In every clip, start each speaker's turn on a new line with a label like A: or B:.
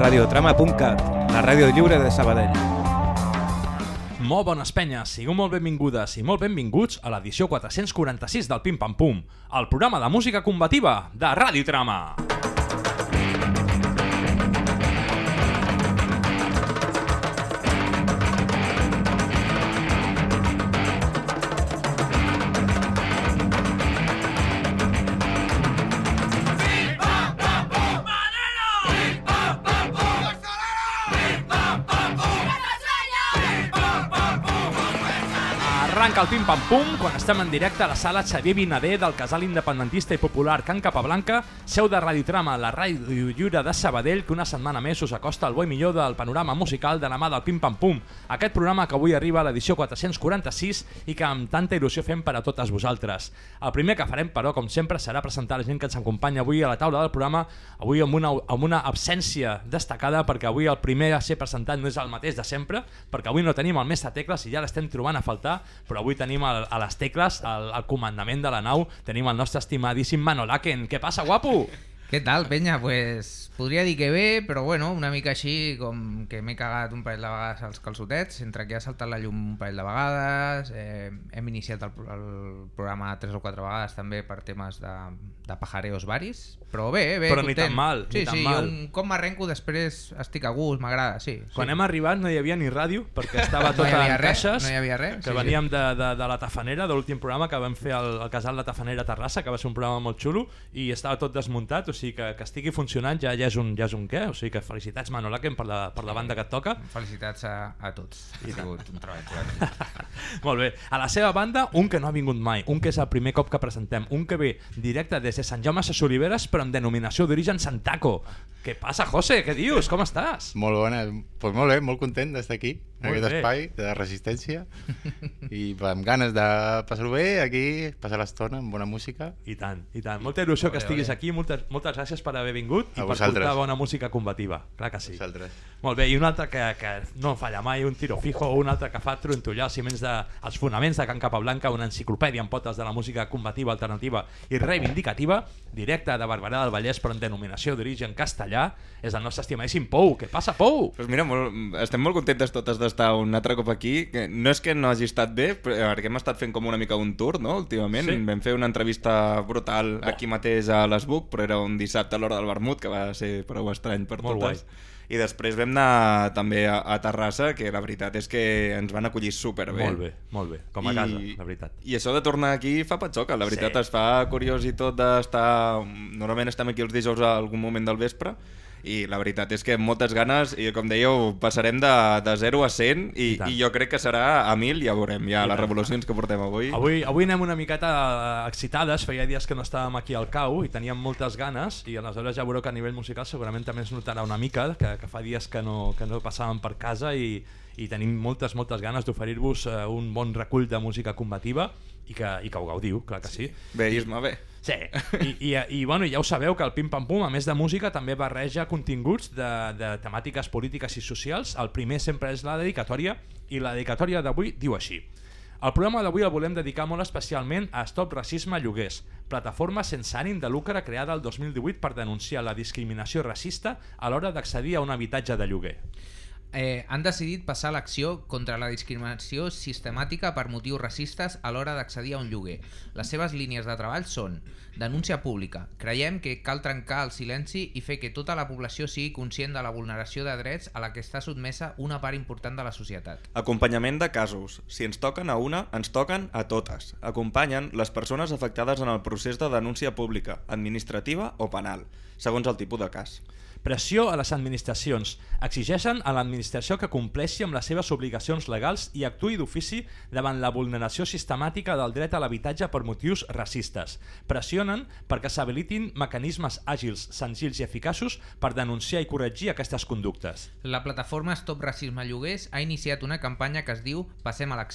A: radiotrama.cat, la ràdio lliure de Sabadell.
B: Molt bones penyes, sigueu molt benvingudes i molt benvinguts a l'edició 446 del Pim Pam Pum, el programa de música combativa de Radiotrama. Arranca el Pim Pam Pum quan estem en directe a la sala Xavier Vinader del casal independentista i popular Can Capablanca, seu de Radiotrama, la ràdio lliure de Sabadell, que una setmana més us acosta el bo i millor del panorama musical de la mà del Pim Pam Pum. Aquest programa que avui arriba a l'edició 446 i que amb tanta il·lusió fem per a totes vosaltres. El primer que farem, però, com sempre, serà presentar la gent que ens acompanya avui a la taula del programa, avui amb una absència destacada, perquè avui el primer a ser presentat no és el mateix de sempre, perquè avui no tenim el mestre Tecles i ja l'estem trobant a faltar, però avui tenim a les tecles, al comandament de la nau, tenim el nostre estimadíssim Manolaken. Què passa, guapo?
C: Què tal, penya? Pues podria dir que bé, però bueno, una mica així com que m'he cagat un parell de vegades als calçotets, entre que ha saltat la llum un parell de vegades, hem iniciat el programa 3 o 4 vegades també per temes de pajareos varis, però bé,
B: però
C: content.
B: ni tan mal,
C: sí,
B: ni tan
C: sí,
B: mal.
C: un cop m'arrenco després estic a gust, m'agrada, sí.
B: Quan
C: sí.
B: hem arribat no hi havia ni ràdio, perquè estava tot en caixes,
C: no hi havia res,
B: que veníem de la Tafanera, de l'últim programa que vam fer al casal de Tafanera Terrassa, que va ser un programa molt xulo, i estava tot desmuntat, o sigui que estigui funcionant ja és un què, o sigui que felicitats Manolaken per la banda que et toca.
C: Felicitats a tots, ha sigut un treball correcte.
B: Molt bé, a la seva banda, un que no ha vingut mai, un que és el primer cop que presentem, un que ve directe des de Sant Jaume Ses Oliveres, però amb denominació d'origen Santaco. Què passa, José? Què dius? Com estàs?
D: Molt bona, pues molt bé, molt content d'estar aquí, en
B: Molt
D: aquest
B: bé.
D: espai de resistència i amb ganes de passar-ho bé aquí, passar l'estona amb bona música.
B: I tant, i tant. Molta il·lusió que estiguis aquí, moltes gràcies per haver vingut i per portar bona música combativa. Clar que sí. Molt bé, i un altre que no falla mai, un tiro fijo, un altre que fa trontollar els fonaments de Can Capablanca, una enciclopèdia en potes de la música combativa, alternativa i reivindicativa, directe de Barberà del Vallès però en denominació d'origen castellà, és el nostre estimadíssim Pou. Què passa, Pou?
E: Pues mira, estem molt contentes totes d'estar un altre cop aquí. No és que no hagi estat bé, perquè hem estat fent com una mica un tour, no? Últimament sí. Vam fer una entrevista brutal aquí mateix a l'Esbuc, però era un dissabte a l'hora del vermut, que va ser prou estrany per
B: molt
E: totes.
B: Guai.
E: I després vam anar també a Terrassa, que la veritat és que ens van acollir superbé.
B: Molt bé, com a casa, la veritat.
E: I això de tornar aquí fa patxoca, la veritat sí. Es fa curiós i tot d'estar... Normalment estem aquí els dijous a algun moment del vespre, i la veritat és que amb moltes ganes, i com dèieu, passarem de 0 a 100 i jo crec que serà a 1000, ja veurem ja les revolucions que portem avui.
B: Avui anem una miqueta excitades, feia dies que no estàvem aquí al cau i teníem moltes ganes, i aleshores ja veureu que a nivell musical segurament també es notarà una mica, que fa dies que no passàvem per casa i tenim moltes ganes d'oferir-vos un bon recull de música combativa i que ho gaudiu, clar que sí.
E: Bé, Isma, bé.
B: Sí, i bueno, ja ho sabeu que el Pim Pam Pum, a més de música, també barreja continguts de temàtiques polítiques i socials. El primer sempre és la dedicatòria, i la dedicatòria d'avui diu així: el programa d'avui el volem dedicar molt especialment a Stop Racisme Lloguers, plataforma sense ànim de lucre creada el 2018 per denunciar la discriminació racista a l'hora d'accedir a un habitatge de lloguer.
C: Han decidit passar l'acció contra la discriminació sistemàtica per motius racistes a l'hora d'accedir a un lloguer. Les seves línies de treball són: denúncia pública. Creiem que cal trencar el silenci i fer que tota la població sigui conscient de la vulneració de drets a la que està sotmesa una part important de la societat.
E: Acompanyament de casos. Si ens toquen a una, ens toquen a totes. Acompanyen les persones afectades en el procés de denúncia pública, administrativa o penal, segons el tipus de cas.
B: Pressió a les administracions. Exigeixen a l'administració que compleixi amb les seves obligacions legals i actuï d'ofici davant la vulneració sistemàtica del dret a l'habitatge per motius racistes. Pressionen perquè s'habilitin mecanismes àgils, senzills i eficaços per denunciar i corregir aquestes conductes.
C: La plataforma Stop Racisme Lloguers ha iniciat una campanya que es diu Passem a l'acció.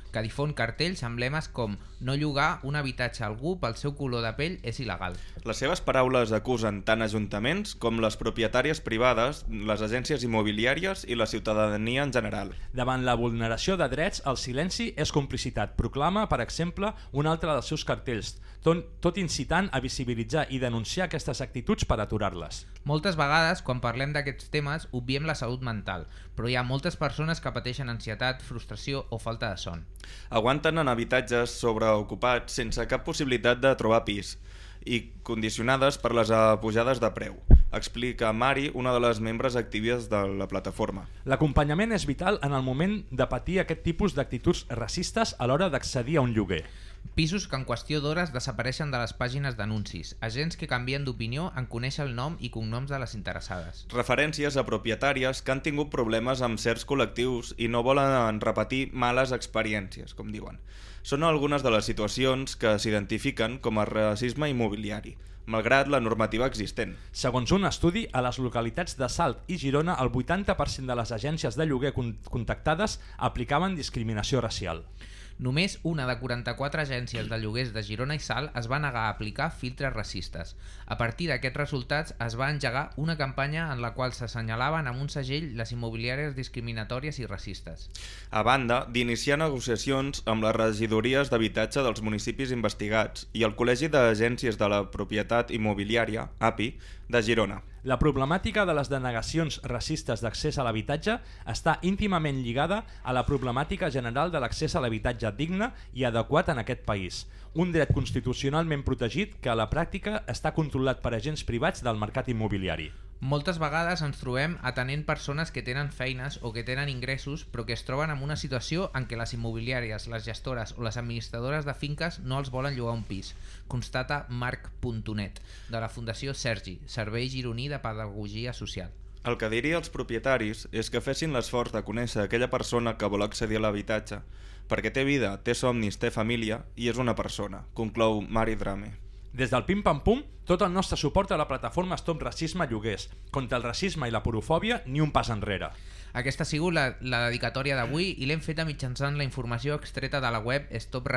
C: que difon cartells amb lemes com no llogar un habitatge a algú pel seu color de pell és il·legal.
E: Les seves paraules acusen tant ajuntaments com les propietàries privades, les agències immobiliàries i la ciutadania en general.
B: Davant la vulneració de drets, el silenci és complicitat. Proclama, per exemple, un altre dels seus cartells, tot incitant a visibilitzar i denunciar aquestes actituds per aturar-les.
C: Moltes vegades, quan parlem d'aquests temes, obviem la salut mental, però hi ha moltes persones que pateixen ansietat, frustració o falta de son.
E: Aguanten en habitatges sobreocupats sense cap possibilitat de trobar pis i condicionades per les pujades de preu, explica Mari, una de les membres actives de la plataforma.
B: L'acompanyament és vital en el moment de patir aquest tipus d'actituds racistes a l'hora d'accedir a un lloguer.
C: Pisos que en qüestió d'hores desapareixen de les pàgines d'anuncis, agents que canvien d'opinió en conèixer el nom i cognoms de les interessades.
E: Referències a propietàries que han tingut problemes amb certs col·lectius i no volen repetir males experiències, com diuen. Són algunes de les situacions que s'identifiquen com a racisme immobiliari, malgrat la normativa existent.
B: Segons un estudi, a les localitats de Salt i Girona, el 80% de les agències de lloguer contactades aplicaven discriminació racial.
C: Només una de 44 agències de lloguers de Girona i Salt es va negar a aplicar filtres racistes. A partir d'aquests resultats es va engegar una campanya en la qual s'assenyalaven amb un segell les immobiliàries discriminatòries i racistes.
E: A banda d'iniciar negociacions amb les regidories d'habitatge dels municipis investigats i el Col·legi d'Agències de la Propietat Immobiliària, API, de Girona.
B: La problemàtica de les denegacions racistes d'accés a l'habitatge està íntimament lligada a la problemàtica general de l'accés a l'habitatge digne i adequat en aquest país, un dret constitucionalment protegit que a la pràctica està controlat per agents privats del mercat immobiliari.
C: Moltes vegades ens trobem atenent persones que tenen feines o que tenen ingressos però que es troben en una situació en què les immobiliàries, les gestores o les administradores de finques no els volen llogar un pis, constata Marc.net, de la Fundació Sergi, Servei Gironí de Pedagogia Social.
E: El que diria als propietaris és que fessin l'esforç de conèixer aquella persona que vol accedir a l'habitatge, perquè té vida, té somnis, té família i és una persona, conclou Mari Drame.
B: Des del Pim Pam Pum, tot el nostre suport a la plataforma Stop Racisme Lloguers. Contra el racisme i la porofòbia, ni un pas enrere.
C: Aquesta ha sigut la dedicatòria d'avui i l'hem feta mitjançant la informació extreta de la web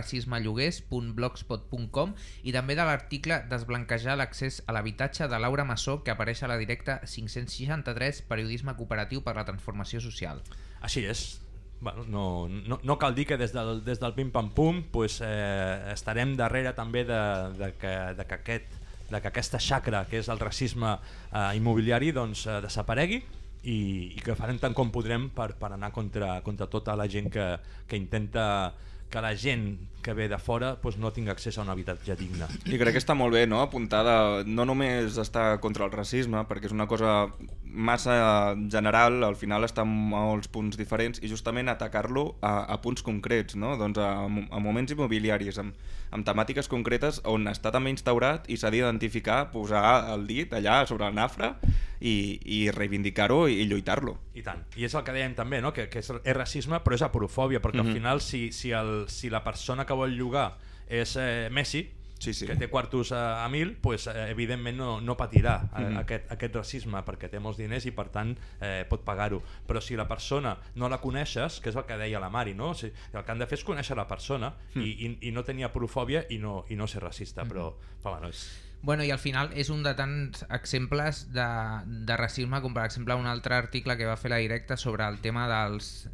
C: stopracismelloguers.blogspot.com i també de l'article Desblanquejar l'accés a l'habitatge de Laura Massó, que apareix a la directa 563 Periodisme Cooperatiu per la Transformació Social.
B: Així és. Bueno, no cal dir que des del Pim Pam Pum pues, estarem darrere també de que aquesta xacra que és el racisme immobiliari doncs, desaparegui i que farem tant com podrem per anar contra tota la gent que intenta que la gent que ve de fora pues, no tingui accés a un habitatge digne.
E: I crec que està molt bé, no?, apuntada, no només està contra el racisme, perquè és una cosa massa general, al final està en molts punts diferents, i justament atacar-lo a punts concrets, no?, doncs a moments immobiliaris, amb temàtiques concretes on està també instaurat i s'ha d'identificar, posar el dit allà sobre el nafre i reivindicar-ho i lluitar-lo.
B: I tant. I és el que dèiem també, no?, que és racisme però és aporofòbia, perquè al final si la persona que vol llogar és Messi,
E: sí.
B: que té quartos a 1.000, pues, evidentment no patirà aquest racisme perquè té molts diners i per tant pot pagar-ho. Però si la persona no la coneixes, que és el que deia la Mari, no? O sigui, el que han de fer és conèixer la persona i no tenir aporofòbia i no ser racista, però bueno,
C: Bueno, i al final és un de tants exemples de racisme com per exemple un altre article que va fer la directa sobre el tema dels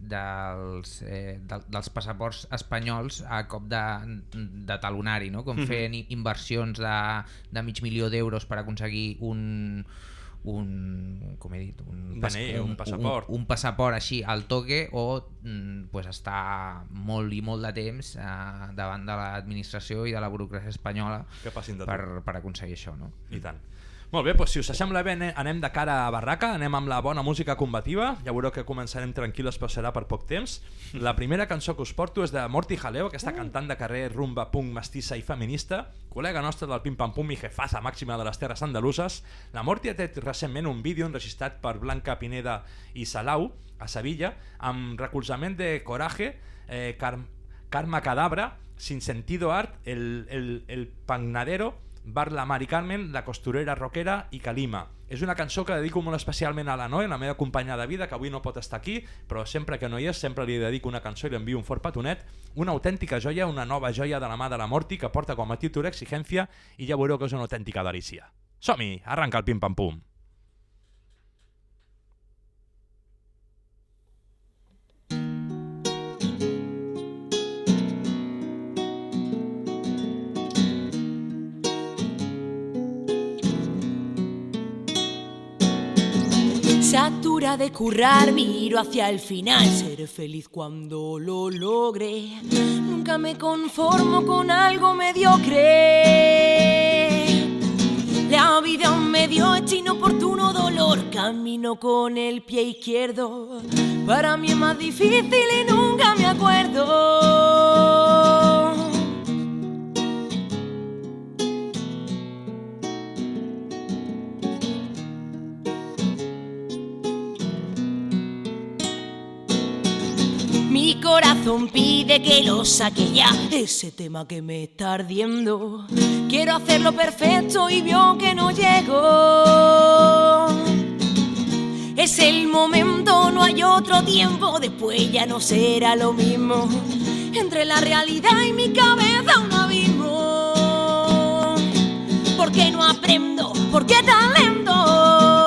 C: passaports espanyols a cop de talonari, no? Com fent inversions de $500.000 per aconseguir un passaport així al toque o pues, estar molt i molt de temps davant de l'administració i de la burocràcia espanyola per aconseguir això, no?
B: I tant. Molt bé, doncs si us sembla bé anem de cara a barraca, anem amb la bona música combativa, ja veureu que començarem tranquil·les però serà per poc temps. La primera cançó que us porto és de Morty Jaleo, aquesta cantant de carrer, rumba, punk, mestissa i feminista, col·lega nostra del Pim Pam Pum i jefaza màxima de les terres andaluses. La Morty ha tret recentment un vídeo enregistrat per Blanca Pineda i Salau a Sevilla amb recolzament de Coraje, Karma Cadabra, Sin Sentido Art, el Pangnadero, Bar Mari Carmen, La costurera rockera i Calima. És una cançó que dedico molt especialment a la Noe, la meva companya de vida, que avui no pot estar aquí, però sempre que no hi és, sempre li dedico una cançó i li envio un fort petonet. Una autèntica joia, una nova joia de la mà de la Morti, que porta com a títol Exigencia, i ja veureu que és una autèntica delícia. Som-hi, arranca el pim-pam-pum.
F: Satura de currar, miro hacia el final. Seré feliz cuando lo logre. Nunca me conformo con algo mediocre. La vida me dio este inoportuno dolor. Camino con el pie izquierdo. Para mí es más difícil y nunca me acuerdo. Mi corazón pide que lo saque ya, ese tema que me está ardiendo. Quiero hacerlo perfecto y veo que no llego. Es el momento, no hay otro tiempo, después ya no será lo mismo. Entre la realidad y mi cabeza un abismo. ¿Por qué no aprendo? ¿Por qué tan lento?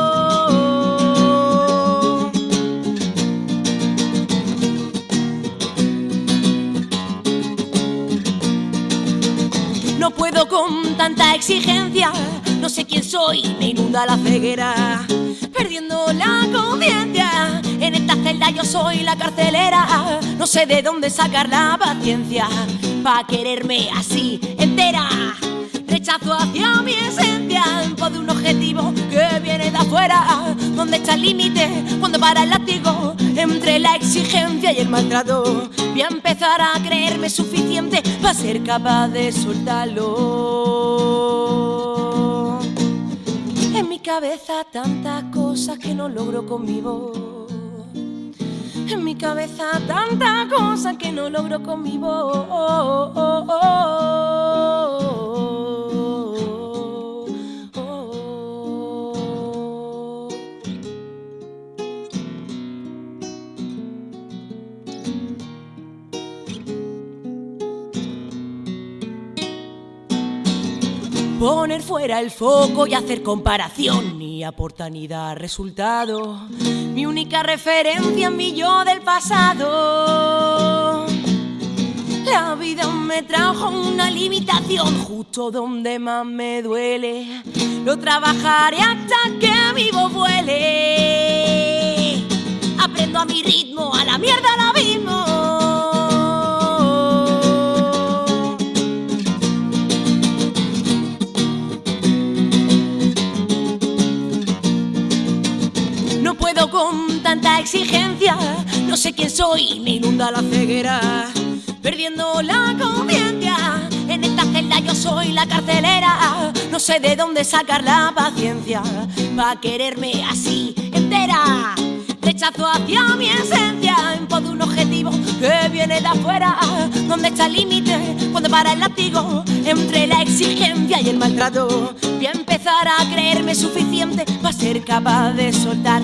F: No puedo con tanta exigencia, no sé quién soy, me inunda la ceguera, perdiendo la conciencia. En esta celda yo soy la carcelera, no sé de dónde sacar la paciencia pa' quererme así entera. Rechazo hacia mi esencia en pos de un objetivo que viene de afuera. ¿Dónde está el límite? ¿Cuándo para el látigo? Entre la exigencia y el maltrato voy a empezar a creerme suficiente para ser capaz de soltarlo. En mi cabeza tantas cosas que no logro con mi voz. En mi cabeza tantas cosas que no logro con mi voz. Poner fuera el foco y hacer comparación ni aporta ni da resultado. Mi única referencia es mi yo del pasado. La vida me trajo una limitación justo donde más me duele. Lo trabajaré hasta que vivo vuele. Aprendo a mi ritmo, a la mierda al abismo. No puedo con tanta exigencia, no sé quién soy, me inunda la ceguera, perdiendo la conciencia. En esta celda yo soy la carcelera, no sé de dónde sacar la paciencia pa' quererme así entera. Rechazo hacia mi esencia en pos de un objetivo que viene de afuera. ¿Dónde está el límite? ¿Cuándo para el látigo? Entre la exigencia y el maltrato voy a empezar a creerme suficiente para ser capaz de soltarlo.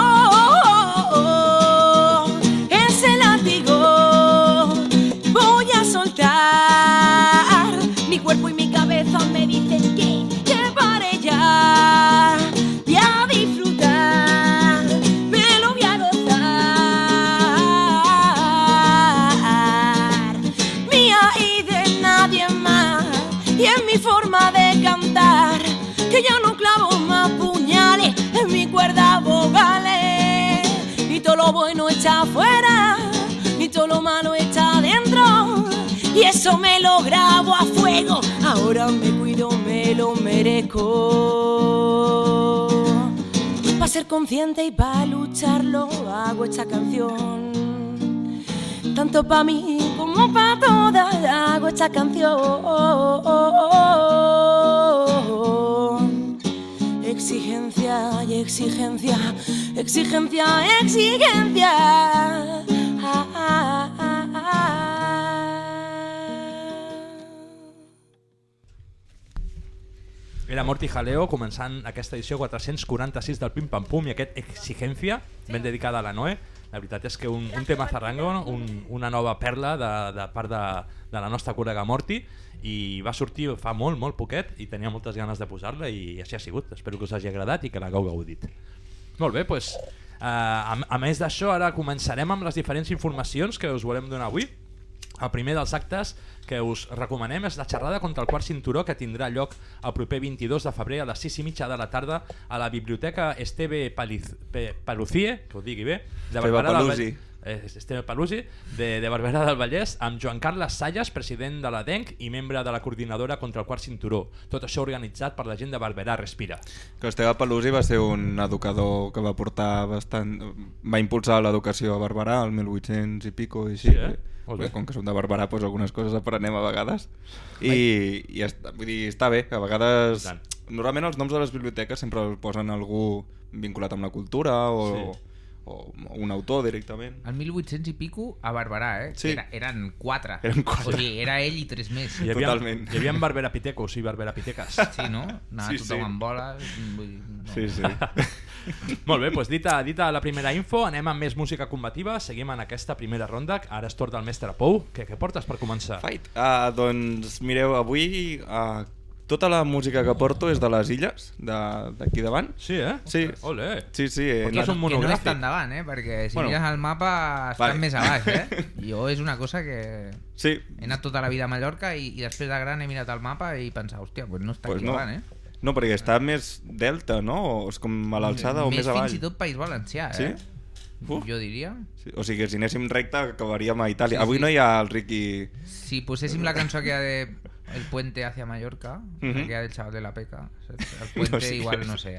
F: Ese látigo voy a soltar. Mi cuerpo y mi cabeza me dicen que pare ya. Voy a disfrutar, me lo voy a gozar. Mía y de nadie más. Y es mi forma de cantar, que ya no clavo más puñales en mi cuerda vocales. Ni todo lo bueno está afuera, ni todo lo malo está dentro. Y eso me lo grabo a fuego, ahora me cuido, me lo merezco. Pa' ser consciente y pa' lucharlo hago esta canción. Tanto pa' mí como pa' todas hago esta canción. Exigencia y exigencia, exigencia, exigencia.
B: Era Morty Jaleo començant aquesta edició 446 del Pim Pam Pum i aquest Exigencia, ben dedicada a la Noe. La veritat és que un tema zarrango, una nova perla de part de la nostra col·lega Morty, i va sortir fa molt poquet i tenia moltes ganes de posar-la i així ha sigut. Espero que us hagi agradat i que l'hagueu gaudit. Molt bé, doncs, a més d'això, ara començarem amb les diferents informacions que us volem donar avui. El primer dels actes que us recomanem és la xerrada contra el quart cinturó, que tindrà lloc el proper 22 de febrer a les 6:30 de la tarda a la Biblioteca Esteve Paluzie, que ho digui bé, de Barberà del Vallès. Esteve Paluzi, de Barberà del Vallès, amb Joan Carles Salles, president de la DENC i membre de la coordinadora contra el quart cinturó. Tot això organitzat per la gent de Barberà Respira.
E: Que Esteve Paluzi va ser un educador que va portar va impulsar l'educació a Barberà al 1800 i pico i així.
B: Sí,
E: Com que som de Barberà, doncs algunes coses aprenem a vegades. I vull dir, està bé, a vegades... Normalment els noms de les biblioteques sempre els posen algú vinculat amb la cultura o un autor directament.
C: El 1800 i pico a Barberà, eh?
E: Sí.
C: Eren 4.
E: Eren 4.
C: O sigui, era ell i 3 més.
E: Totalment.
B: Hi havia barberapitecos i barberapiteques.
C: Sí, no? Anava tothom amb boles.
E: Sí.
B: Molt bé, doncs dita la primera info, anem amb més música combativa, seguim en aquesta primera ronda. Ara és torn del mestre Pou. Què portes per començar?
E: Fight. Doncs mireu, avui tota la música que porto és de les illes, d'aquí davant.
B: Sí, eh?
E: Sí.
B: Olé.
E: Sí.
B: Perquè és un
C: Que no
B: monogràfic.
C: està endavant, eh? Perquè si
E: Bueno,
C: mires el mapa estan més a baix, eh? Jo és una cosa que...
E: Sí.
C: He anat tota la vida a Mallorca i després de gran he mirat el mapa i pensat, hòstia, pues no està
E: Pues
C: aquí
E: no.
C: davant, eh?
E: No, perquè està més delta, no? O és com a l'alçada o més avall.
C: Fins i tot País Valencià,
E: Sí?
C: eh? Jo diria.
E: Sí, o sigui que si anéssim recte acabaríem a Itàlia.
C: Sí,
E: Avui
C: sí.
E: no hi ha el Ricky...
C: Si poséssim la cançó aquella de El puente hacia Mallorca,
E: Mhm.
C: aquella del chaval de la peca, el puente
E: No sé
C: igual
E: què és.
C: no sé.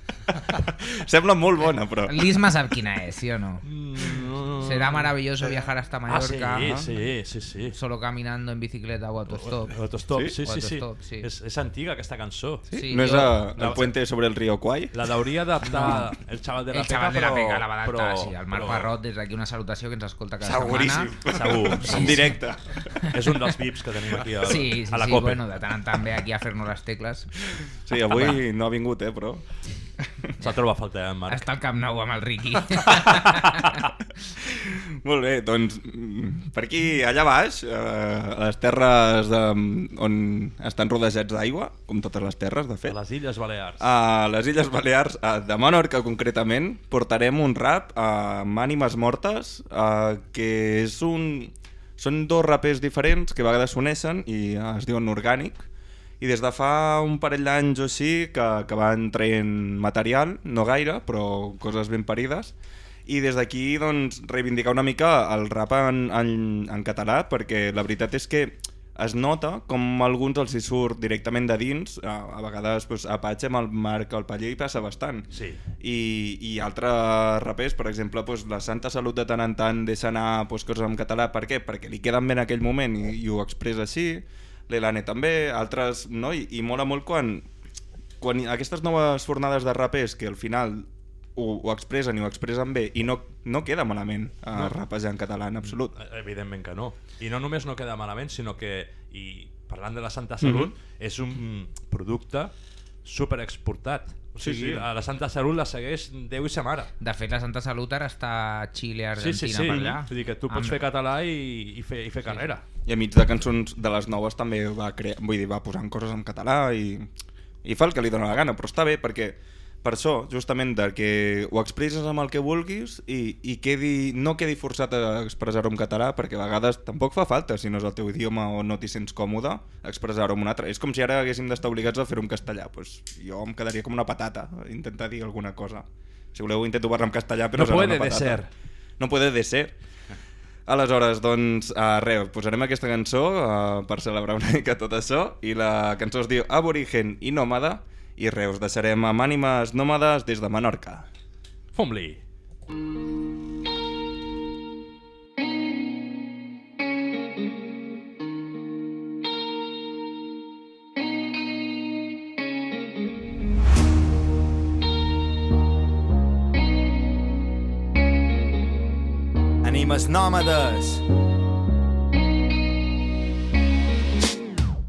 E: Sembla molt bona, però...
C: L'Isma sap quina és, ¿sí o no? Será maravilloso viajar hasta Mallorca.
B: Sí.
C: Solo caminando en bicicleta o autostop.
B: Autostop,
E: Sí?
B: sí.
C: Autostop, sí.
B: És antiga aquesta cançó.
C: Sí,
E: no és
C: jo-
E: el puente sobre el río Kwai?
B: La deuria adaptar el xaval de la
C: El
B: Peca,
C: xaval de la
B: però...
C: peca la va adaptar,
B: però-
C: sí. El Marc
B: però-
C: Barrot, des d'aquí una salutació que ens escolta cada
E: Seguríssim.
C: setmana.
B: Segur.
E: En directe.
B: És un dels VIPs que tenim aquí a,
C: Sí,
B: a la
C: sí,
B: COPE.
C: bueno, de tant en tant ve aquí a fer-nos les tecles.
E: Sí, avui no ha vingut, però...
B: Se'l troba a faltar, en Marc.
C: Està al Camp Nou amb el Riqui.
E: Molt bé, doncs per aquí, allà baix, a les terres on estan rodejats d'aigua, com totes les terres, de
B: A
E: fet,
B: les Illes Balears.
E: a les Illes Balears, de Menorca concretament, portarem un rap amb ànimes mortes, que són dos rapers diferents que a vegades s'uneixen i es diuen Orgànic, i des de fa un parell d'anys o així que van traient material, no gaire, però coses ben parides, i des d'aquí doncs, reivindicar una mica el rap en català, perquè la veritat és que es nota com a alguns els hi surt directament de dins, a vegades doncs, a Patxe amb el Marc al Paller hi passa bastant.
B: Sí.
E: I altres rapers, per exemple, doncs, la Santa Salut de tant en tant deixa anar doncs, coses en català. Per què? Perquè li queden bé en aquell moment i ho expressa així. L'Elane també, altres no, i mola molt quan aquestes noves fornades de rapers que al final ho expressen i ho expressen bé i no queda malament a rapejar en català en absolut.
B: Evidentment que no. I no només no queda malament, sinó que, i parlant de la Santa Salut, és un producte superexportat. O sigui, a la Santa Salut la segueix Déu i sa mare.
C: De fet, la Santa Salut ara està a Xile, Argentina,
B: Sí.
C: per allà.
B: Vull dir que tu pots fer català i fer carrera.
E: I a mig de cançons de les noves també va posant coses en català i fa el que li dóna la gana, però està bé perquè per això, justament, que ho expresses amb el que vulguis i no quedi forçat a expressar-ho en català, perquè a vegades tampoc fa falta, si no és el teu idioma o no t'hi sents còmode, expressar-ho en un altre. És com si ara haguéssim d'estar obligats a fer-ho en castellà. Pues jo em quedaria com una patata intentar dir alguna cosa. Si voleu intento parlar en castellà, però
B: No
E: serà
B: puede
E: una
B: de
E: patata.
B: ser.
E: No puede de ser. Aleshores, doncs, res, posarem aquesta cançó per celebrar una mica tot això, i la cançó es diu Aborigen i Nòmada, i res, us deixarem amb ànimes nòmades des de Menorca.
B: Fum-li!
G: Ànimes nòmades. Som fills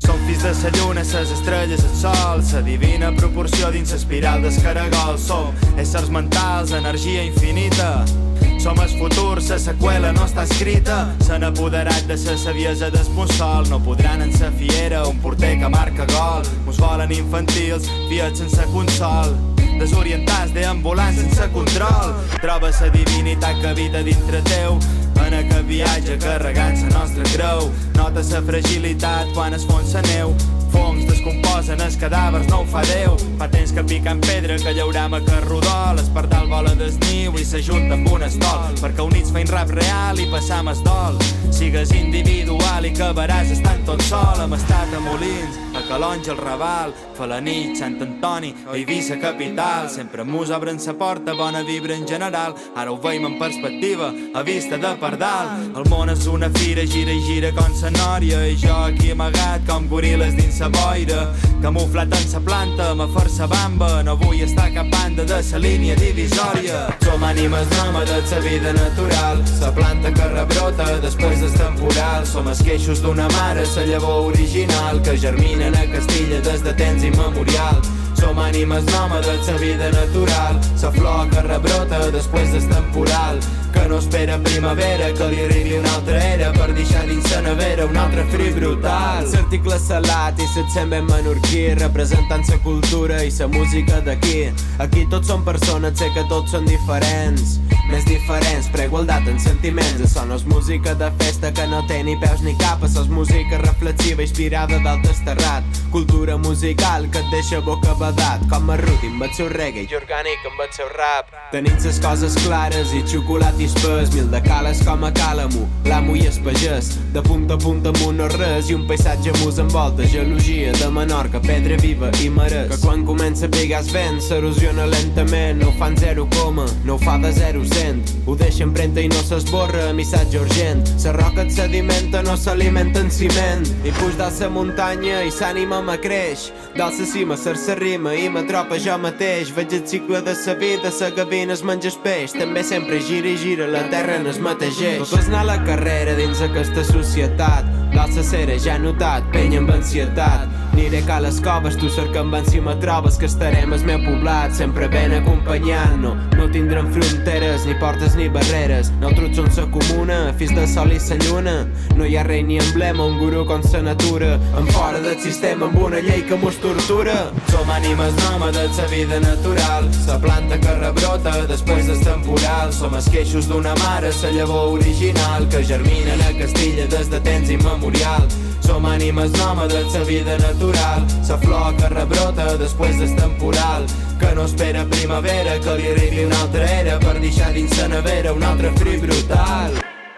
G: de la lluna, les estrelles, el sol, la divina proporció dins l'espiral del caragol. Som éssers mentals, energia infinita. Som el futur, la seqüela no està escrita. S'han apoderat de la saviesa del mussol. No podran en sa fiera un porter que marca gol. Mos volen infantils, fiats sense consol, desorientats, deambulants sense control. Troba la divinitat que habita dintre teu en aquest viatge carregant la nostra creu. Nota la fragilitat quan es fon la neu. Fongs descomposen els cadàvers, no ho fa Déu. Fa temps que piquen pedra, que llauram a Carrodol. El pardal vola del niu i s'ajunta amb un estol, perquè units feim rap real i passam el dol. Sigues individual i acabaràs estant tot sol. Hem estat a Molins, a Calonge, al Raval, Felanitx, Sant Antoni, a Eivissa capital. Sempre mos obren sa porta, bona vibra en general. Ara ho veiem en perspectiva, a vista de pardal. El món és una fira, gira i gira com sa nòria, i jo aquí amagat com goril·les dins sa boira. Camuflat en sa planta, a fer-se bamba. No vull estar cap banda de sa línia divisòria. Som ànimes nòmades, sa vida natural, sa planta que rebrota després del temporal. Som els queixos d'una mare, sa llavor original, que germinen a Castilla des de temps immemorial. Som ànimes nòmades, sa vida natural, sa flor que rebrota després del temporal, que no espera primavera, que li arribi una altra era per deixar dins sa nevera un altre fri brutal. L'article salat i l'accent ben menorquí, representant sa cultura i sa música d'aquí. Aquí tots som persones, sé que tots són diferents, més diferents, però igualtat en sentiments. Això no és música de festa que no té ni peus ni cap, això és música reflexiva inspirada d'alt esterrat. Cultura musical que et deixa boca badat, com a Ruti amb el seu reggae i orgànic amb el seu rap. Tenim les coses clares i xocolat i espès, mil de cales com a Càlamo, l'amo i el pagès. De punta a punta amunt no res i un paisatge mos envolta, geologia de Menorca, pedra viva i marès, que quan comença a pegar el vent s'erosiona lentament. No ho fan 0, no ho fa de 0 a 100, ho deixa empremta i no s'esborra, missatge urgent. La roca et sedimenta, no s'alimenta en ciment, i puix dalt la muntanya i s'ànima me creix. Dalt la cima ser-se rima i m'atropa jo mateix. Veig el cicle de sa vida, sa gavina es menja el peix, també sempre gira i gira, la terra no es mateix. Tot és anar a la carrera dins aquesta societat, dalt la cera ja he notat, penya amb ansietat. Aniré a les coves, tu cerca'm si me trobes, que estarem al meu poblat, sempre ben acompanyant. No tindrem fronteres, ni portes ni barreres, nosaltres som sa comuna, fills de sol i sa lluna. No hi ha rei ni emblema, un guru com sa natura, en fora del sistema amb una llei que mos tortura. Som ànimes nòmades, sa vida natural, sa planta que rebrota després del temporal. Som els queixos d'una mare, sa llavor original, que germinen a Castilla des de temps immemorial. Som ànimes nòmades, sa vida natural, sa flor que rebrota després del temporal, que no espera primavera, que li arribi una altra era per deixar dins sa nevera un altre fri brutal.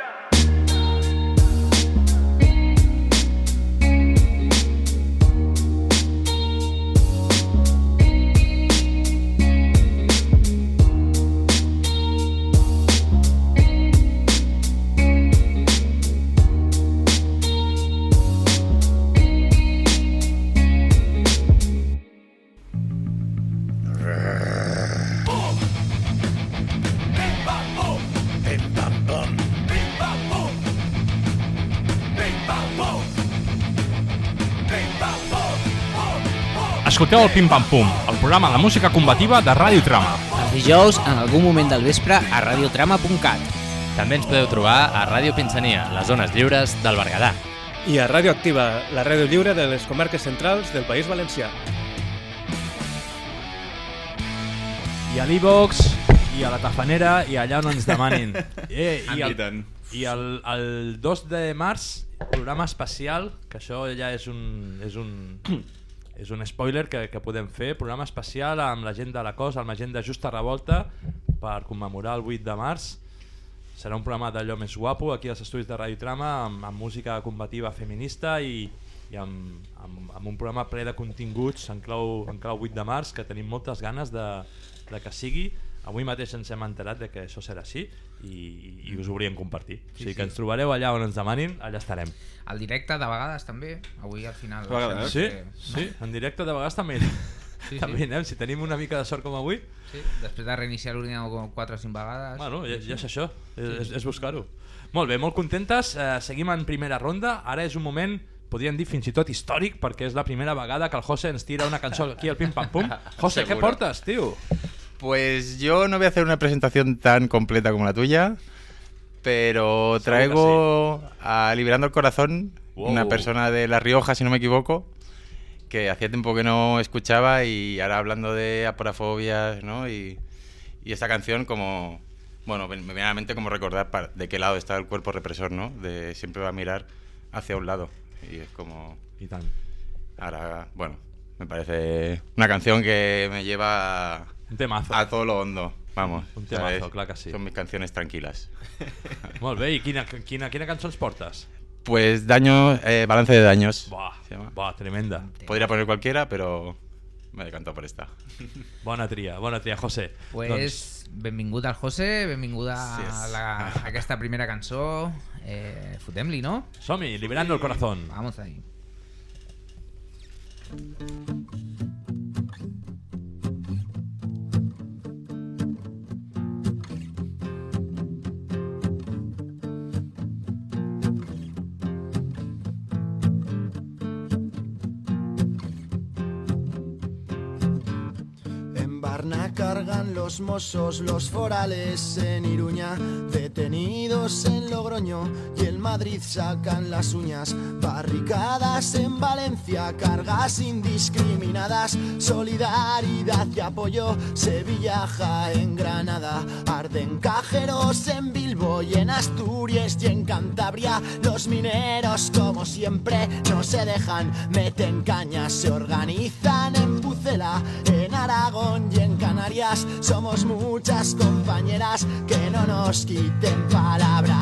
B: Escolteu el Pim Pam Pum, el programa de música combativa de Ràdio Trama.
H: Els dijous, en algun moment del vespre, a radiotrama.cat.
I: També ens podeu trobar a Ràdio Pinsania, les zones lliures del Berguedà.
A: I a Ràdio Activa, la ràdio lliure de les comarques centrals del País Valencià.
B: I a l'Ivox, i a la Tafanera, i allà on ens demanin. I el 2 de març, programa especial, que això ja és un spoiler que podem fer, programa especial amb la gent de la COS, amb la gent de Justa Revolta, per commemorar el 8 de març. Serà un programa d'allò més guapo aquí als estudis de Ràdio Trama, amb música combativa feminista i amb un programa ple de continguts en clau 8 de març, que tenim moltes ganes de que sigui. Avui mateix ens hem enterat de que això serà així i us ho volíem compartir. O sigui que ens trobareu allà on ens demanin, allà estarem.
C: El directe de vegades també, avui al final.
B: Sí, en directe de vegades també. També anem, si tenim una mica de sort com avui.
C: Sí, després de reiniciar l'ordinador 4 o 5 vegades.
B: Bueno, ja és això, és buscar-ho. Molt bé, molt contentes, seguim en primera ronda. Ara és un moment podríem dir fins i tot històric, perquè és la primera vegada que el José ens tira una cançó aquí al Pim Pam Pum. José, ¿qué
D: Seguro.
B: portas, tío?
D: Pues yo no voy a hacer una presentación tan completa como la tuya, pero traigo a Liberando el Corazón, una persona de La Rioja, si no me equivoco, que hacía tiempo que no escuchaba, y ahora hablando de aporafobias, ¿no? Y esta canción como, bueno, me viene a la mente como recordar de qué lado está el cuerpo represor, ¿no? De siempre va a mirar hacia un lado, y es como...
B: Y tal.
D: Ahora, bueno, me parece una canción que me lleva
B: Un temazo.
D: a todo lo hondo, vamos.
B: Un temazo,
D: ¿sabes?
B: clar que sí.
D: Son mis canciones tranquilas.
B: Molt bé, i quina cançó ens portes?
D: Pues balance de daños.
B: Buah, tremenda.
D: Podría poner cualquiera, pero me decanto por esta.
B: Bona tria, José.
C: Pues benvingut al José, benvinguda
D: Yes.
C: a aquesta primera cançó. Fotem-li, no?
B: Som-hi, Liberando el Corazón.
C: Vamos ahí.
G: En Barna cargan los mozos, los forales en Iruña, detenidos en Logroño y en Madrid sacan las uñas, barricadas en Valencia, cargas indiscriminadas, solidaridad y apoyo, Sevilla, Jaén, Granada, arden cajeros en Bilbo y en Asturias y en Cantabria, los mineros como siempre no se dejan, meten cañas, se organizan en Pucela, en Aragón y en Canarias, somos muchas compañeras que no nos quiten palabra.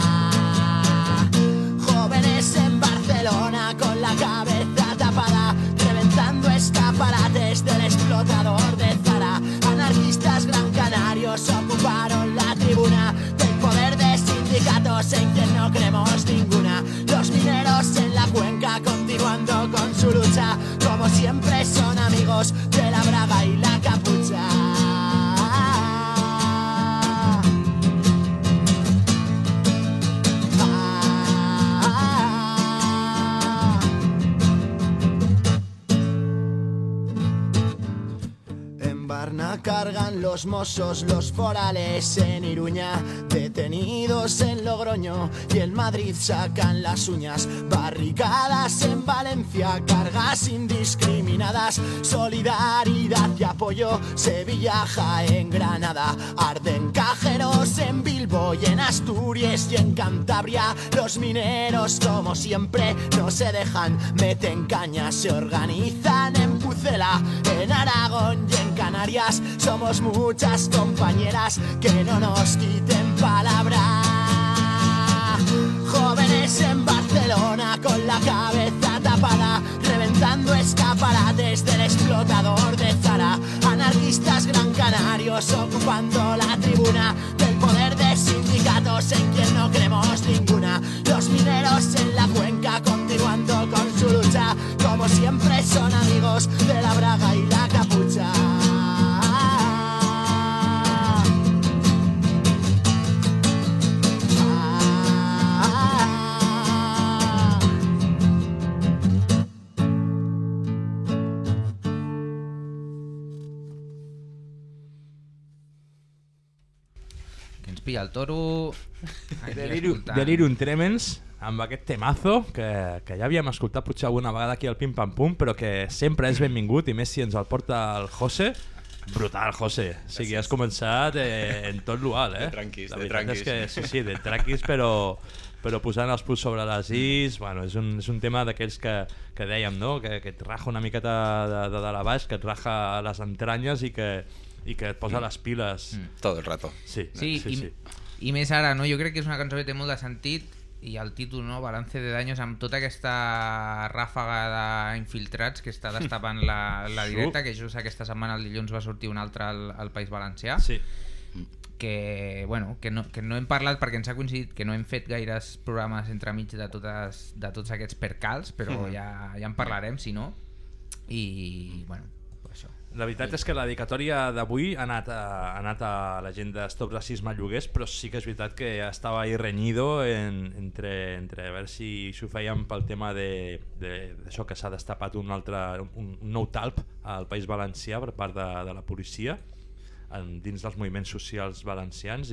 G: Jóvenes en Barcelona con la cabeza tapada, reventando escaparates del explotador de Zara. Anarquistas gran canarios ocuparon la tribuna del poder de sindicatos en quien no creemos ninguna. Los mineros en la cuenca continuando con su lucha, como siempre son amigos de la braga y la capucha. En Barna cargan los mozos, los forales en Iruña, detenidos en Logroño y en Madrid sacan las uñas, barricadas en Valencia, cargas indiscriminadas, solidaridad y apoyo, Sevilla, Jaén, Granada, arden cajeros en Bilbo y en Asturias y en Cantabria, los mineros como siempre no se dejan, meten cañas, se organizan en Pucela, en Aragón y en Canarias, somos muchas compañeras que no nos quiten palabra. Jóvenes en Barcelona con la cabeza tapada, reventando escaparates del explotador de Zara. Anarquistas gran canarios ocupando la tribuna del poder de sindicatos en quien no creemos ninguna. Los mineros en la cuenca continuando con su lucha, como siempre son amigos de la braga y la capucha.
C: Que ens pilla el toro...
B: Delirium Tremens, amb aquest temazo que ja havíem escoltat potser alguna vegada aquí al Pim Pam Pum, però que sempre és benvingut, i més si ens el porta el José. Brutal, José. O sigui, has començat en tot l'ual, eh?
D: De tranquis,
B: la
D: de
B: veritat
D: tranquis.
B: és que, sí, de tranquis, però posant els punts sobre les is. Bueno, és un tema d'aquells que dèiem, no? Que et raja una miqueta de dalt a baix, que et raja les entranyes i que et posa les piles.
D: Todo el rato.
B: Sí,
C: Sí,
B: sí.
C: i més ara, no? Jo crec que és una cançó que té molt de sentit, i el títol, no? Balance de daños, amb tota aquesta ràfaga d'infiltrats que està destapant la directa, que just aquesta setmana, el dilluns, va sortir un altre al País Valencià.
B: Sí.
C: Que, bueno, que no hem parlat perquè ens ha coincidit que no hem fet gaires programes entremig de tots aquests percals, però ja en parlarem, si no. I, bueno, això,
B: La veritat és que la dedicatòria d'avui ha anat a la gent de Stop Racisme Lloguers, però sí que és veritat que estava ahí reñido entre a veure si s'ho fèiem pel tema d'això que s'ha destapat un nou talp al País Valencià per part de la policia dins dels moviments socials valencians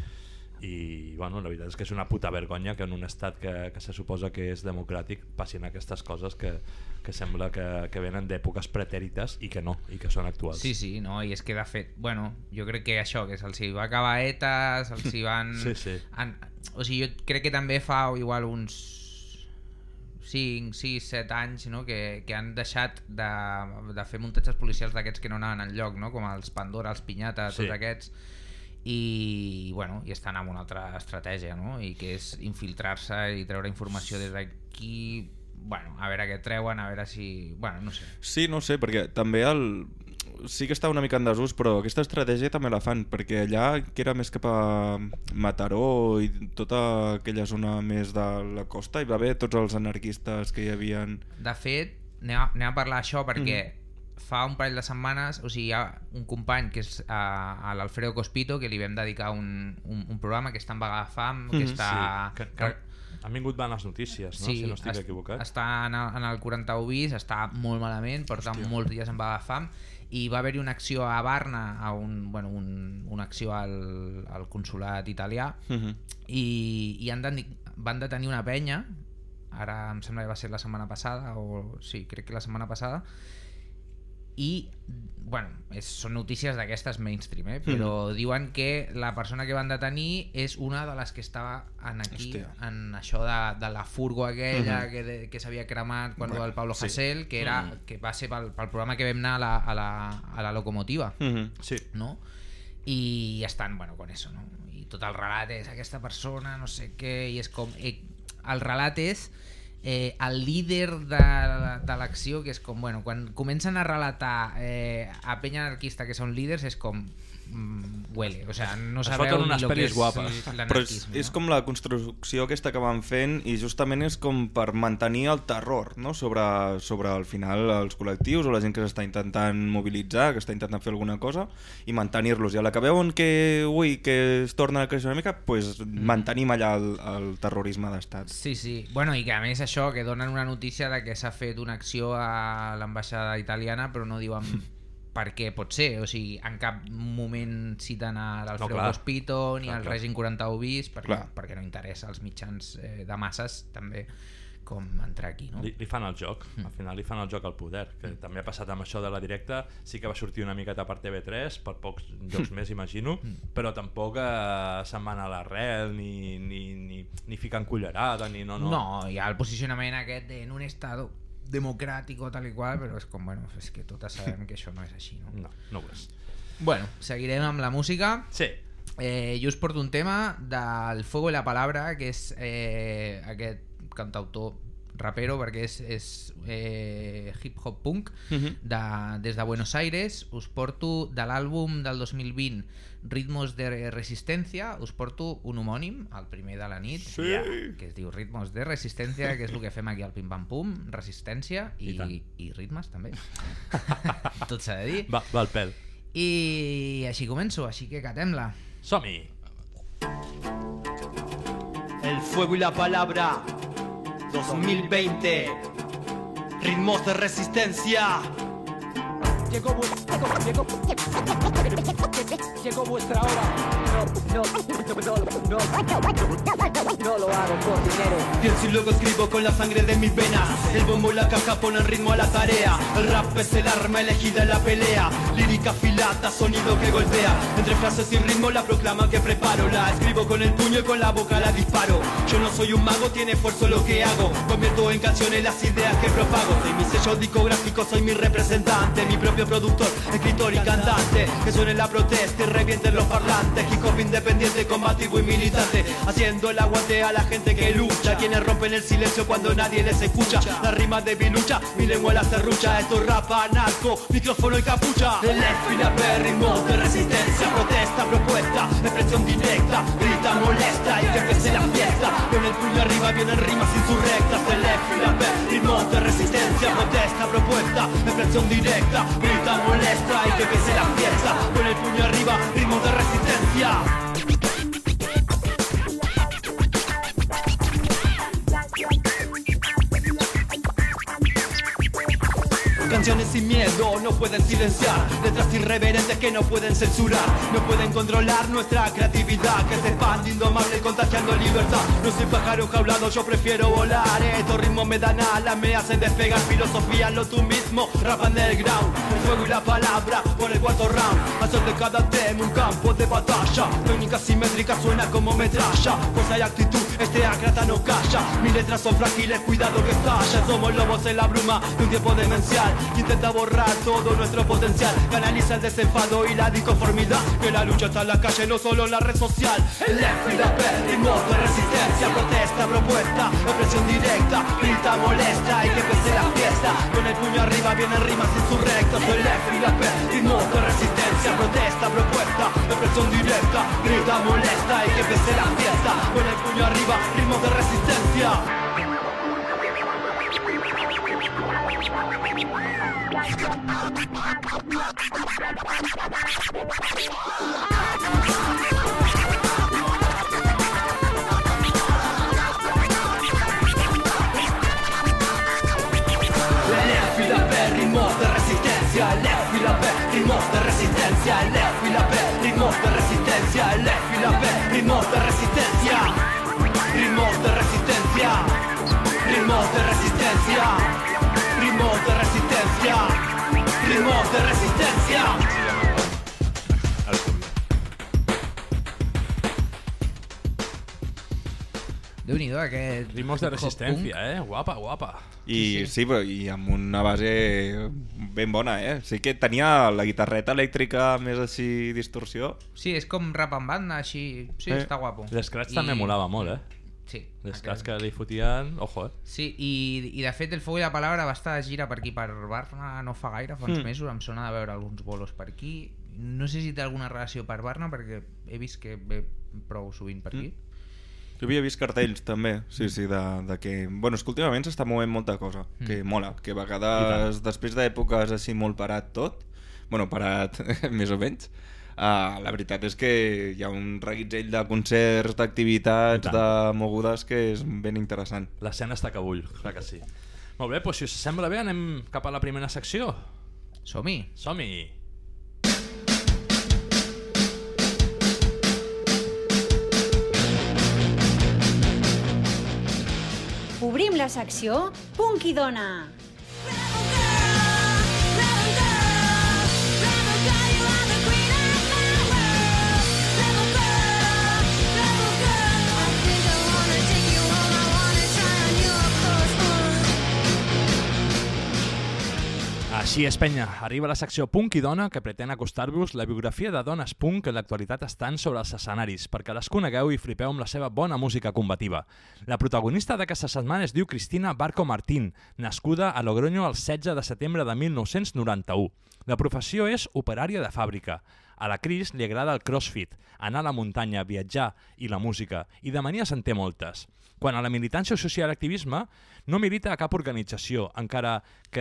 B: i bueno, la veritat és que és una puta vergonya que en un estat que se suposa que és democràtic passin aquestes coses que sembla que venen d'èpoques pretèrites i que no, i que són actuals.
C: Sí, no, i és que de fet, bueno, jo crec que això, que se'ls va acabar ETA, se'ls van...
B: Sí.
C: O sigui, jo crec que també fa igual uns 5, 6, 7 anys, no? que han deixat de fer muntatges policials d'aquests que no anaven enlloc, no? Com els Pandora, els Pinyata, tots aquests, i bueno, i estan amb una altra estratègia, no? I que és infiltrar-se i treure informació des d'aquí, bueno, a veure què treuen, a veure si... Bueno, no sé.
E: Sí, no sé, perquè també sí que està una mica en desús, però aquesta estratègia també la fan, perquè allà, que era més cap a Mataró i tota aquella zona més de la costa, hi va haver tots els anarquistes que hi havien... De
C: fet, anem a parlar d'això perquè fa un parell de setmanes, o sigui, hi ha un company que és l'Alfredo Cospito, que li vam dedicar un programa que està en vaga de fam, que està...
B: Sí, que han vingut bones notícies, no?
C: Sí,
B: si no estic equivocat.
C: Està en el 41 bis, està molt malament, porta molts dies en vaga de fam, i va haver-hi una acció a Varna, una acció al consolat italià, i van detenir una penya, ara em sembla que va ser la setmana passada, sí, crec que la setmana passada, i bueno, són notícies d'aquestes mainstream, però diuen que la persona que van detenir és una de les que estava aquí, en això de la furgo aquella que s'havia cremat quan el Pablo Hasél, que va ser pel programa que vam anar a la locomotiva, no? I estan, bueno, con eso, no? I tot el relat és aquesta persona, no sé què, i és com... El relat és el líder de l'acció, que és com, bueno, quan comencen a relatar a penya anarquista que són líders, és com huele, o sea, no sabeu ni lo que és l'anarquisme.
E: Però és com la construcció aquesta que van fent, i justament és com per mantenir el terror, no? sobre al final els col·lectius o la gent que s'està intentant mobilitzar, que està intentant fer alguna cosa, i mantenir-los, i a la que veuen que es torna a créixer una mica, pues mantenim allà el terrorisme d'estat.
C: Sí, bueno, i que a més això, que donen una notícia de que s'ha fet una acció a l'ambaixada italiana, però no diuen per què pot ser, o sigui, en cap moment citen a l'Alfredo Cospito ni al règim 41 bis, perquè no interessa als mitjans de masses també com entrar aquí, no?
B: Li fan el joc, al final li fan el joc al poder, que també ha passat amb això de la directa, sí que va sortir una miqueta per TV3, per pocs llocs més imagino, però tampoc se'n van a l'arrel ni fiquen cullerada, ni no.
C: No, hi ha el posicionament aquest en un estado democràtico tal i qual, però és com, bueno, és que totes sabem que això no és així, no?
B: No ho és.
C: Bueno, seguirem amb la música.
B: Sí.
C: Jo us porto un tema del Fuego y la Palabra, que és aquest cantautor rapero, perquè és hip-hop punk des de Buenos Aires. Us porto de l'àlbum del 2020 Ritmos de Resistencia, us porto un homònim, el primer de la nit, que es diu Ritmos de Resistencia, que és el que fem aquí al Pim Pam Pum, resistència i ritmes també. Tot s'ha de dir.
B: Va al pèl.
C: I així començo, així que catem-la.
B: Som-hi!
J: El fuego y la palabra 2020 Ritmos de Resistencia. Llegó vuestra hora. No lo hago por dinero. Pienso y luego escribo con la sangre de mis venas. El bombo y la caja ponen ritmo a la tarea. El rap es el arma elegida en la pelea. Lírica afilada, sonido que golpea. Entre frases y ritmo la proclama que preparo. La escribo con el puño y con la boca la disparo. Yo no soy un mago, tiene esfuerzo lo que hago. Convierto en canciones las ideas que propago. Soy mi sello discográfico, soy mi representante, mi propio productor, escritor y cantante. Que suene la protesta y revienten los parlantes. Hip hop independiente, combativo y militante, haciendo el aguante a la gente que lucha, quienes rompen el silencio cuando nadie les escucha. La rima de mi lucha, mi lengua la serrucha. Esto es rap anarco, micrófono y capucha. El FILAP, ritmos de resistencia, protesta, propuesta, expresión directa, grita, molesta y que empiece la fiesta. Con el puño arriba vienen rimas insurrectas. El FILAP, ritmos de resistencia, protesta, propuesta, expresión directa, grita, molesta Canciones sin miedo no pueden silenciar, letras irreverentes que no pueden censurar, no pueden controlar nuestra creatividad, que se expande indomable contagiando libertad. No soy pájaro jaulado, yo prefiero volar. Estos ritmos me dan alas, me hacen despegar. Filosofía, lo tú mismo, rap underground. El fuego y la palabra por el cuarto round. Hacer de cada tema un campo de batalla. Técnica simétrica suena como metralla. Fuerza y actitud, este acrata no calla. Mis letras son frágiles, cuidado que estalla. Somos lobos en la bruma de un tiempo demencial. Intenta borrar todo nuestro potencial. Canaliza el desenfado y la disconformidad. Que la lucha está en la calle, no solo en la red social. El F y la P, ritmos de resistencia. Protesta, propuesta, opresión directa. Grita, molesta y que empiece la fiesta. Con el puño arriba vienen rimas insurrectas. El F y la P, ritmos de resistencia. Protesta, propuesta, opresión directa. Grita, molesta y que empiece la fiesta. Con el puño arriba, ritmos de resistencia. Ritmos de resistencia, el F y la P, ritmos de resistencia, el F y la P, ritmos de resistencia, el F y la P, ritmos de resistencia, ritmos de resistencia, ritmos de resistencia, ritmos de resistencia, ritmos de resistencia.
C: Déu-n'hi-do, aquest...
B: Ritmos de resistència, Guapa, guapa.
E: I sí, però i amb una base ben bona, Sí que tenia la guitarreta elèctrica més així distorsió.
C: Sí, és com rap en banda, així... Sí, està guapo.
B: L'escratch també molava molt,
C: Sí.
B: L'escratch que li fotien... Ojo,
C: Sí, i de fet el Fuego i la Palabra va estar de gira per aquí, per Barna, no fa gaire, fa uns mesos, em sona de veure alguns bolos per aquí. No sé si té alguna relació per Barna, perquè he vist que ve prou sovint per aquí.
E: Jo havia vist cartells també, sí, de que... Bueno, és que últimament s'està movent molta cosa, que mola, que a vegades després d'èpoques així molt parat tot, bueno, parat més o menys, la veritat és que hi ha un reguitzell de concerts, d'activitats, de mogudes que és ben interessant.
B: L'escena està que bull, clar que sí. Molt bé, doncs si us sembla bé anem cap a la primera secció.
C: Som-hi!
B: Som-hi!
K: Obrim la secció Punk i Dona.
B: Així és, penya. Arriba la secció Punk i Dona, que pretén acostar-vos la biografia de dones punk que en l'actualitat estan sobre els escenaris, perquè les conegueu i flipeu amb la seva bona música combativa. La protagonista d'aquesta setmana es diu Cristina Barco Martín, nascuda a Logroño el 16 de setembre de 1991. La professió és operària de fàbrica. A la Cris li agrada el crossfit, anar a la muntanya, viatjar i la música, i de manies en té moltes. Quan a la militància social i activisme, no milita a cap organització, encara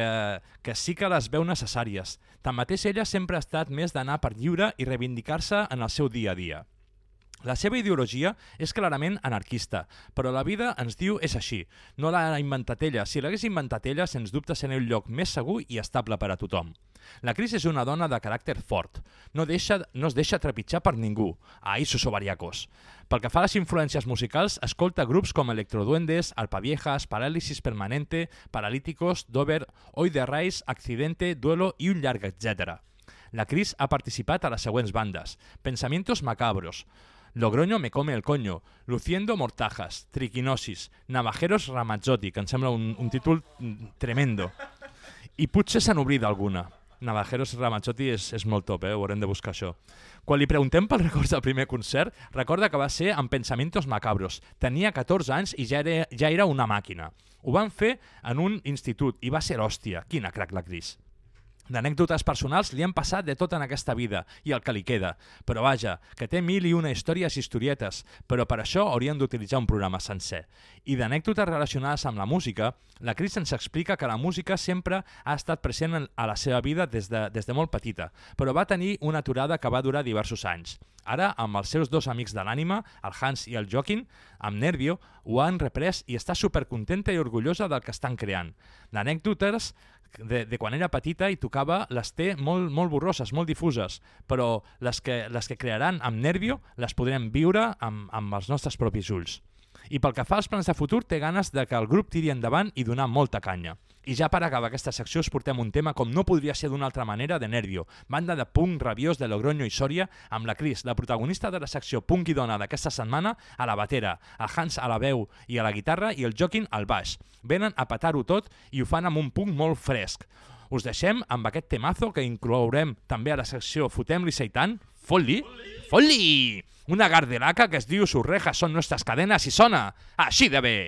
B: que sí que les veu necessàries. Tanmateix, ella sempre ha estat més d'anar per lliure i reivindicar-se en el seu dia a dia. La seva ideologia és clarament anarquista, però la vida ens diu és així. No l'ha inventat ella. Si l'hagués inventat ella, sens dubte seria un lloc més segur i estable per a tothom. La Cris és una dona de caràcter fort. No es deixa trepitjar per ningú. Ai, sus ovariacos. Pel que fa a les influències musicals, escolta grups com Electroduendes, Alpaviejas, Parálisis Permanente, Paralíticos, Dover, Hoy de Rise, Accidente, Duelo i un llarg etc. La Cris ha participat a les següents bandes: Pensamientos Macabros, Logroño me come el coño, Luciendo Mortajas, Triquinosis, Navajeros Ramazzotti, que em sembla un títol tremendo, i potser se n'oblida alguna. Navajeros Ramazzotti és molt top, ho haurem de buscar això. Quan li preguntem pel records del primer concert, recorda que va ser en Pensamientos Macabros. Tenia 14 anys i ja era una màquina. Ho van fer en un institut i va ser l'hòstia. Quina crac la Cris. D'anècdotes personals li han passat de tot en aquesta vida i el que li queda, però vaja, que té 1001 històries i historietes, però per això hauríem d'utilitzar un programa sencer. I d'anècdotes relacionades amb la música, la Cris ens explica que la música sempre ha estat present a la seva vida des de molt petita, però va tenir una aturada que va durar diversos anys. Ara, amb els seus dos amics de l'ànima, el Hans i el Joaquim, amb Nervio, ho han reprès i està supercontenta i orgullosa del que estan creant. D'anècdotes de quan era petita i tocava, les té molt borroses, molt difuses, però les que crearan amb Nervio les podrem viure amb els nostres propis ulls. I pel que fa als plans de futur, té ganes de que el grup tiri endavant i donar molta canya. I ja per acabar aquesta secció us portem un tema com no podria ser d'una altra manera de Nervio, banda de punk rabiós de Logroño i Sòria, amb la Cris, la protagonista de la secció Punk i Dona d'aquesta setmana, a la batera, a Hans a la veu i a la guitarra i el Joaquín al baix. Venen a petar-ho tot i ho fan amb un punk molt fresc. Us deixem amb aquest temazo que inclourem també a la secció Fotem-li Seitan, Fot-li! Una gardelaca que es diu Sus rejas son nuestras cadenas i sona així de bé!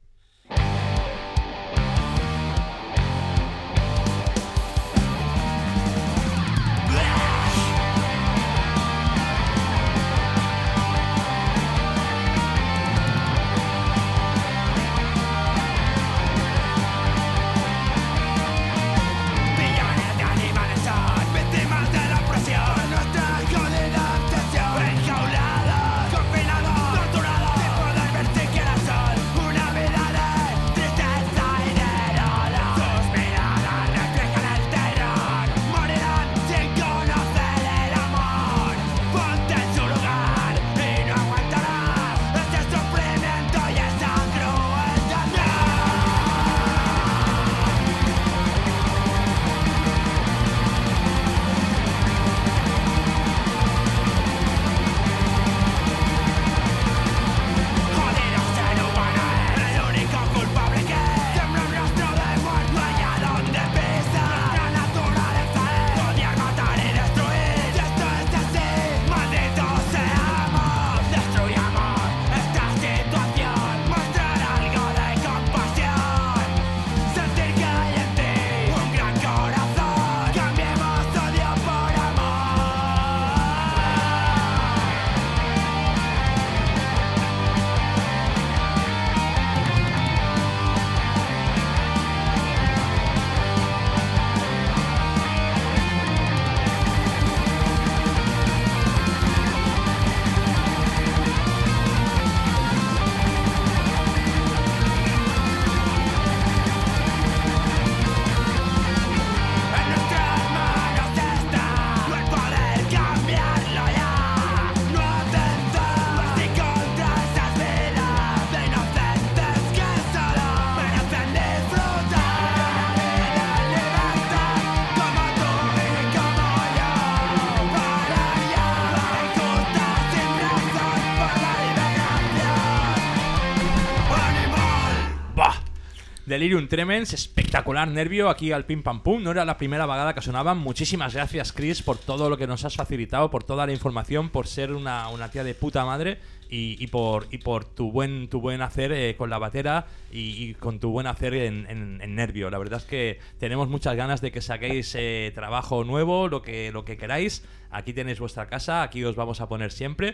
B: Delirium Tremens, espectacular Nervio aquí al Pim Pam Pum. No era la primera vagada que sonaban. Muchísimas gracias, Chris, por todo lo que nos has facilitado, por toda la información, por ser una tía de puta madre y por tu buen hacer con la batera y con tu buen hacer en Nervio. La verdad es que tenemos muchas ganas de que saquéis trabajo nuevo, lo que queráis. Aquí tenéis vuestra casa, aquí os vamos a poner siempre.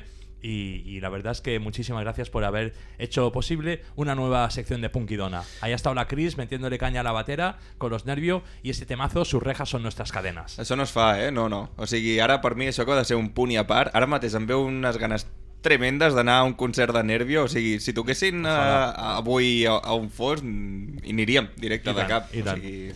B: Y la verdad es que muchísimas gracias por haber hecho posible una nueva sección de Punk i Dona. Ahí ha estado la Cris metiéndole caña a la batera con los Nervio y este temazo, Sus rejas son nuestras cadenas.
E: Això no es fa, No. O sigui, ara per mi això que ha de ser un punt i a part. Ara mateix em veu unes ganes tremendes d'anar a un concert de Nervio. O sigui, si toquessin avui a un fos, hi aniríem directe de cap.
B: I tant.
E: O sigui...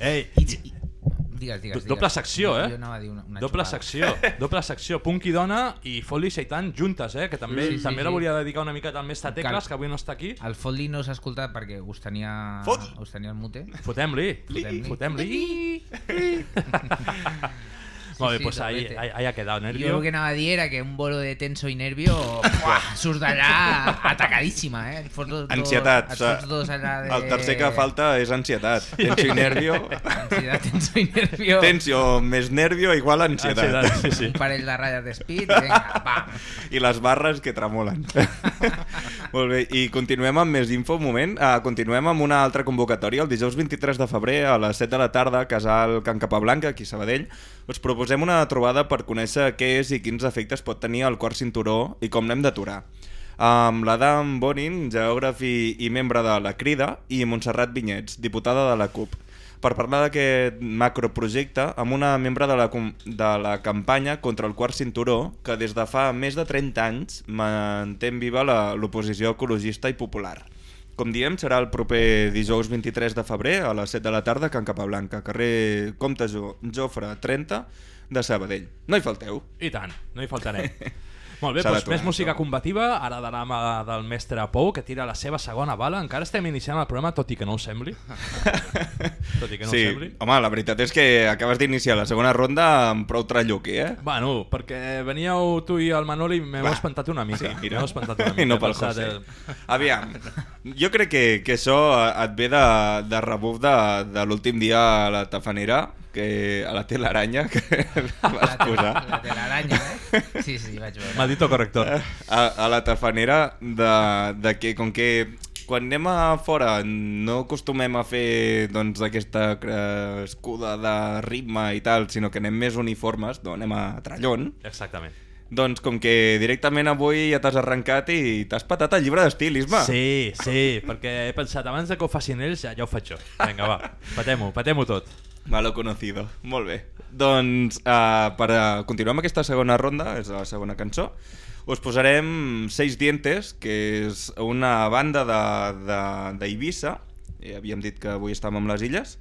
C: Digues.
B: Doble secció,
C: Jo anava a dir una
B: doble
C: xupada.
B: secció. Punk i Dona i Fot-li Seitan juntes, que també
C: Sí.
B: la volia dedicar una miqueta al mestre Tecles, que avui no està aquí.
C: El Fot-li no s'ha escoltat perquè us tenia el mute.
B: Fotem-li. Molt bé, pues ahí ha quedado Nervio.
C: Yo lo que anava a dir era que un bolo de Tenso y Nervio surts d'allà atacadíssima,
E: Ansietat.
C: De...
E: El tercer que falta és ansietat. Tenso i Nervio.
C: Tenso i Nervio.
E: Tensió més Nervio igual ansietat.
B: Sí.
C: Un parell de ratlles de speed, vinga, va.
E: I les barres que tremolen. Molt bé, i continuem amb més info un moment. Continuem amb una altra convocatòria. El dijous 23 de febrer a les 7 de la tarda, Casal Can Capablanca, aquí a Sabadell, us proposem una trobada per conèixer què és i quins efectes pot tenir el quart cinturó i com l'hem d'aturar. Amb l'Adam Bonin, geògraf i membre de la Crida, i Montserrat Vinyets, diputada de la CUP, per parlar d'aquest macroprojecte amb una membre de la campanya contra el quart cinturó que des de fa més de 30 anys manté viva l'oposició ecologista i popular. Com diem, serà el proper dijous 23 de febrer a les 7 de la tarda a Can Capablanca, carrer Comte Jofre 30 de Sabadell. No hi falteu.
B: I tant, no hi faltarem. Molt bé, doncs més música combativa, ara de la mà del mestre Pou, que tira la seva segona bala. Encara estem iniciant el programa, tot i que no ho sembli. Tot i que no ho sembli.
E: Home, la veritat és que acabes d'iniciar la segona ronda amb prou tralluqui,
B: Bueno, perquè veníeu tu i el Manoli i m'heu espantat una mica.
E: Sí, mira. I no pel José. Aviam, jo crec que això et ve de rebuf de l'últim dia a la tafanera, que a la telaranya que vas posar.
C: La telaranya, Sí, vaig veure.
B: Maldito corrector.
E: A la tafanera de que com que quan anem a fora no acostumem a fer doncs aquesta escuda de ritme i tal, sinó que anem més uniformes, doncs anem a trallon.
B: Exactament.
E: Doncs com que directament avui ja t'has arrencat i t'has patat el llibre d'estilisme.
B: Sí, perquè he pensat abans que ho facin ells ja ho faig jo. Vinga, va, patem-ho tot.
E: Malo conocido, molt bé. Doncs per continuar amb aquesta segona ronda, és la segona cançó, us posarem Seis Dientes, que és una banda d'Eivissa, havíem dit que avui estàvem amb les illes,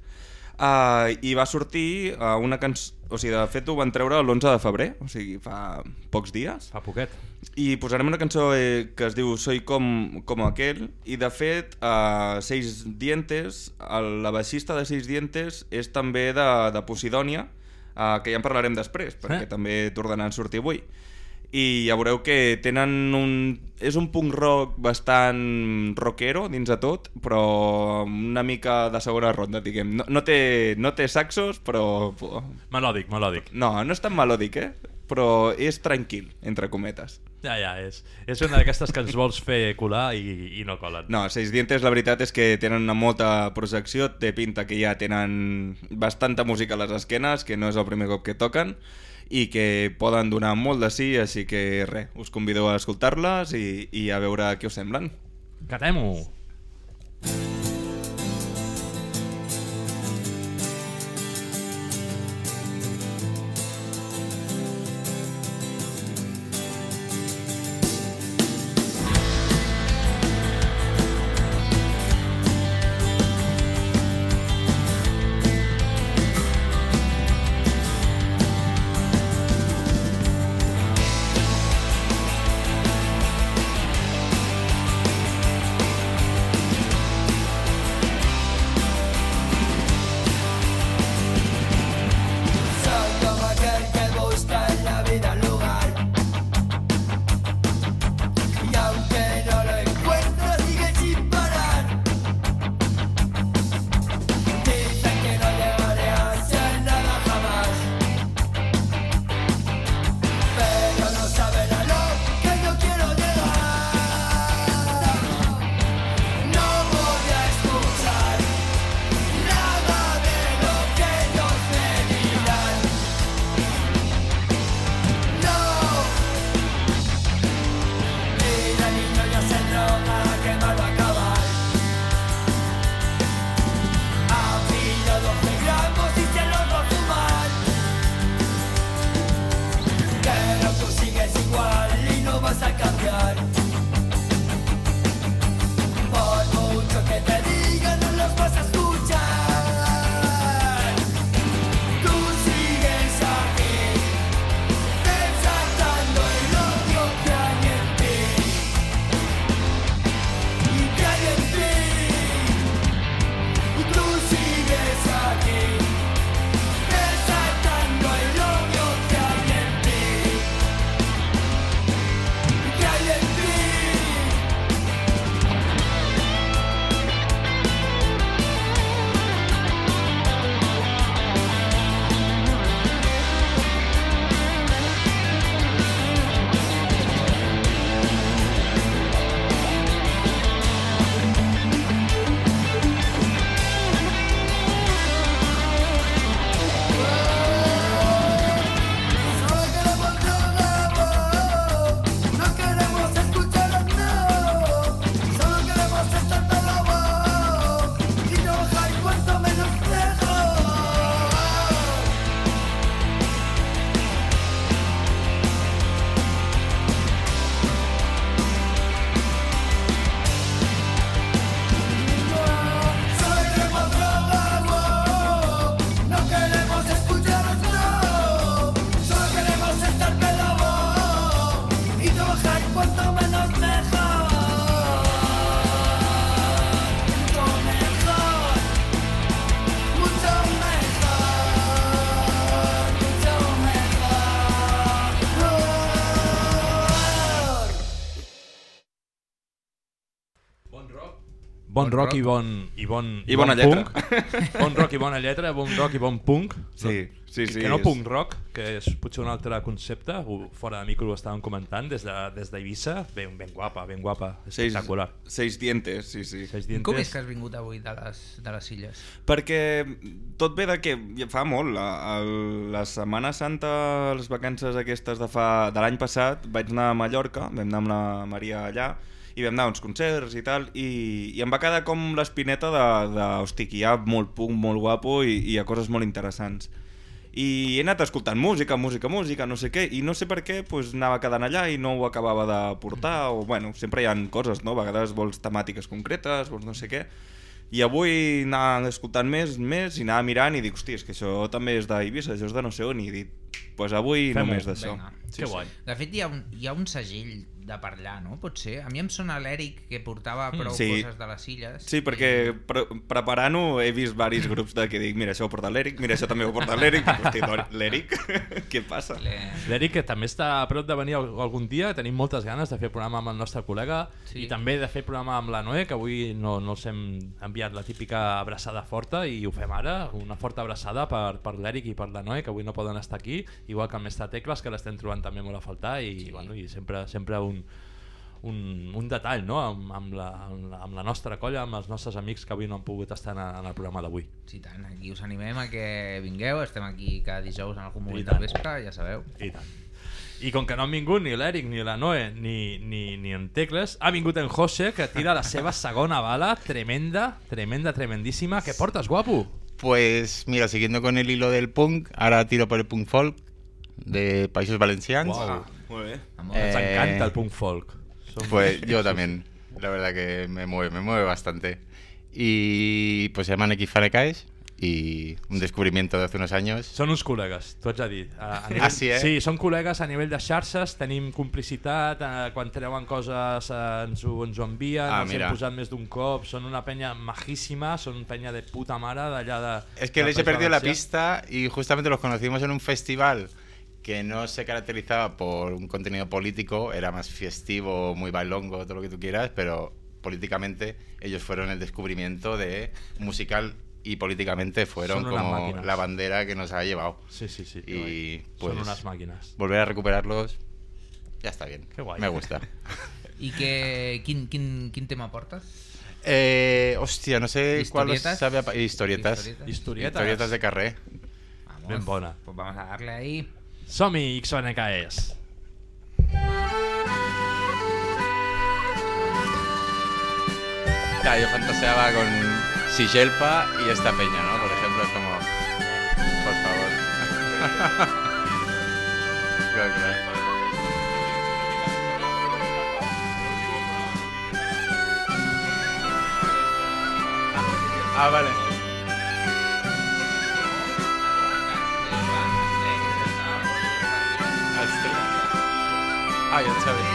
E: i va sortir una cançó, o sigui, de fet ho van treure l'11 de febrer, o sigui, fa pocs dies.
B: Fa poquet.
E: I posarem una cançó que es diu Soy como aquel, i de fet Seis Dientes, la baixista de Seis Dientes és també de Posidònia, que ja en parlarem després, perquè també tornaran a sortir avui. I ja veureu que tenen és un punk rock bastant rockero dins de tot, però una mica de segona ronda, diguem. No té saxos, però...
B: Melòdic.
E: No és tan melòdic, però és tranquil, entre cometes.
B: Ja, és una d'aquestes que ens vols fer colar i no colen.
E: No, Seis Dientes la veritat és que tenen una molta projecció, té pinta que ja tenen bastanta música a les esquenes, que no és el primer cop que toquen, i que poden donar molt de sí, així que res, us convido a escoltar-les i a veure què us semblen.
B: Catem-ho! Bon rock i bon
E: bona lletra.
B: Punk. Bon rock i bona lletra, bon rock i bon punk.
E: Sí.
B: Que no punk rock, que és potser un altre concepte. Fora de micro ho estàvem comentant des d'Eivissa. Ben guapa, espectacular.
E: Seis dientes, sí.
C: Com és que has vingut avui de les Illes?
E: Perquè tot ve de que fa molt. La Setmana Santa, les vacances aquestes de l'any passat, vaig anar a Mallorca, vam anar amb la Maria allà, i vam anar a uns concerts i tal, i em va quedar com l'espineta hosti, que hi ha molt punk, molt guapo i hi ha coses molt interessants. I he anat escoltant música, no sé què, i no sé per què anava quedant allà i no ho acabava de portar, o bueno, sempre hi ha coses, no? A vegades vols temàtiques concretes, vols no sé què, i avui anar escoltant més i anar mirant i dic, hosti, és que això també és d'Eivissa, això és de no sé on, i dic, doncs avui només d'això.
C: Que guai. De fet, hi ha un segell de per allà, no? Pot ser? A mi em sona l'Eric, que portava prou coses de les Illes.
E: Sí, perquè preparant-ho he vist diversos grups que dic, mira, això ho porta l'Eric, mira, això també ho porta l'Eric. Hosti, l'Eric, què passa?
B: L'Eric, que també està a prop de venir algun dia, tenim moltes ganes de fer programa amb el nostre col·lega i també de fer programa amb la Noé, que avui no els hem enviat la típica abraçada forta i ho fem ara, una forta abraçada per l'Eric i per la Noé, que avui no poden estar aquí, igual que el mestre Tecles, que l'estem trobant també molt a faltar i sempre un detall, no? amb la nostra colla, amb els nostres amics que avui no han pogut estar en el programa d'avui.
C: Sí, tant, aquí us animem a que vingueu, estem aquí cada dijous en algun moment del vespre, ja sabeu.
B: I tant. I com que no han vingut ni l'Eric, ni la Noé, ni en Tecles, ha vingut en José, que tira la seva segona bala, tremendíssima. Què portes, guapo?
D: Pues mira, siguiendo con el hilo del punk, ahora tiro por el punk folk de Països Valencians.
E: Wow, muy bien.
B: Nos encanta el punk folk.
D: Pues yo también, la verdad que me mueve bastante. Y pues se llaman Equifanecaes y un descubrimiento de hace unos años.
B: Són uns col·legues, t'ho haig de dir.
D: Sí,
B: Sí, són col·legues a nivell de xarxes, tenim complicitat, quan treuen coses ens ho envien, ens hem posat més d'un cop, són una penya majíssima, són penya de puta mare d'allà de...
D: Es que les he perdido la pista y justamente los conocimos en un festival que no se caracterizaba por un contenido político, era más festivo, muy bailongo, todo lo que tú quieras, pero políticamente ellos fueron el descubrimiento de musical y políticamente fueron como
B: máquinas.
D: La bandera que nos ha llevado.
B: Sí.
D: Y pues
B: son unas máquinas.
D: Volver a recuperarlos ya está bien.
B: Qué guay.
D: Me gusta.
C: I quin tema portes?
D: Hostia, no sé cuál sabe a... Historietas de carrer.
C: Vamos,
B: ben bona.
C: Pues vamos a darle ahí.
B: Som-hi, Equifanecaes.
D: Yo fantaseaba con Sigelpa y esta peña, ¿no? Por ejemplo, es como... Por favor. Claro. Ah, vale. Ah, ja et sabia.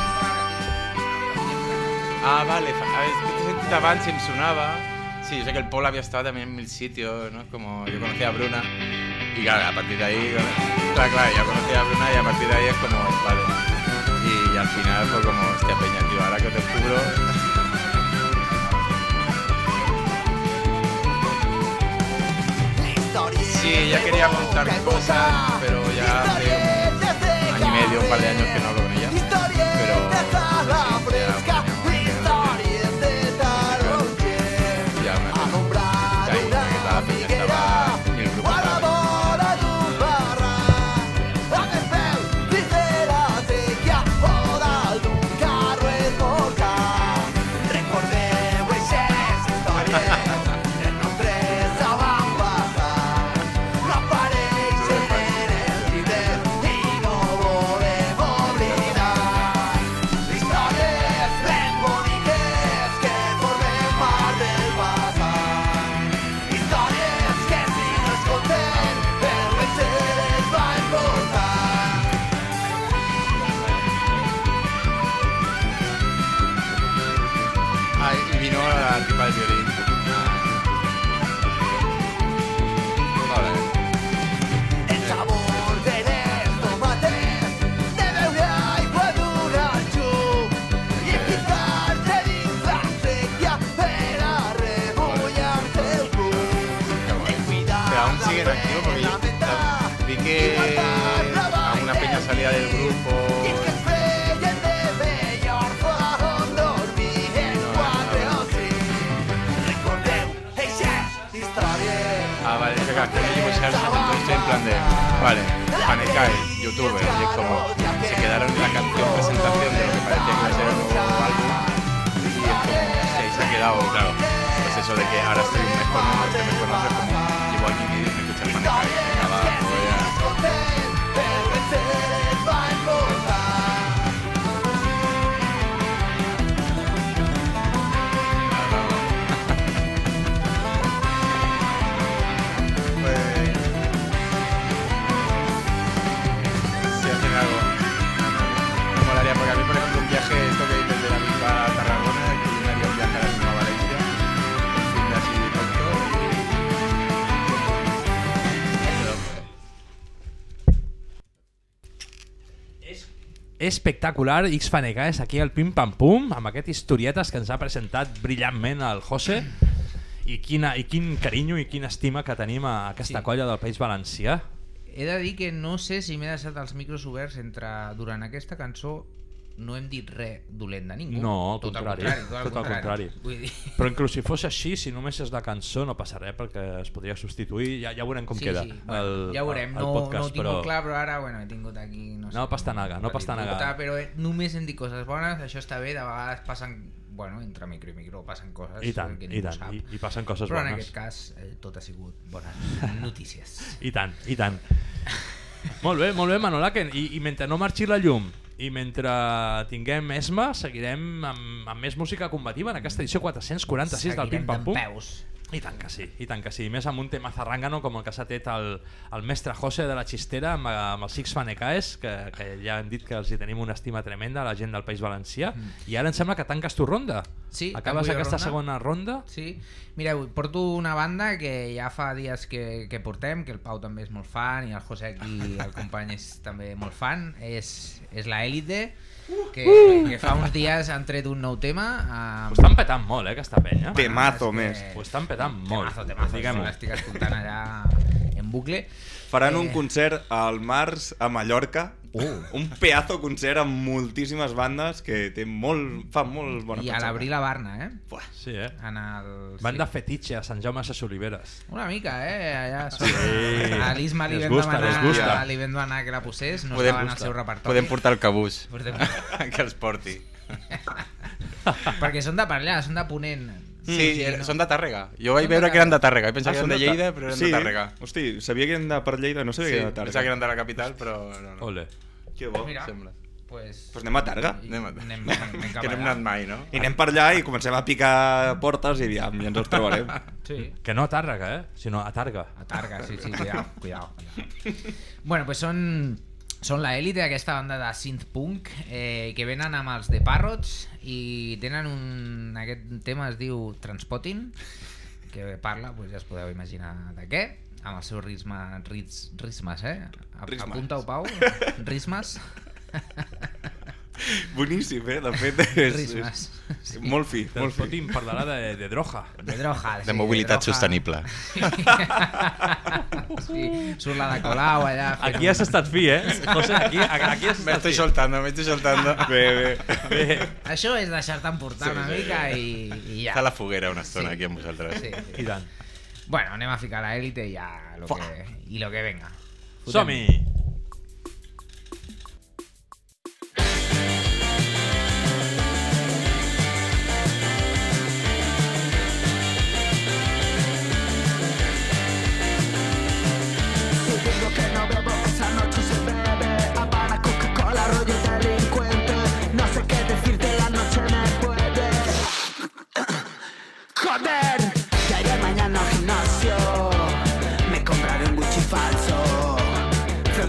D: Ah, vale. A ver, que te sentit abans i em sonava. Sí, yo sé que el Paul había estado también en 1000 sitios, ¿no? Como yo conocía a Bruna. Y claro, a partir de ahí... Claro, yo conocía a Bruna y a partir de ahí es como... Vale. Y al final fue como... Hostia, peña, tío, ahora que os descubro... Sí, ya quería contar cosas, pero ya hace un año y medio, un par de años que no hablo con ella. Pero el violín.
L: El sabor de les tomates de beure aigua d'un aljub i ficar-te dins la sèquia per
D: Entonces, en plan de, vale, Panekai, youtuber, y es como, se quedaron en la canción presentación de lo que parecía que iba a ser el nuevo álbum, y es como, sí, se ha quedado, claro, pues eso de que ahora estoy un mes con uno, este mes con otro, como, llevo aquí y me escucha el Panekai, venga, va, voy a... Porque a mí, por ejemplo, un viaje, esto que dices de la misma a Tarragona, que yo me haría un viaje a la misma Valencia, un fin de así tonto
B: Espectacular, X Fanegas aquí al Pim Pam Pum, amb aquest historietes que ens ha presentat brillantment el José, i quin carinyo i quina estima que tenim a aquesta colla del País Valencià.
C: He de dir que no sé si m'he deixat els micros oberts durant aquesta cançó. No hem dit res dolent de ningú.
B: No, al contrari. Tot al contrari. Però inclús si fos així, si només és la cançó, no passa res perquè es podria substituir. Ja veurem com queda
C: ja veurem, no ho tinc molt clar, però ara he tingut aquí...
B: No passa nada.
C: Però només hem dit coses bones, això està bé, de vegades passen... Bueno, entre micro i micro passen coses
B: que ningú sap. I passen coses bones.
C: Però en aquest cas tot ha sigut bones notícies.
B: I tant. Molt bé, Manolaken. I mentre no marxi la llum i mentre tinguem ESMA, seguirem amb més música combativa en aquesta edició 446 del Pim Pam Pum. I tant que sí. Més amb un tema zarrangano com el que s'ha tret el mestre José de la Xistera amb els Six Fanecaes, que ja hem dit que els hi tenim una estima tremenda a la gent del País Valencià. I ara em sembla que tanques tu ronda.
C: Sí,
B: acabes aquesta segona ronda.
C: Sí, mireu, porto una banda que ja fa dies que portem, que el Pau també és molt fan i el José aquí, el company, és també molt fan. És la Élite, que fa uns dies han tret un nou tema.
B: Ho estan petant molt, aquesta penya.
E: Temazo més.
B: Ho estan petant molt.
C: Temazo. L'estic escoltant allà en bucle.
E: Faran un concert al març a Mallorca. Un pedazo concert amb moltíssimes bandes que fa molt bona
C: I a l'abril a Barna,
B: Sí, banda fetitxe a Sant Jaume Ses Oliveres.
C: Una mica, allà a l'Isma li vam demanar que la posés, no estava en el seu repertori.
D: Podem portar el cabús que els porti.
C: Perquè són de per allà, són de Ponent.
D: Sí, són de Tàrrega. Jo vaig veure que eren de Tàrrega. He pensat que eren de Lleida, però eren de Tàrrega.
E: Hosti, sabia que eren de per Lleida, no sabia que eren de Tàrrega.
D: Pensava que eren de la capital, però no.
E: Ole. Que bo,
D: sembla.
C: Pues
E: anem a Tàrrega.
C: Anem
D: que no hem anat mai, no?
E: I anem per allà i comencem a picar portes i ja ens els trobarem.
B: Que no a Tàrrega, sinó a Targa.
C: A Targa, sí, cuidao. Bueno, pues són la Élite, aquesta banda de synth-punk que venen amb els The Parrots i tenen aquest tema es diu Transpotting, que parla, ja es podeu imaginar de què, amb els seus ritmes, apunta-ho, Pau, ritmes.
E: Boníssim, de fet és molt fi.
B: Transpotting parlarà de droga.
D: De mobilitat sostenible.
C: Sí, surt la de Colau allà.
B: Aquí has estat fi, José, aquí has estat
D: me estoy soltando. Bé.
C: Això és deixar-te emportar una mica i ja.
D: Està la foguera una estona aquí amb vosaltres.
B: I tant.
C: Bueno, anem a ficar la Élite i ja lo que venga.
B: Som-hi!
L: Joder, ya iré mañana al gimnasio. Me compraré un Gucci falso.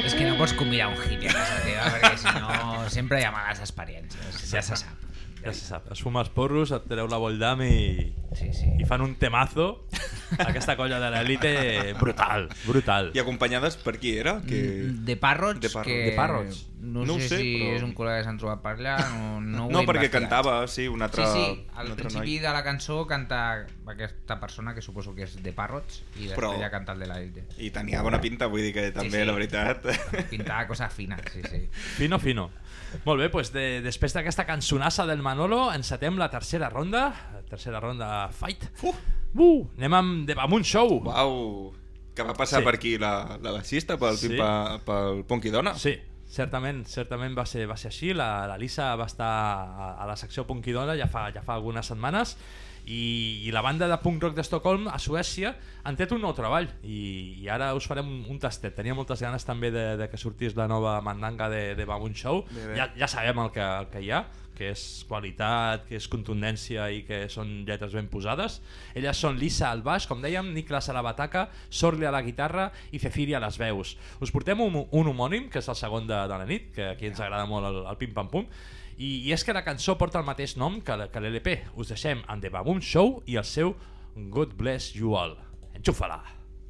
C: És que no pots convidar un hippie a casa teva perquè si no sempre hi ha males experiències, ja se sap.
B: Ja se sap, es fuma els porros, et treu la Volldam i fan un temazo. Aquesta colla de l'elite brutal.
E: I acompanyades per qui era?
C: De Parrots, que no sé si
E: però...
C: és un col·lega que s'han trobat per allà, no
E: No, perquè cantava, sí, un altre...
C: Sí, al principi de la cançó canta aquesta persona que suposo que és de Parrots i després ja canta el de l'elite.
E: I tenia bona pinta, vull dir que també, la veritat...
C: Pintava cosa fina, sí.
B: Fino. Molt bé, doncs després d'aquesta cançonassa del Manolo encetem la tercera ronda Fight. Anem amb The Baboon Show.
E: Uau, que va passar per aquí la baixista, pel Punky Dona.
B: Sí, certament va ser així. La Lisa va estar a la secció Punky Dona ja fa algunes setmanes i la banda de punk rock d'Estocolm a Suècia han tret un nou treball i ara us farem un tastet. Tenia moltes ganes també de que sortís la nova mandanga de Baboon Show. Ja sabem el que hi ha, que és qualitat, que és contundència i que són lletres ben posades. Elles són Lisa al baix, com dèiem, Niklas a la bataca, Sorli a la guitarra i Cecilia a les veus. Us portem un homònim, que és el segon de la nit, que aquí ens agrada molt el pim-pam-pum, i és que la cançó porta el mateix nom que l'LP. Us deixem amb The Baboon Show i el seu God Bless You All. Enxufa-la!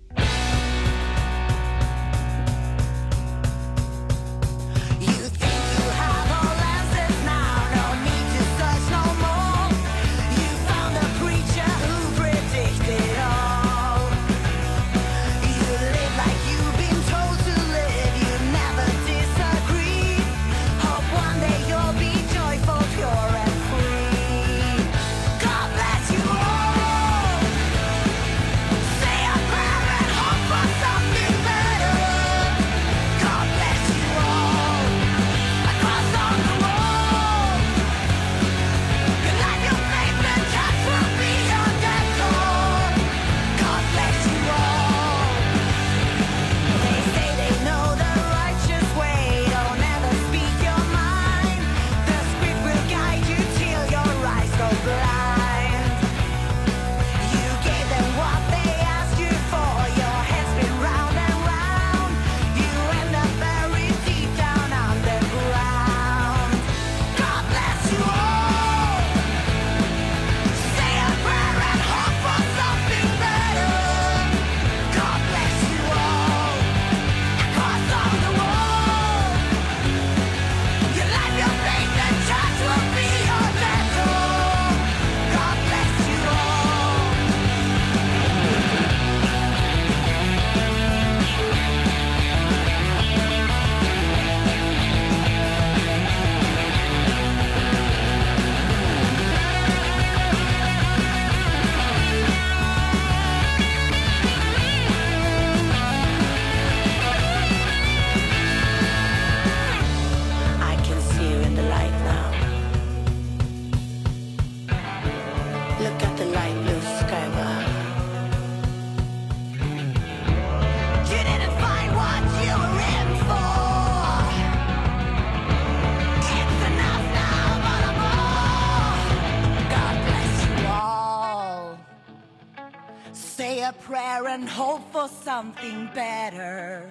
M: And hope for something better.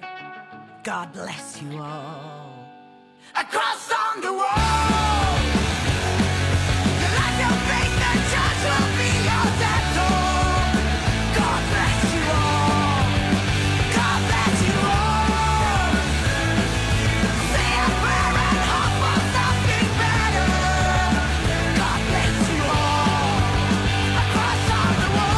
M: God bless you all. Across on the wall, your life, your faith, and church will be your death toll. God bless you all. God bless you all. Say a prayer and hope for something better. God bless you all. Across on the wall.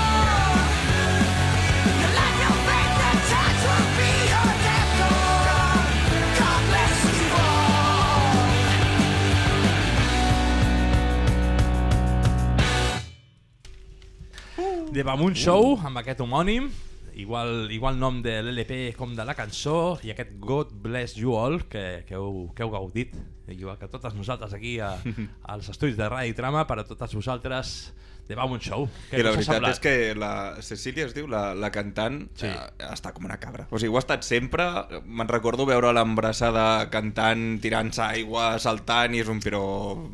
B: The Baboon Show, amb aquest homònim, igual nom de l'LP com de la cançó, i aquest God Bless You All que heu gaudit, igual que totes nosaltres aquí als estudis de Ràdio Trama, per a totes vosaltres, The Baboon Show.
E: I la veritat és que la Cecília es diu, la cantant, està com una cabra. O sigui, ho ha estat sempre. Me'n recordo veure-la embarassada cantant, tirant-se aigua, saltant, i és un però...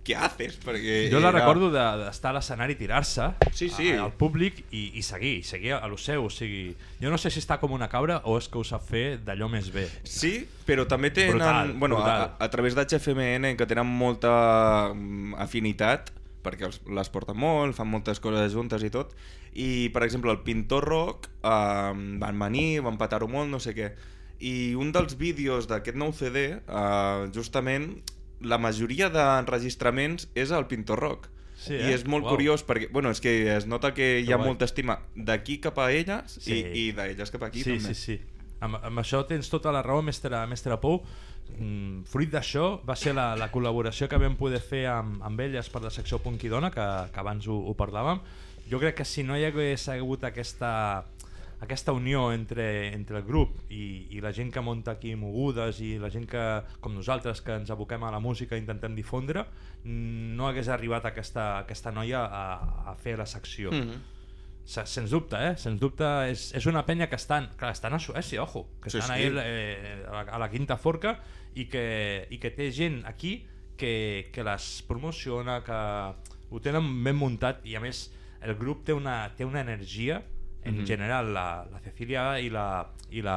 E: què haces? Perquè
B: jo la recordo d'estar a l'escenari, tirar-se al públic i seguir a lo seu. O sigui, jo no sé si està com una cabra o és que ho sap fer d'allò més bé.
E: Sí, però també tenen, a través d'HFMN, que tenen molta afinitat, perquè les porten molt, fan moltes coses juntes i tot, i per exemple el Pintor Rock van venir, van petar-ho molt, no sé què, i un dels vídeos d'aquest nou CD, justament la majoria d'enregistraments és el Pintor Rock. Sí, i és molt curiós perquè, és que es nota que hi ha molta estima d'aquí cap a elles i d'elles cap aquí també.
B: Sí. Amb això tens tota la raó, mestre Pou. Fruit d'això va ser la col·laboració que vam poder fer amb elles per la secció Punk i Dona, que abans ho parlàvem. Jo crec que si no hi hagués hagut aquesta unió entre el grup i la gent que munta aquí mogudes i la gent que, com nosaltres, que ens aboquem a la música i intentem difondre, no hagués arribat aquesta noia a fer la secció. Sens dubte, sens dubte és una penya que estan a Suècia, ojo, que estan ahí a la Quinta Forca i que té gent aquí que les promociona, que ho tenen ben muntat, i a més el grup té una energia en general. La Cecilia i la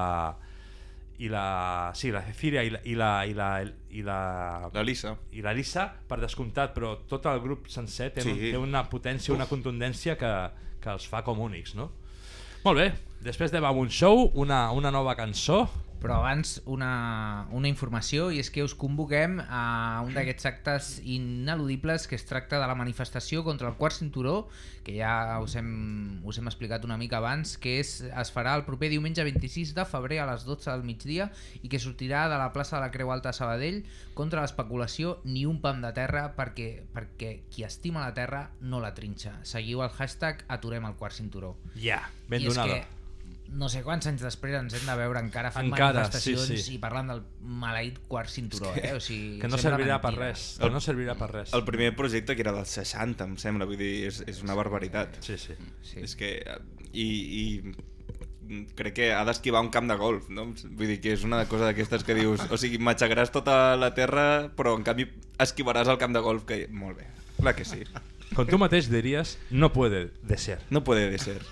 B: Cecilia i la Lisa, per descomptat, però tot el grup sencer té una potència, una contundència que els fa com únics, no? Molt bé, després de Baboon Show, una nova cançó.
C: Però abans una informació, i és que us convoquem a un d'aquests actes ineludibles, que es tracta de la manifestació contra el quart cinturó, que ja us hem explicat una mica abans, que es farà el proper diumenge 26 de febrer a les 12 del migdia i que sortirà de la plaça de la Creu Alta a Sabadell contra l'especulació Ni un pam de terra, perquè qui estima la terra no la trinxa. Seguiu el hashtag Aturem el quart cinturó.
B: Ben donada.
C: No sé quants anys després ens hem de veure encara fent manifestacions i parlant del maleït quart cinturó. O sigui,
B: que no servirà per res. No servirà per res.
E: El primer projecte, que era dels 60, em sembla, vull dir, és una barbaritat.
B: Sí.
E: És que... I crec que ha d'esquivar un camp de golf, no? Vull dir que és una cosa d'aquestes que dius, o sigui, matxacaràs tota la terra, però en canvi esquivaràs el camp de golf, que molt bé, clar que sí.
B: Com tu mateix diries, no puede de ser.
E: No puede de ser.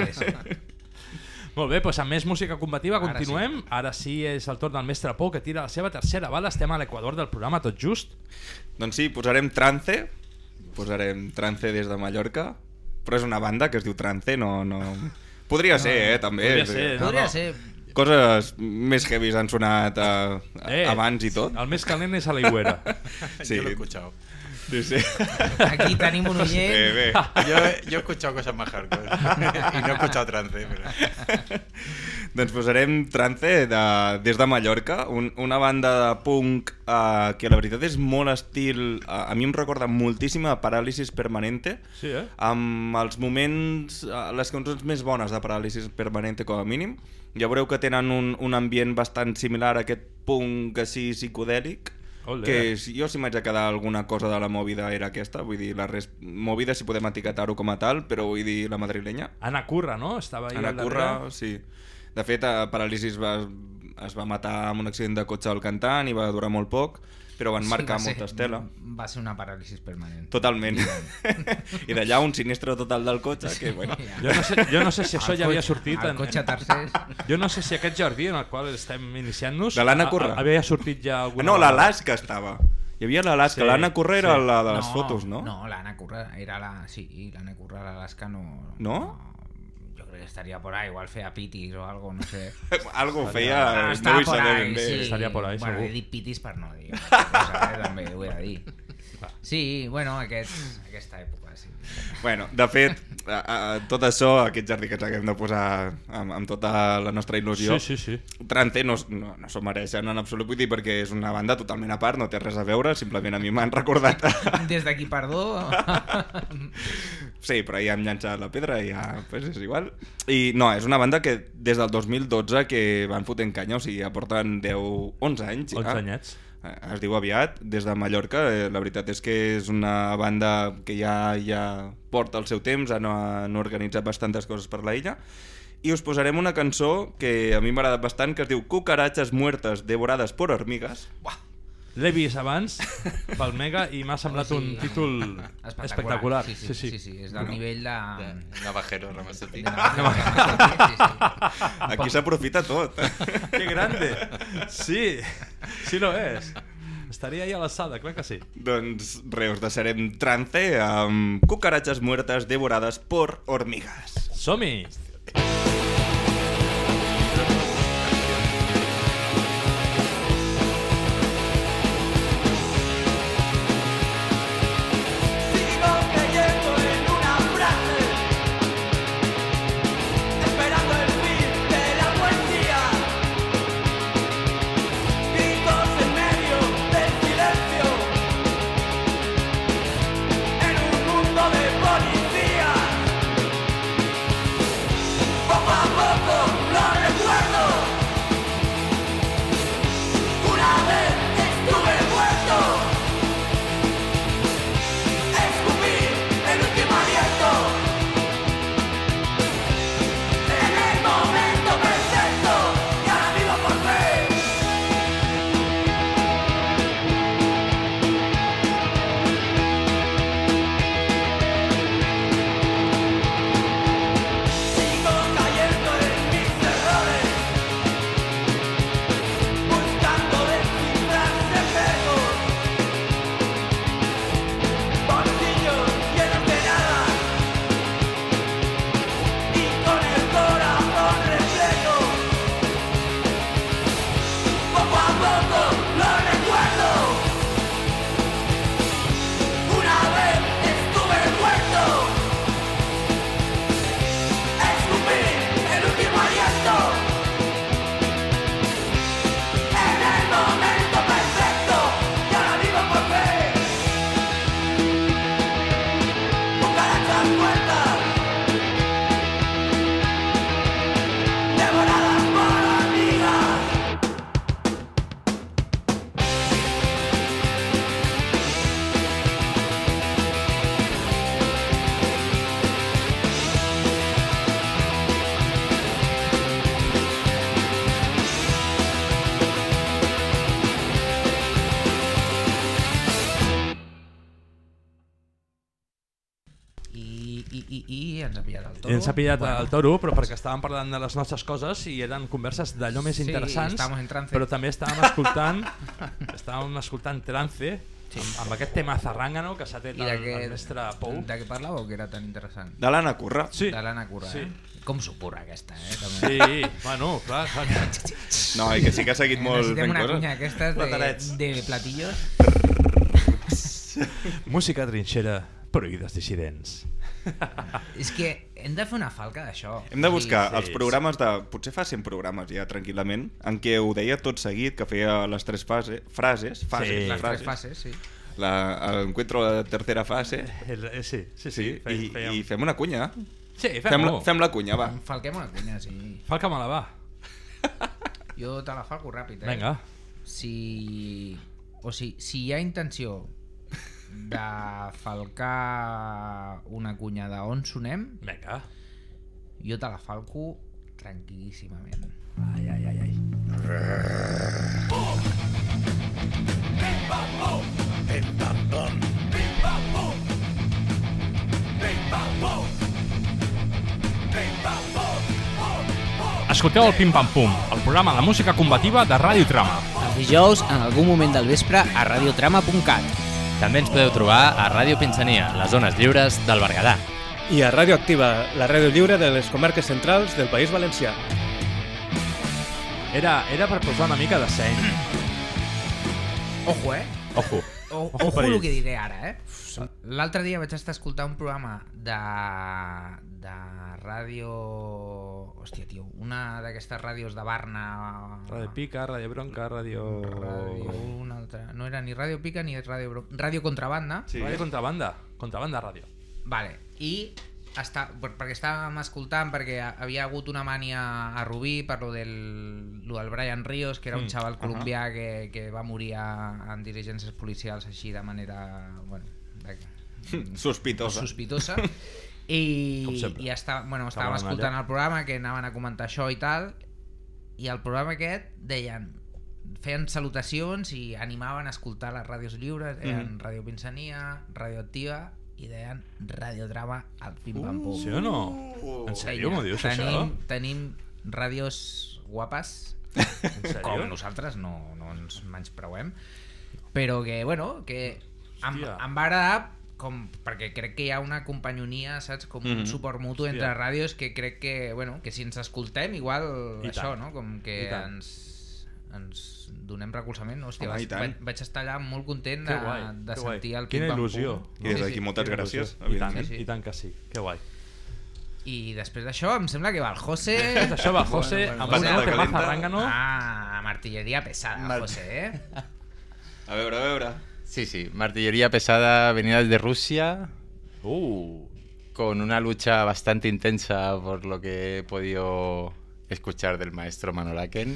B: Molt bé, doncs amb més música combativa continuem. Ara sí és el torn del mestre Pou, que tira la seva tercera bala. Estem a l'equador del programa, tot just.
E: Doncs sí, posarem Trance des de Mallorca, però és una banda que es diu Trance, no... Podria ser, també.
C: Podria ser.
E: Coses més heavies han sonat abans i tot.
B: El més calent és a la Higuera.
E: Sí.
D: Yo lo he escuchado.
E: Sí.
C: Aquí tenim un oient.
D: Yo he escuchado cosas más hardcore y no he escuchado Trance. Pero...
E: Doncs posarem Trance des de Mallorca, una banda de punk que la veritat és molt estil, a mi em recorda moltíssim a Paràlisis Permanente, amb els moments, les cançons més bones de Paràlisis Permanente com a mínim. Ja veureu que tenen un ambient bastant similar a aquest punk així psicodèlic, que jo si m'haig de quedar alguna cosa de la movida era aquesta, vull dir, la movida si podem etiquetar-ho com a tal, però vull dir la madrilenya.
B: Ana Curra, no? Estava
E: Ana Curra, sí. De fet, a Paràlisis es va matar amb un accident de cotxe al cantant i va durar molt poc, però van marcar molta estela.
C: Va ser una paràlisis permanent.
E: Totalment. I d'allà un sinistre total del cotxe, que bueno...
B: Jo no sé si això ja havia sortit...
C: El cotxe tercers...
B: Jo no sé si aquest jardí en el qual estem iniciant-nos...
E: De l'Anna Curra.
B: Havia sortit ja alguna...
E: No, l'Alaska estava. Hi havia l'Alaska. L'Anna Curra era la de les fotos, no?
C: No, l'Anna Curra era la... Sí, l'Anna Curra a l'Alaska no...
E: No?
C: Estaría por ahí, igual feia pitis o algo, no sé.
E: Algo feia, no vull saber ben bé.
C: Sí.
B: Estaria por ahí,
C: bueno,
B: segur.
C: He dit pitis per no dir. També ho he de dir. Sí, bueno, aquesta època, sí.
E: Bueno, de fet, tot això, aquest jardí que ens haguem de posar amb tota la nostra il·lusió,
B: sí.
E: Trance no s'ho mereixen en absolut, vull dir, perquè és una banda totalment a part, no té res a veure, simplement a mi m'han recordat...
C: Des d'aquí, perdó...
E: Sí, però ja hem llançat la pedra i ja pues és igual. I no, és una banda que des del 2012 que van fotent canya, o sigui, ja porten 11 anys.
B: 11 anyets.
E: Es diu aviat, des de Mallorca. La veritat és que és una banda que ja porta el seu temps, han organitzat bastantes coses per la illa. I us posarem una cançó que a mi m'ha agradat bastant, que es diu Cucarachas muertas devorades por hormigas.
B: L'he vist abans pel Mega i m'ha semblat un títol espectacular.
C: Sí, és del nivell de...
D: Navajero, Ramazzotti.
E: Aquí s'aprofita tot.
B: Que grande. Sí lo és. Estaria ahí a l'alçada, clar que sí.
E: Doncs res, us deixarem trance amb cucaratges muertes devorades por hormigas.
B: Som-hi! Ens ha pillat el toro, però perquè estàvem parlant de les nostres coses i eren converses d'allò més interessants, però també estàvem escoltant trance amb aquest tema zarrangano que s'ha tret el mestre Pou.
C: De què parlàveu que era tan interessant?
E: De l'Anna Curra.
C: De l'Anna Curra, Com s'ho curra aquesta,
B: Sí, bueno, clar.
E: No, i que sí que ha seguit molt fent coses.
C: Necessitem una cunya aquestes de platillos.
B: Música trinxera, prohibidos dissidents.
C: És que hem de fer una falca d'això.
E: Hem de buscar els programes de... Potser fa 100 programes ja, tranquil·lament, en què ho deia tot seguit, que feia les tres frases.
C: Les tres fases, sí.
E: L'encuentro de tercera fase.
B: Sí.
E: I fem una cunya.
B: Sí,
E: fem la cunya, va.
C: Falquem una cunya, sí.
B: Falca-me-la, va.
C: Jo te la falco ràpid,
B: Vinga.
C: Si hi ha intenció de falcar una cunya d'on sonem,
B: vinga,
C: jo te la falco tranquil·líssimament.
B: Ai. Escolteu el Pim Pam Pum, el programa de música combativa de Ràdio Trama.
H: Els dijous, en algun moment del vespre, a radiotrama.cat.
I: També ens podeu trobar a Ràdio Pinsania, les zones lliures del Berguedà.
A: I a Ràdio Activa, la ràdio lliure de les comarques centrals del País Valencià.
B: Era per posar una mica de seny.
C: Ojo,
B: Ojo
C: Ojo el que diré ara, L'altre dia vaig estar escoltant un programa de ràdio... Hòstia, tio, una d'aquestes ràdios de Barna...
B: Ràdio Pica, Ràdio Bronca, Ràdio...
C: Una altra... No era ni Ràdio Pica ni Ràdio Bronca... Ràdio Contrabanda.
B: Sí. Ràdio Contrabanda. Contrabanda Ràdio.
C: Vale, i... perquè estàvem escoltant, perquè havia hagut una mània a Rubí per lo del Brian Ríos, que era un xaval colombià que va morir en diligències policials així de manera... Bueno, sospitosa. I estàvem escoltant el programa, que anaven a comentar això i tal, i el programa aquest deien feien salutacions i animaven a escoltar les ràdios lliures, deien Ràdio Pinsania, Ràdio Activa i deien radiodrama al pim-pam-pum.
B: Sí o no? En sèrio m'ho dius això?
C: Tenim ràdios guapes, com nosaltres, no ens menyspreuem, però que, bueno, que em va agradar perquè crec que hi ha una companyonia, saps? Com un suport mutu entre ràdios que crec que, bueno, que si ens escoltem igual això, no? Com que ens donem recolzament. Hòstia, vaig estar allà molt content de sentir el pim-pam-pum.
B: Quina il·lusió.
E: I des d'aquí moltes gràcies.
B: I tant que sí, que guai.
C: I després d'això em sembla que va el José.
B: Després d'això va el José amb un temazo arrángano.
C: Martillería pesada, José,
E: A veure.
D: Sí, Martillería pesada venida desde Rusia, con una lucha bastante intensa por lo que he podido escuchar del maestro Manolaken.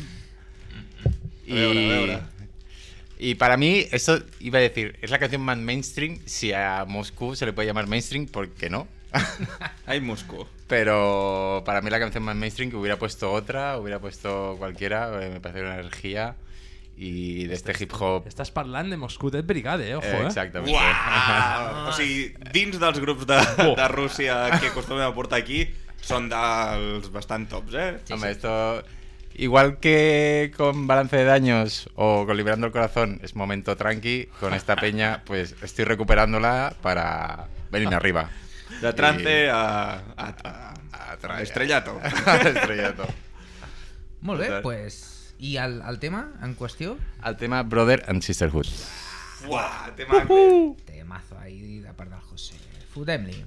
D: Y para mí, esto iba a decir, es la canción más mainstream. Si a Moscú se le puede llamar mainstream, ¿por qué no?
E: Hay Moscú.
D: Pero para mí la canción más mainstream, que hubiera puesto otra, hubiera puesto cualquiera, me parece una energía. I d'este hip-hop...
B: Estàs parlant de Moscudet Brigade, ojo,
D: Exactament.
E: Uau! O sigui, dins dels grups de Rússia que acostumem a portar aquí, són dels bastant tops,
D: Home, esto... Igual que con Balance de Daños o con Liberando el Corazón es momento tranqui, con esta peña pues estoy recuperándola para venirme arriba.
E: De trance a estrellato.
D: Estrellato.
C: Molt bé, pues... I el tema en qüestió?
D: El tema Brother and Sisterhood.
E: Uah,
C: Temazo ahí de part del José. Fotem-li.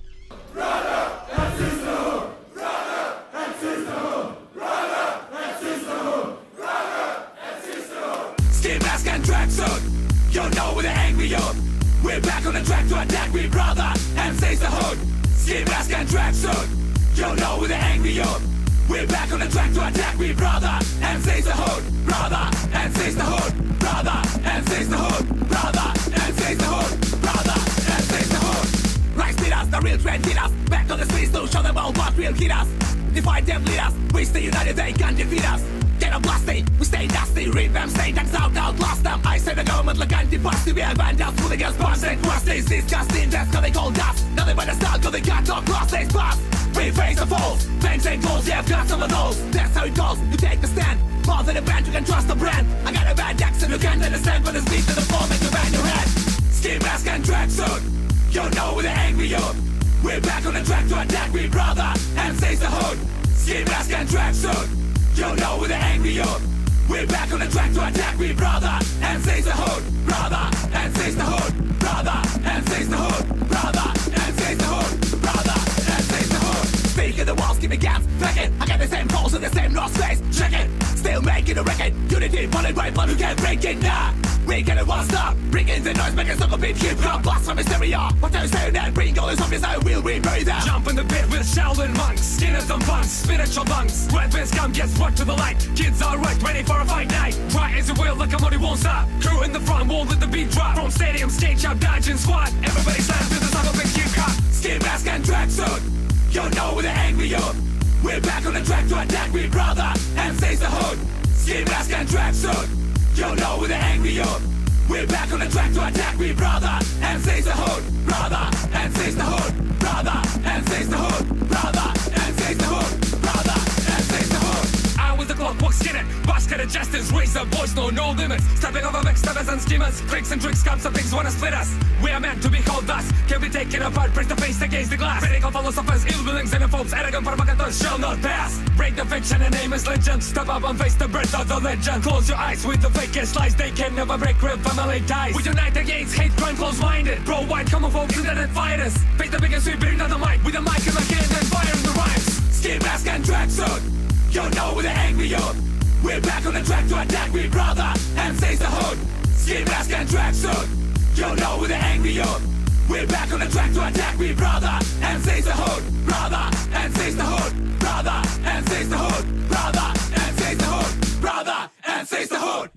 L: Brother and Sisterhood, Brother and Sisterhood, Brother and Sisterhood, Brother and Sisterhood.
J: Ski mask and tracksuit, you know we're the angry youth. We're back on the track to attack, we brother and sisterhood. Ski mask and tracksuit, you know we're the angry youth. We're back on the track to attack, we brother and sisterhood, brother and sisterhood, brother and sisterhood, brother and sisterhood, brother and sisterhood. Rise leaders, the real trend leaders, back on the streets to show them all what real hit us. Defy them leaders, we stay united, they can't defeat us. Get a blasty, we stay nasty, rip them, stay down, outlast them. I say the government like anti-busty, we are vandals, hooligans, bars and crusties, disgusting, that's how they call us. Nothing but a style, cause they can't talk cross, they pass. We face the falls, fangs and goals, yeah, I've got some of those. That's how it goes, you take the stand. More than a band, you can trust the brand. I got a bad accent, you can't understand, but it's beat to the floor, make you bang your head. Ski mask and tracksuit, you know we're the angry youth. We're back on the track to attack, we brother and sisterhood. Ski mask and tracksuit, you know we're the angry youth. We're back on the track to attack, we brother and sisterhood, brother and sisterhood, brother and sisterhood, brother and sisterhood, brother and sisterhood. Speaking the walls, give me gas, flicking. I got the same balls in the same raw space, checking. Still making a record, unity, bullet right, blood who can't break it now. We get it one stop, bring in the noise, make it suck a bit, hip hop, blast from hysteria. What are you saying that? Bring all this obvious, I will rebury them. Jump in the pit with Shaolin monks, skinners and punks, spiritual bunks. Weapons come, get brought to the light. Kids are right, ready for a fight night. Try as you will, like a money won't stop. Crew in the front, won't let the beat drop. From stadium, stage up, dodging squad. Everybody slams to the song of big hip hop. Ski mask and tracksuit, you know we're the angry youth. We're back on the track to attack, we brother and sisterhood. Ski mask and tracksuit, you know we're the angry youth. We're back on the track to attack, we brother and sisterhood, brother and sisterhood, brother and sisterhood, brother and sisterhood, brother and sisterhood. I was the clockwork skinner, basket of jesters, razor boys know no limits. Stepping over backstabbers and schemers, tricks and tricks, scums and pigs wanna split us. We are meant to be called thus, can be taken apart, press the face against the glass. Critical philosophers, ill willings, xenophobes, arrogant provocateurs shall not pass. Break the fiction and name is legend, step up and face the birth of the legend. Close your eyes with the fakest lies, they can never break real family ties. We unite against hate, crime, close-minded, pro-white, homophobe, internet fighters. Face the biggest, we bring down the mic, with the mic in the hand and firing the rhymes. Ski mask and tracksuit, you know we're the angry youth. We're back on the track to attack, we brother and sisterhood. Ski mask and tracksuit, you know we're the angry youth. We're back on the track to attack, we brother and sisterhood, brother and sisterhood, brother and sisterhood, brother and sisterhood, brother and sisterhood.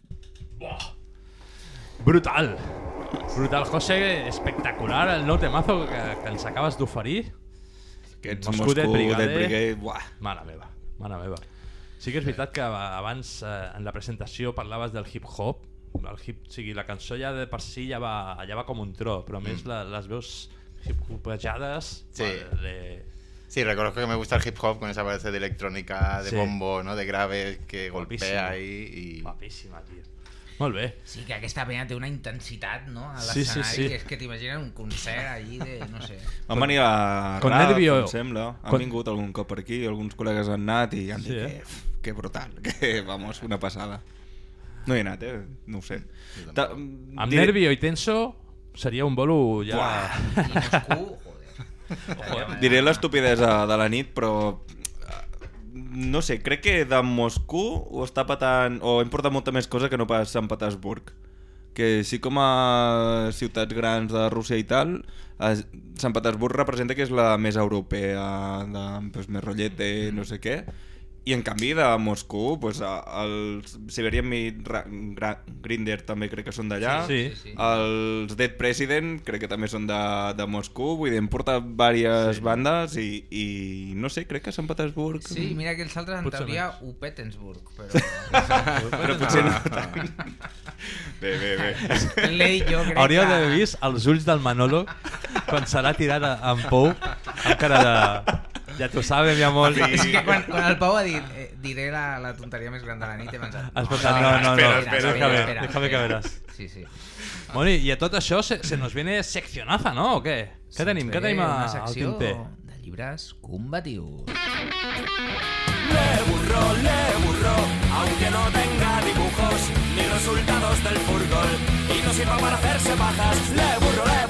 B: Brutal. Brutal, José, espectacular el nou temazo que ens acabes d'oferir.
E: Aquests Moscú Dead Brigade,
B: Mare meva, mare meva. Sí que és veritat que abans en la presentació parlaves del hip-hop, o sigui, la cançó ja de per si ja va com un tro, però a més les veus hip-hopejades...
D: Sí, reconozco que me gusta el hip hop con esa base de electrónica, de bombo, ¿no? De grave que golpea ahí y...
B: Guapíssima, tio. Molt bé.
C: Sí, que aquesta penya té una intensitat, no? A
B: l'escenari,
C: que és que t'imagines un concert allí de, no sé...
E: Van venir a Raf, em sembla. Han vingut algun cop per aquí, alguns col·legues han anat i han dit que brutal, que vamos, una passada. No hi he anat, no ho sé.
B: Amb Nervio i Tenso seria un bolo ja...
C: I Moscú, joder.
E: Diré l'estupidesa de la nit, però... No sé, crec que de Moscú ho està patant, o hem portat molta més cosa que no pas Sant Petersburg. Que sí, com a ciutats grans de Rússia i tal, Sant Petersburg representa que és la més europea, més rotllet de no sé què, i en canvi de Moscú, els Siberian Meat Grinder també crec que són d'allà, els Dead President crec que també són de Moscú, vull dir, hem portat diverses bandes i no sé, crec que Sant Petersburg...
C: Sí, mira que els altres en teoria ho Petersburg,
E: però potser no tant. Bé.
C: L'he dit jo, crec que...
B: Hauríeu d'haver vist els ulls del Manolo quan serà tirat en Pou amb cara de... Ja t'ho sabe, mi amor.
C: És que quan el Pau ha dit diré la tonteria més gran de la nit, he pensat...
B: No, déjame que verás.
C: Sí.
B: Bueno, i a tot això se nos viene seccionaza, ¿no? ¿O què? Què tenim al
C: Una secció
B: tinter?
C: de llibres combatius.
J: Le burro, aunque no tenga dibujos ni resultados del fútbol y no sirva para hacerse pajas. Le burro, le.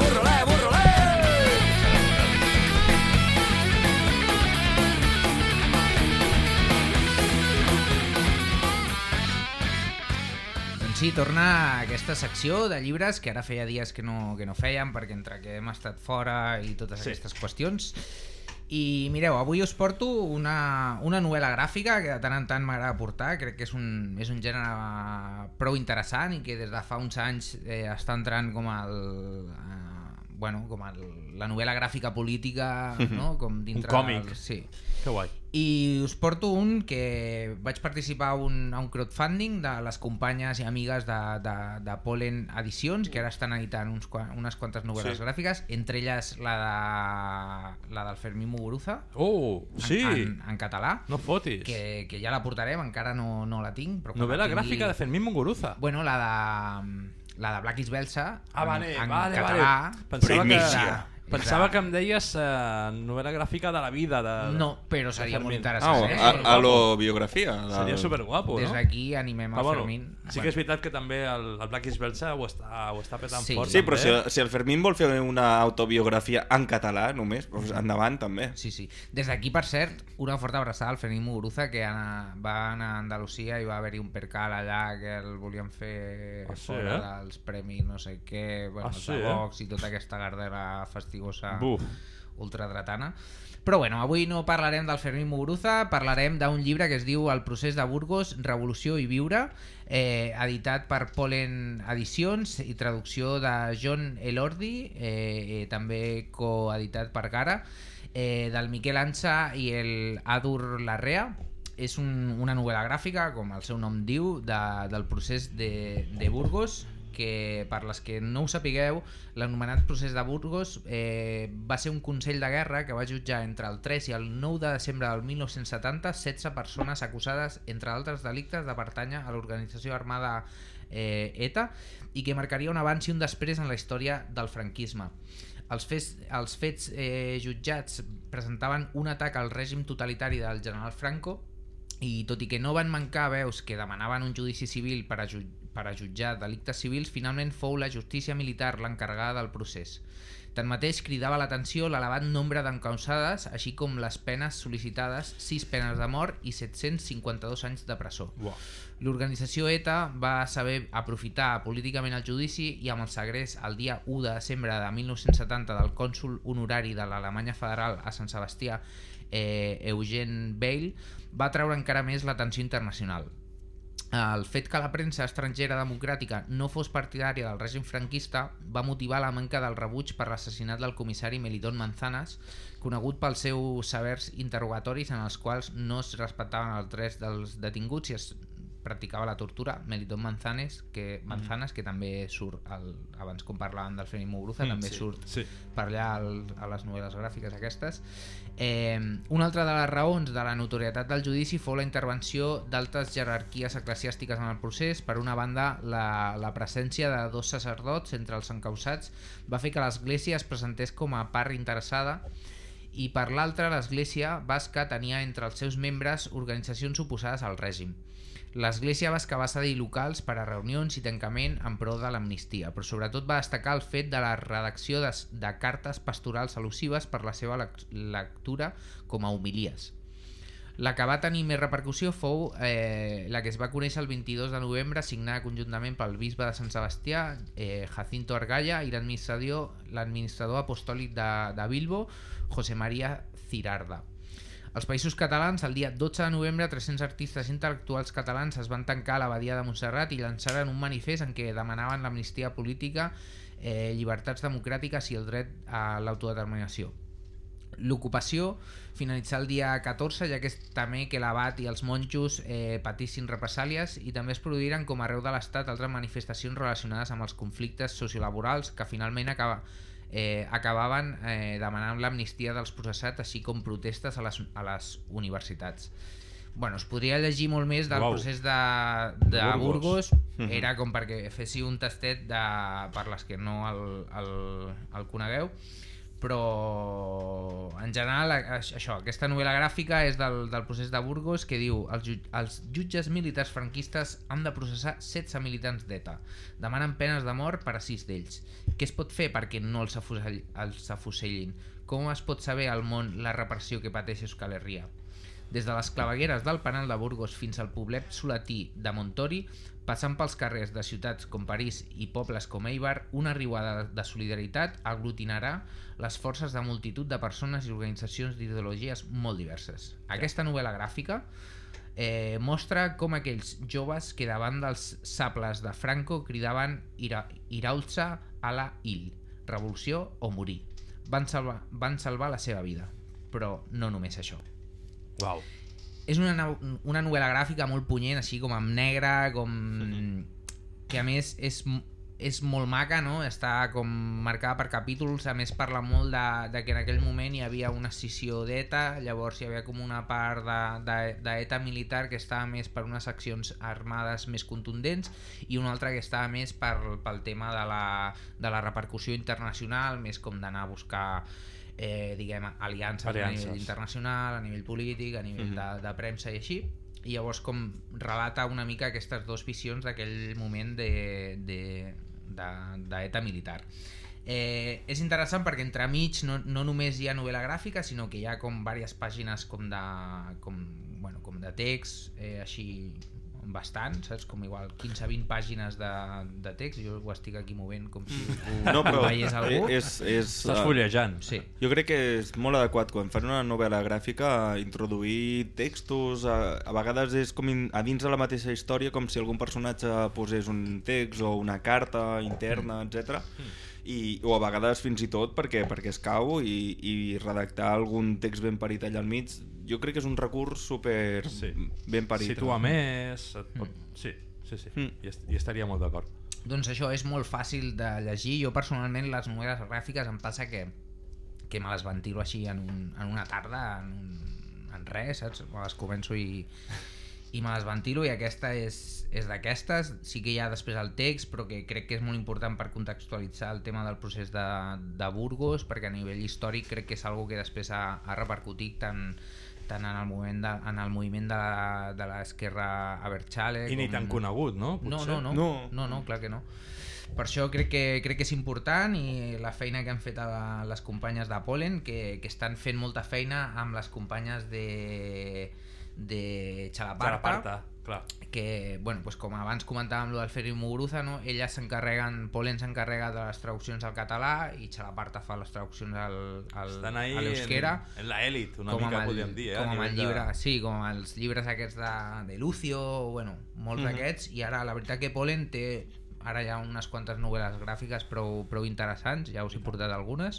C: Sí, torna aquesta secció de llibres que ara feia dies que no fèiem perquè entre que hem estat fora i totes aquestes qüestions. I mireu, avui us porto una novel·la gràfica que de tant en tant m'agrada portar. Crec que és un gènere prou interessant i que des de fa uns anys està entrant com la novel·la gràfica política, no? Com dintre
B: un còmic.
C: Sí.
B: Que guai.
C: I us porto un que vaig participar a un crowdfunding de les companyes i amigues de Pollen Edicions, que ara estan editant unes quantes novel·les gràfiques, entre elles la del Fermín Muguruza, en català,
B: no fotis,
C: que ja la portarem, encara no la tinc.
B: Novel·la gràfica de Fermín Muguruza?
C: Bueno, la de Black is Belsa,
B: vale,
C: català.
B: Pensava que em deies novel·la gràfica de la vida
C: no, però seria molt interessant.
E: A lo biografia
B: seria superguapo, no?
C: Des d'aquí animem el Fermín.
B: Sí que és veritat que també el Black is Belsa ho està petant fort.
E: Sí, però si el Fermín vol fer una autobiografia en català només, endavant també.
C: Sí. Des d'aquí, per cert, una forta abraçada al Fermín Muguruza, que va anar a Andalusia i va haver-hi un percal allà que el volien fer fora dels premis no sé què, de Vox i tota aquesta gardera festigosa ultradretana. Però bueno, avui no parlarem del Fermín Muguruza, parlarem d'un llibre que es diu El procés de Burgos, revolució i viure, editat per Pollen Edicions i traducció de John Elordi, també coeditat per Gara, del Miquel Ansa i el Adur Larrea. És una novel·la gràfica, com el seu nom diu, del procés de Burgos, que per les que no ho sapigueu, l'anomenat procés de Burgos va ser un consell de guerra que va jutjar entre el 3 i el 9 de desembre del 1970 16 persones acusades, entre altres delictes, de pertànyer a l'organització armada ETA, i que marcaria un abans i un després en la història del franquisme. Els fets jutjats presentaven un atac al règim totalitari del general Franco, i tot i que no van mancar veus que demanaven un judici civil per a jutjar delictes civils, finalment fou la justícia militar l'encarregada del procés. Tanmateix, cridava l'atenció l'elevat nombre d'encausades, així com les penes sol·licitades, 6 penes de mort i 752 anys de presó. L'organització ETA va saber aprofitar políticament el judici i amb el segrest el dia 1 de desembre de 1970 del cònsol honorari de l'Alemanya Federal a Sant Sebastià, Eugene Bale, va treure encara més l'atenció internacional. El fet que la premsa estrangera democràtica no fos partidària del règim franquista va motivar la manca del rebuig per l'assassinat del comissari Melitón Manzanas, conegut pels seus severs interrogatoris en els quals no es respectaven els drets dels detinguts i es practicava la tortura. Melitón Manzanas, que també surt, abans com parlàvem del Feni Muguruza, també surt per allà a les novel·les gràfiques aquestes. Una altra de les raons de la notorietat del judici fou la intervenció d'altes jerarquies eclesiàstiques en el procés. Per una banda, la presència de 2 sacerdots entre els encausats va fer que l'Església es presentés com a part interessada, i per l'altra, l'Església basca tenia entre els seus membres organitzacions oposades al règim. L'Església basca va cedir locals per a reunions i tancament en pro de l'amnistia, però sobretot va destacar el fet de la redacció de cartes pastorals al·lusives per la seva lectura com a homilies. La que va tenir més repercussió fou la que es va conèixer el 22 de novembre, signada conjuntament pel bisbe de Sant Sebastià, Jacinto Argaya, i l'administrador apostòlic de Bilbo, José María Cirarda. Als Països Catalans, el dia 12 de novembre, 300 artistes intel·lectuals catalans es van tancar a l'abadia de Montserrat i llançaren un manifest en què demanaven l'amnistia política, llibertats democràtiques i el dret a l'autodeterminació. L'ocupació finalitzà el dia 14, ja que es temé que l'abat i els monjos patissin represàlies, i també es produïren, com arreu de l'Estat, altres manifestacions relacionades amb els conflictes sociolaborals que finalment acabaven demanant l'amnistia dels processats, així com protestes a les universitats. Bueno, es podria llegir molt més del procés de Burgos. Era com perquè féssiu un tastet per les que no el conegueu, però en general això, aquesta novel·la gràfica és del procés de Burgos, que diu: els jutges militars franquistes han de processar 16 militants d'ETA, demanen penes de mort per a 6 d'ells. Què es pot fer perquè no els afusellin? Com es pot saber al món la repressió que pateix Euskal Herria? Des de les clavegueres del penal de Burgos fins al poblet soletí de Montori, passant pels carrers de ciutats com París i pobles com Eibar, una riuada de solidaritat aglutinarà les forces de multitud de persones i organitzacions d'ideologies molt diverses. Aquesta novel·la gràfica mostra com aquells joves que davant dels sables de Franco cridaven Iraultza a la il, revolució o morir. Van salvar la seva vida, però no només això.
B: Wow.
C: És una novel·la gràfica molt punyent, així com en negre, que a més és molt maca, no? Està com marcada per capítols. A més parla molt de que en aquell moment hi havia una escissió d'ETA, llavors hi havia com una part d'ETA militar que estava més per unes accions armades més contundents i una altra que estava més pel tema de la repercussió internacional, més com d'anar a buscar aliances a nivell internacional, a nivell polític, a nivell de premsa i així. I llavors com relata una mica aquestes dues visions d'aquell moment d'ETA militar. És interessant perquè entremig no només hi ha novel·la gràfica, sinó que hi ha com diverses pàgines com de text, així bastant, saps? Com igual 15-20 pàgines de text. Jo ho estic aquí movent com si ho veiés algú.
B: Estàs fullejant.
C: Sí.
E: Jo crec que és molt adequat quan fan una novel·la gràfica introduir textos, a vegades és com a dins de la mateixa història, com si algun personatge posés un text o una carta interna, etc. O a vegades fins i tot perquè es cau i redactar algun text ben parit allà al mig, jo crec que és un recurs super ben parit.
B: Situa més... Sí. I estaria molt d'acord.
C: Doncs això és molt fàcil de llegir. Jo personalment les novel·les gràfiques em passa que me les ventilo així en una tarda, en res, saps? Les començo i me les ventilo, i aquesta és d'aquestes. Sí que hi ha després el text, però que crec que és molt important per contextualitzar el tema del procés de Burgos, perquè a nivell històric crec que és una que després ha repercutit tant en el moviment de l'esquerra Abertzale
B: i ni tan conegut, no?
C: No, clar que no. Per això crec que és important, i la feina que han fet les companyes de Pollen, que estan fent molta feina amb les companyes de Chalaparta,
B: clar.
C: Que, bueno, pues com abans comentàvem del Feri Muguruza, no? Elles s'encarreguen, Polen s'encarrega de les traduccions al català i Chalaparta fa les traduccions a l'euskera.
B: En la elit, una mica podríem dir.
C: Com amb el llibre, sí, com els llibres aquests de Lucio, bueno, molts d'aquests, i ara la veritat que Polen té ara hi ha unes quantes novel·les gràfiques prou interessants, ja us he portat algunes,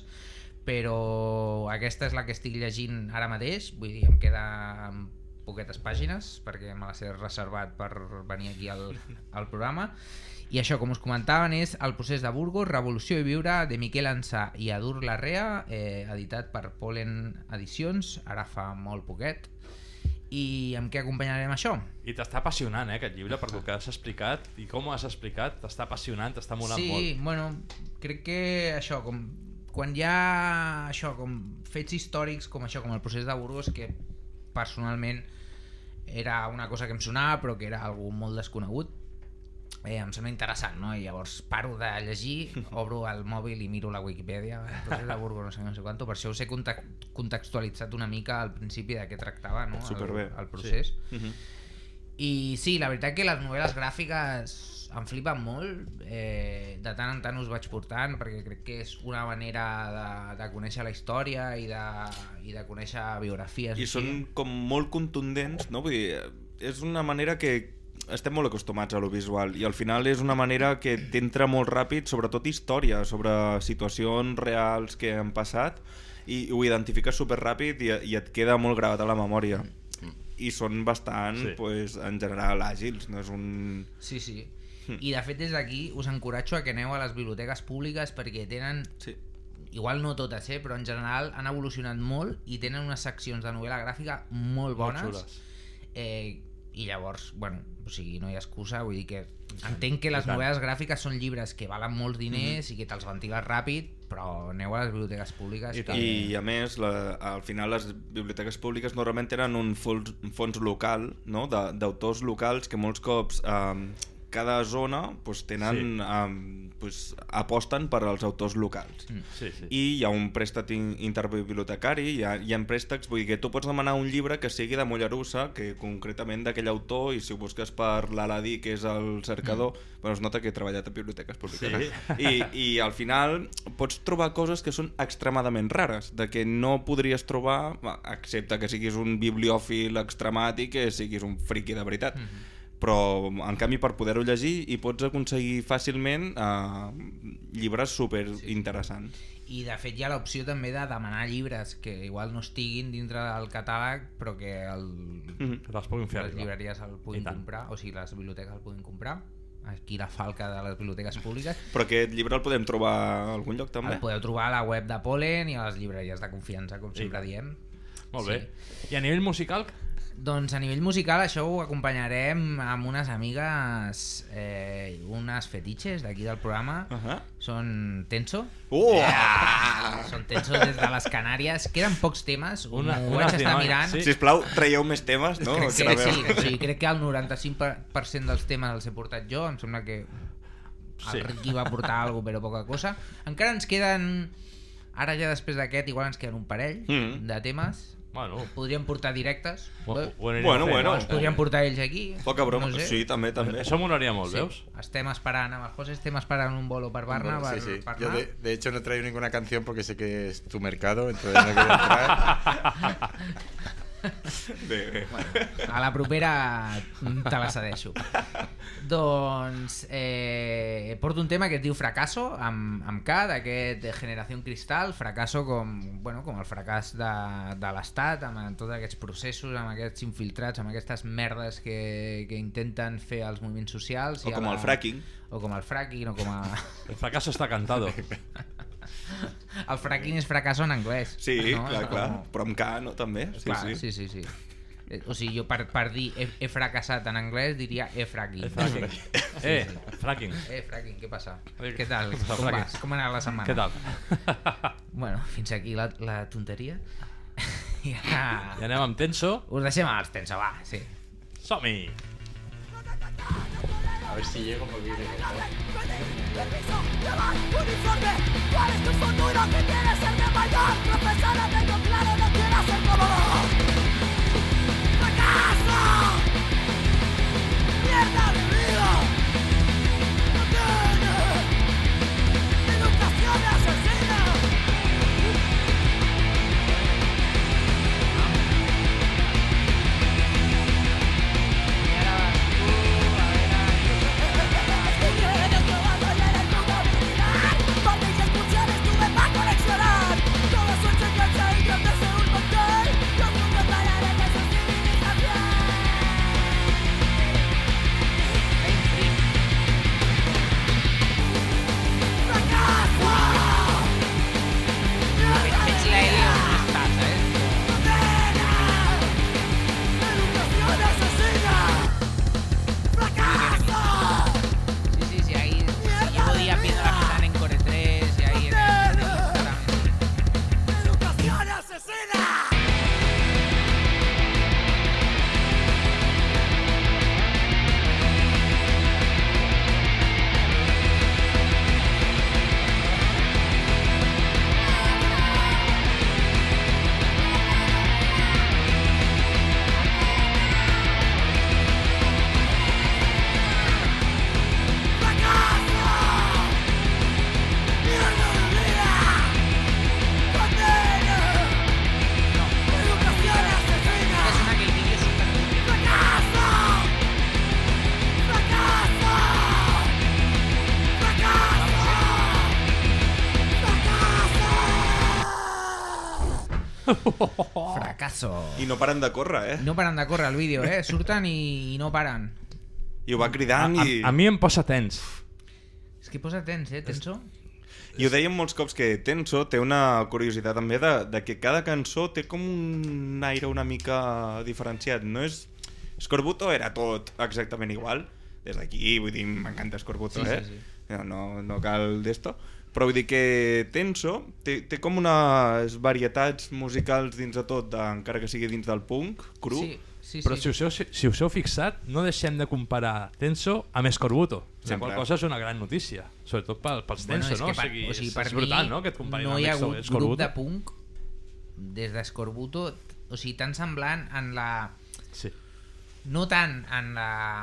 C: però aquesta és la que estic llegint ara mateix, vull dir, em queda poquetes pàgines perquè me les he reservat per venir aquí al programa. I això, com us comentaven, és El procés de Burgos, Revolució i viure, de Miquel Ansà i Adur Larrea, editat per Polen Edicions, ara fa molt poquet. I amb què acompanyarem això?
B: I t'està apassionant, aquest llibre, per el que has explicat i com ho has explicat, t'està apassionant, t'està molant molt.
C: Sí, bueno, crec que això, quan hi ha això, com fets històrics com això, com el procés de Burgos, que personalment era una cosa que em sonava però que era algú molt desconegut, em sembla interessant, no? I llavors paro de llegir, obro el mòbil i miro la Wikipedia, el procés de Burgos, no sé quant, per això us he contextualitzat una mica al principi de què tractava, no? El procés.
B: Sí.
C: I sí, la veritat que les novel·les gràfiques em flipen molt, de tant en tant us vaig portant perquè crec que és una manera de conèixer la història i de conèixer biografies.
E: I són com molt contundents, no? Vull dir, és una manera que estem molt acostumats a lo visual i al final és una manera que t'entra molt ràpid, sobretot història, sobre situacions reals que han passat i ho identifiques superràpid i et queda molt gravat a la memòria. I són bastant, pues, en general, àgils, no és un...
C: Sí. I de fet des d'aquí us encoratjo a que aneu a les biblioteques públiques perquè tenen, igual no totes, però en general han evolucionat molt i tenen unes seccions de novel·la gràfica molt bones. I llavors, bueno, o sigui, no hi ha excusa, vull dir que entenc que les novel·les gràfiques són llibres que valen molts diners i que te'ls ventiles ràpid, però aneu a les biblioteques públiques.
E: I a més, al final les biblioteques públiques normalment tenen un fons local, no? D'autors locals que molts cops cada zona pues, tenen, pues, aposten per als autors locals. I hi ha un préstec interbibliotecari, hi ha préstecs, vull dir que tu pots demanar un llibre que sigui de Mollerussa, que concretament d'aquell autor, i si ho busques per l'Aladí, que és el cercador, bueno, es nota que he treballat a biblioteques públiques. I al final pots trobar coses que són extremadament rares, de que no podries trobar, excepte que siguis un bibliòfil extremat i que siguis un friqui de veritat. Però en canvi per poder-ho llegir hi pots aconseguir fàcilment llibres super interessants.
C: I de fet hi ha l'opció també de demanar llibres que igual no estiguin dintre del catàleg però que les llibreries el puguin comprar, o sigui les biblioteques el puguin comprar. Aquí la falca de les biblioteques públiques.
E: Però aquest llibre el podem trobar a algun lloc també?
C: El podeu trobar a la web de Polen i a les llibreries de confiança, com sempre diem.
B: Molt bé. I a nivell musical?
C: Doncs a nivell musical això ho acompanyarem amb unes amigues, unes fetitxes d'aquí del programa. Són Tenso. Són Tenso des de les Canàries. Queden pocs temes, ho vaig estar mirant.
E: Sisplau, traieu més temes, no?
C: Crec que el 95% dels temes els he portat jo. Em sembla que el Ricky va portar alguna cosa però poca cosa. Encara ens queden, ara ja després d'aquest igual ens queden un parell de temes.
B: Bueno.
C: Podríem portar directes.
E: Bueno.
C: Els podríem portar ells aquí.
E: Poca broma, no sé. Sí, també.
B: Això m'honoraria molt, veus?
C: Estem esperant, amb el José estem esperant un bolo per Barna.
D: Sí. Yo de hecho no traigo ninguna canción porque sé que es tu mercado, entonces no quiero entrar.
C: Bueno, a la propera te la cedeixo. Doncs porto un tema que es diu Fracasso amb K, d'aquest Generación Cristal. Fracasso com el fracàs de l'Estat, amb tots aquests processos, amb aquests infiltrats, amb aquestes merdes que intenten fer els moviments socials.
E: O com el fracking.
C: O com el fracking, o com a...
B: El fracasso està cantado.
C: El fracking és fracasso en anglès.
E: Sí, no? Clar. Però amb K, no? També.
C: Sí. O sigui, jo per dir he fracassat en anglès diria fracking.
B: Fracking.
C: Fracking, què passa? Què tal? Com vas? Com ha anat la setmana?
B: Què tal?
C: Bueno, fins aquí la tonteria.
B: I anem amb Tenso.
C: Us deixem amb els Tenso, va, sí.
B: Som-hi!
D: A ver si llego porque viene
M: uniforme, ¿cuál es tu futuro? ¿Qué quieres ser de mayor? Profesora, tengo claro, no quiero ser como vos.
C: Fracasso.
E: I no paren de córrer,
C: No paren de córrer el vídeo, surten i no paren.
E: I ho va cridant i...
B: A mi em posa tens.
C: És que posa tens, Tenso?
E: I ho dèiem molts cops que Tenso té una curiositat també de que cada cançó té com un aire una mica diferenciat. No és... Scorbuto era tot exactament igual. Des d'aquí, vull dir, m'encanta Scorbuto,
C: Sí.
E: No cal d'esto. Però vull dir que Tenso té com unes varietats musicals dins de tot, encara que sigui dins del punk, cru.
C: Sí.
B: Però si us heu fixat, no deixem de comparar Tenso amb Scorbuto. La qual cosa és una gran notícia, sobretot pels Tenso, no?
C: O sigui, per
B: és brutal,
C: mi
B: no? Que et comparin
C: no hi ha
B: amb
C: hagut
B: Scorbuto.
C: grup de punk des d'Scorbuto, o sigui, tan semblant en la...
B: Sí.
C: No tant en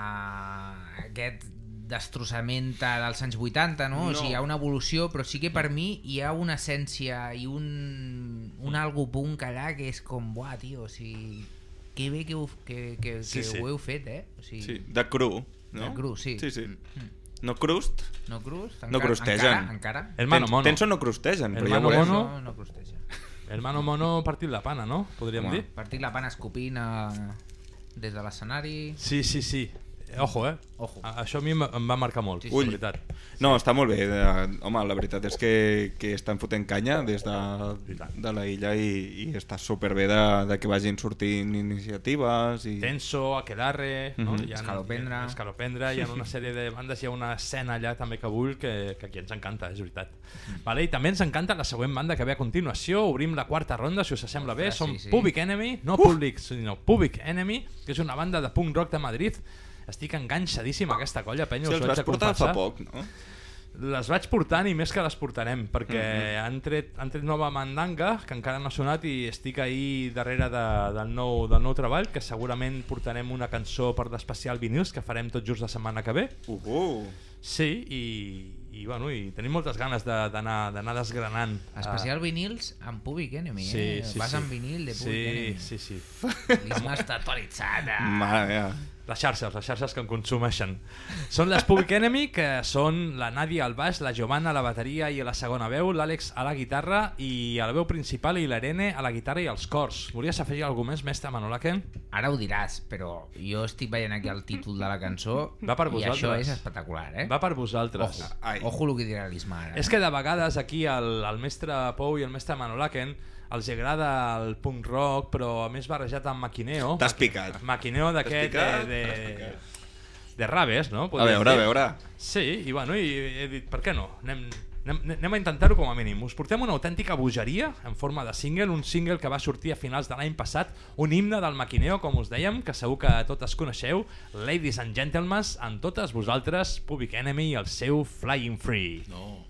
C: aquest destrossament dels anys 80, no? O sigui, hi ha una evolució, però sí que per mi hi ha una essència i un algo punk allà que és com, buah, tio, o sigui... Que bé que ho heu fet, O sigui,
E: sí, de cru, no?
C: De cru, sí.
E: No crust?
C: No crust?
E: No crustegen.
C: Encara?
B: El mano mono.
E: Tenso no crustegen,
B: El
E: però ja
B: mano
E: veurem.
B: mono...
C: No crustegen.
B: El mano mono partit la pana, no? Podríem dir.
C: Partit la pana escopint des de l'escenari...
B: Sí. Ojo,
C: Ojo.
B: Això a mi em va marcar molt,
E: Ull.
B: la veritat.
E: No, està molt bé. Home, la veritat és que estan fotent canya des de la illa i està superbé de que vagin sortint iniciatives.
B: Tenso, Aquelarre, no?
C: Escalopendra.
B: Hi ha una sèrie de bandes, hi ha una escena allà també que vull que aquí ens encanta, és veritat. Vale, i també ens encanta la següent banda que ve a continuació. Obrim la quarta ronda, si us sembla bé. Som Public Enemy, no Public, sinó Public Enemy, que és una banda de punk rock de Madrid. Estic enganxadíssim a aquesta colla, penya.
E: Sí, els vas portar fa poc, no?
B: Les vaig portant i més que les portarem, perquè han tret nova mandanga, que encara no ha sonat, i estic ahí darrere del nou treball, que segurament portarem una cançó per d'especial vinils, que farem tot just la setmana que ve. Sí, i tenim moltes ganes d'anar desgranant.
C: Especial vinils amb Public Enemy, Vas amb vinil de Public Enemy.
B: Sí.
C: L'Isma està actualitzat.
E: Mare meva.
B: Les xarxes que em consumeixen. Són les Public Enemy, que són la Nàdia al baix, la Giovanna a la bateria i a la segona veu, l'Àlex a la guitarra i a la veu principal i l'Irene a la guitarra i als cors. Volies afegir alguna més, mestre Manolaken?
C: Ara ho diràs, però jo estic veient aquí el títol de la cançó i això és espectacular,
B: Va per vosaltres.
C: Ojo el que dirà l'Isma ara.
B: És que de vegades aquí el mestre Pou i el mestre Manolaken els agrada el punk rock, però a més barrejat amb maquineo.
E: T'has picat.
B: Maquineo d'aquest de raves, no?
E: A veure.
B: Sí, i he dit, per què no? Anem a intentar-ho com a mínim. Us portem una autèntica bogeria en forma de single, un single que va sortir a finals de l'any passat, un himne del maquineo, com us dèiem, que segur que totes coneixeu. Ladies and gentlemen, amb totes vosaltres, Public Enemy i el seu Flying Free.
L: No.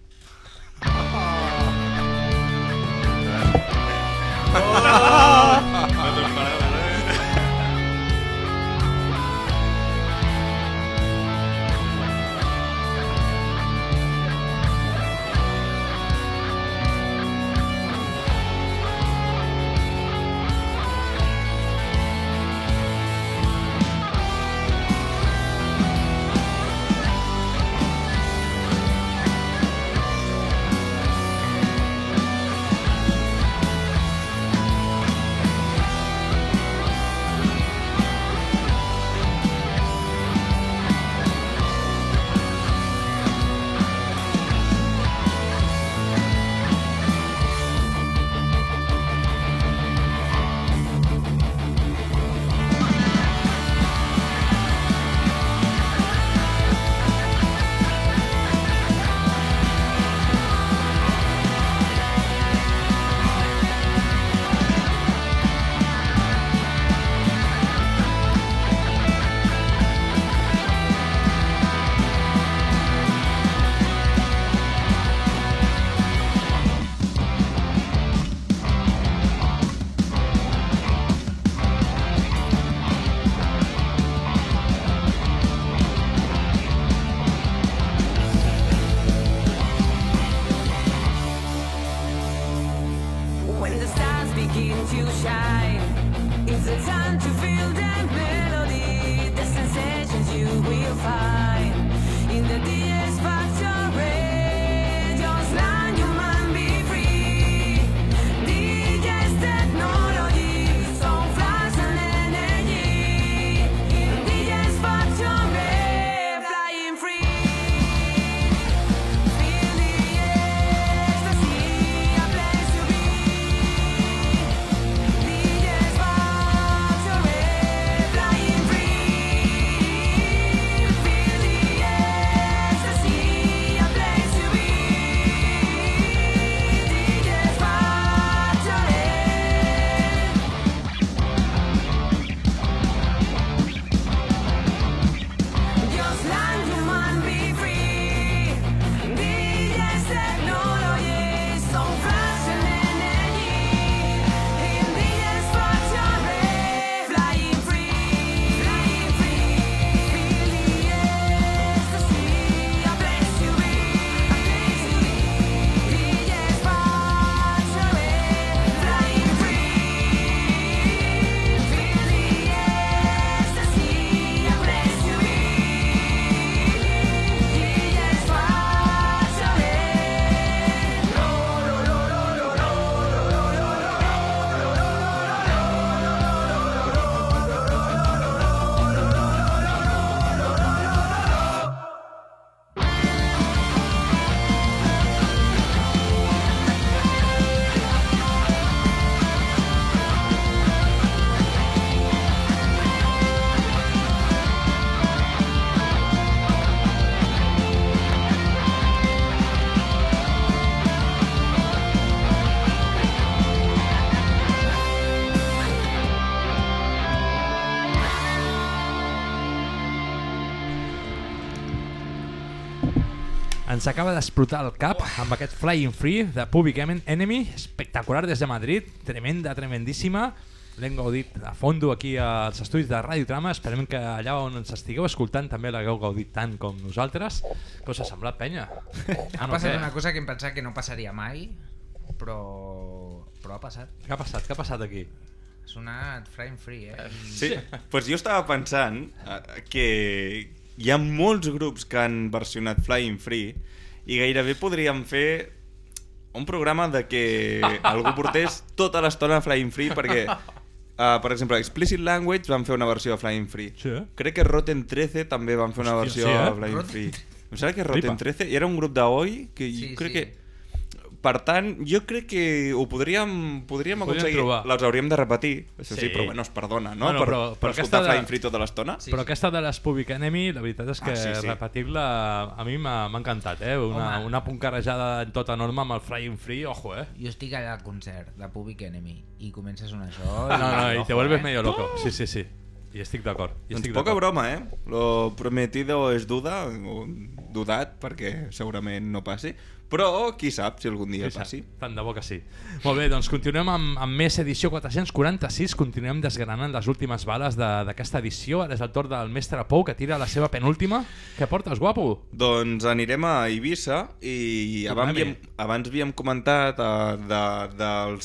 B: ens acaba d'explotar el cap amb aquest Flying Free de Public Enemy, espectacular des de Madrid, tremendíssima. L'hem gaudit a fondo aquí als estudis de Radiotrama. Esperem que allà on ens estigueu escoltant també l'hagueu gaudit tant com nosaltres. Què us ha semblat, penya?
C: Ha passat una cosa que em pensava que no passaria mai, però ha passat.
B: Què ha passat aquí?
C: Ha sonat Flying Free,
E: Sí, doncs jo estava pensant que hi ha molts grups que han versionat Flying Free i gairebé podríem fer un programa de que algú portés tota l'estona Flying Free, perquè per exemple, Explicit Language van fer una versió de Flying Free.
B: Sí.
E: Crec que Rotten 13 també van fer una versió de Flying Free. Em sembla que Rotten 13 era un grup d'Oi que jo crec que... Per tant, jo crec que ho podríem aconseguir. Les hauríem de repetir, això sí, però bueno, es perdona, no?
B: Bueno,
E: per escoltar Flying Free tota l'estona.
B: Però aquesta de les Public Enemy, la veritat és que repetir-la a mi m'ha encantat, una puncarejada en tota norma amb el Flying Free, ojo,
C: Jo estic allà al concert de Public Enemy i comença a sonar això...
B: No, i te vuelves medio loco, sí. I estic d'acord.
E: Doncs poca broma, Lo prometido es duda, o dudat, perquè segurament no passi, però qui sap si algun dia passi.
B: Tant de bo que sí. Molt bé, doncs continuem amb més edició 446, continuem desgranant les últimes bales d'aquesta edició. Ara és el torn del mestre Pou, que tira la seva penúltima. Què portes, guapo?
E: Doncs anirem a Eivissa i abans havíem comentat del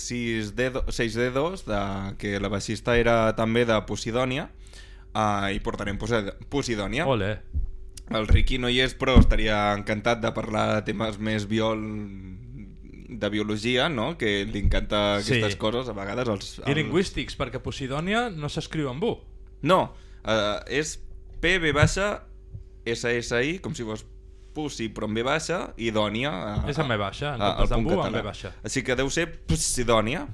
E: 6D2, que la baixista era també de Posidònia, i portarem Posidònia.
B: Ole.
E: El Riqui no hi és, però estaria encantat de parlar de temes més de biologia, no? Que li encanta aquestes coses a vegades.
B: I lingüístics, perquè Posidònia no s'escriu amb U.
E: No, és P-B-S-S-I, com si fos Pussy, però amb B baixa, i Dònia.
B: És amb B baixa, en comptes amb U, amb B baixa.
E: Així que deu ser Posidònia.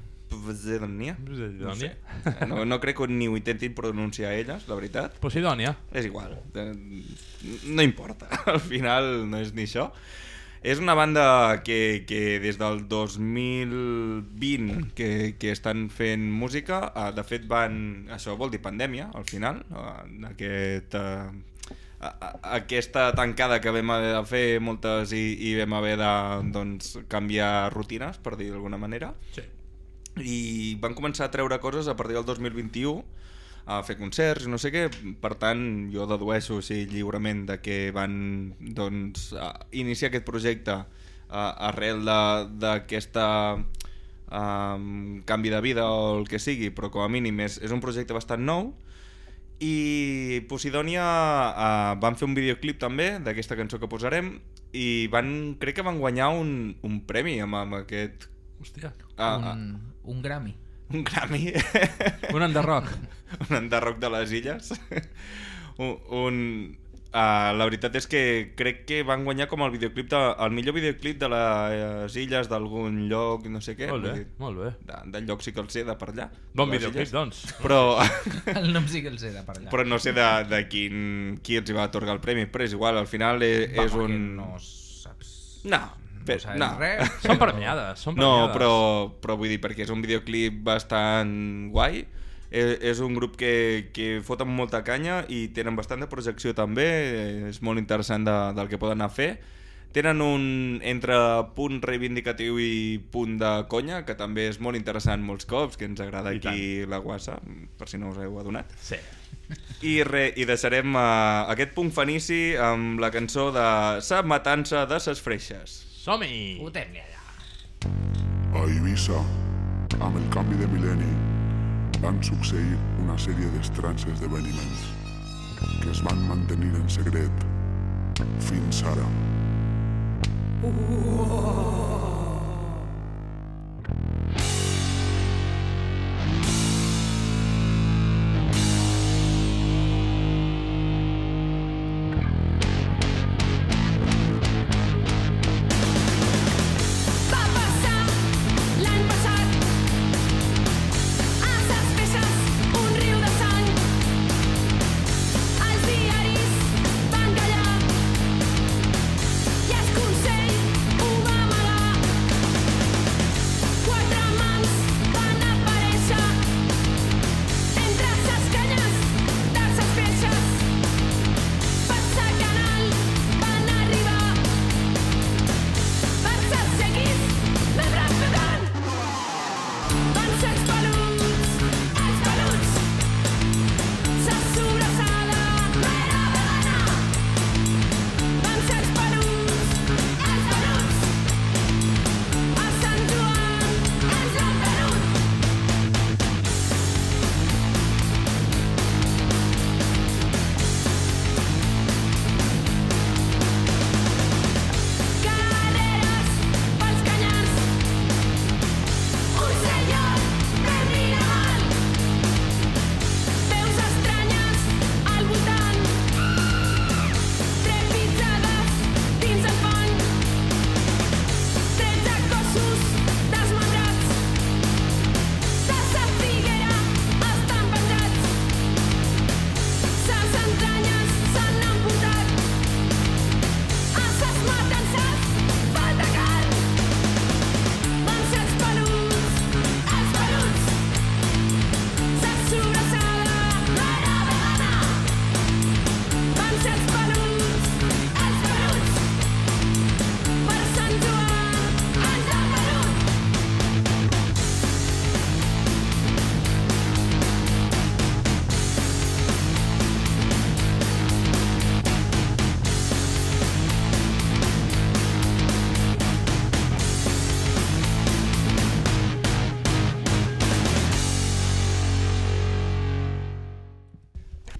E: No crec que ni ho intentin pronunciar elles, la veritat.
B: Posidònia.
E: És igual, no importa, al final no és ni això. És una banda que des del 2020 que estan fent música. De fet això vol dir pandèmia al final, aquesta tancada que vam haver de fer moltes i vam haver de canviar rutines, per dir d'alguna manera.
B: Sí.
E: I van començar a treure coses a partir del 2021, a fer concerts i no sé què. Per tant, jo dedueixo lliurement de que van iniciar aquest projecte arrel d'aquesta canvi de vida o el que sigui, però com a mínim és un projecte bastant nou. I Posidònia van fer un videoclip també d'aquesta cançó que posarem i crec que van guanyar un premi amb aquest...
B: Hòstia,
C: un Grammy.
E: Un Grammy.
B: Un enderroc.
E: Un enderroc de les illes. La veritat és que crec que van guanyar com el millor videoclip de les illes d'algun lloc, no sé què.
B: Molt bé.
E: Del lloc sí que el sé, de per allà.
B: Bon videoclip, doncs.
E: Però...
C: El nom sí que el sé, de per allà.
E: Però no sé de qui els hi va atorgar el premi, però és igual, al final és un...
C: No saps...
E: No,
C: res.
B: Són premiades.
E: No, però vull dir, perquè és un videoclip bastant guai. És un grup que foten molta canya i tenen bastant de projecció també. És molt interessant del que poden anar a fer. Tenen un entre punt reivindicatiu i punt de conya, que també és molt interessant molts cops, que ens agrada aquí la guassa, per si no us heu adonat.
B: Sí.
E: I deixarem aquest punt fenici amb la cançó de Sa matança de ses freixes.
B: Som-hi!
C: Fotem-li allà.
N: A Eivissa, amb el canvi de mil·lenni, van succeir una sèrie d'estranys esdeveniments que es van mantenir en secret fins ara.
F: I el Consell ho va amagar.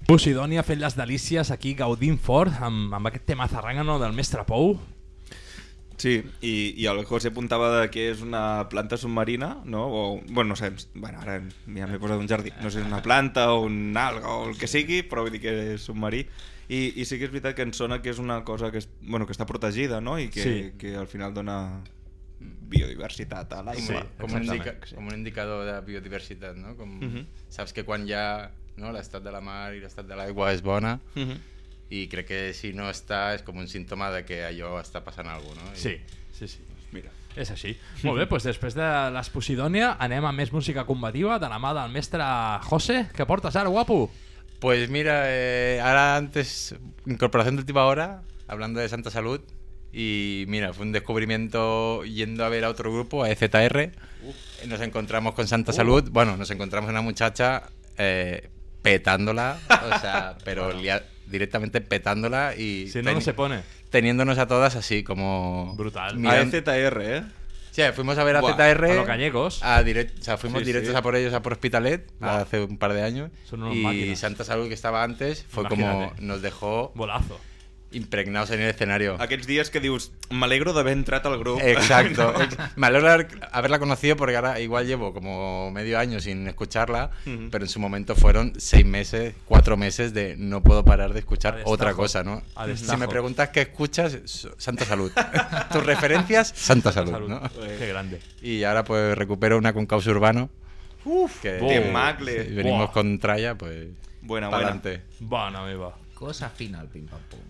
B: Posidònia fent les delícies aquí, gaudint fort amb aquest tema zarrangano del mestre Pou.
E: Sí, i el José apuntava de que és una planta submarina, no? O, bueno, no sé, ara ja m'he posat un jardí, no sé si és una planta o un alga o el que sigui, però vull dir que és submarí. I sí que és veritat que ens sona que és una cosa que està protegida, no? I que al final dona biodiversitat a l'aigua.
D: Sí, com un indicador de biodiversitat, no? Saps que quan ja l'estat de la mar i l'estat de l'aigua és bona, i crec que si no està és com un símptoma de que allò està passant alguna cosa, no?
B: Sí.
E: Mira.
B: És així. Molt bé, doncs després de l'Exposidònia anem a més música combativa de la mà del mestre José. Què portes ara, guapo?
D: Pues mira, ahora antes, incorporación de última hora, hablando de Santa Salud, y mira, fue un descubrimiento yendo a ver a otro grupo, a EZR, nos encontramos con Santa Salud, bueno, nos encontramos una muchacha petándola, o sea, pero directamente petándola y
B: si no se pone
D: teniéndonos a todas así como
B: brutal.
E: A EZR,
D: Sí, fuimos a ver a ZR
B: a los gallegos,
D: fuimos directos a por ellos, a por Hospitalet, hace un par de años, y
B: máquinas.
D: Santa Salud, que estaba antes, fue como nos dejó
B: bolazo,
D: impregnados en el escenario.
E: Aquests dies que dius, m'alegro d'haver entrat al grup.
D: Exacto. Me alegro haberla conocido porque ahora igual llevo como medio año sin escucharla, pero en su momento fueron 6 meses, 4 meses de no puedo parar de escuchar otra cosa, ¿no? Si me preguntas qué escuchas, Santa Salud. Tus referencias, Santa Salud, ¿no?
B: Qué grande.
D: Y ahora pues recupero una con Caos Urbano.
E: Que macle.
D: Si venimos con tralla, pues
E: buena.
D: Adelante.
B: Bona meva.
C: Cosa final, pim pam pum.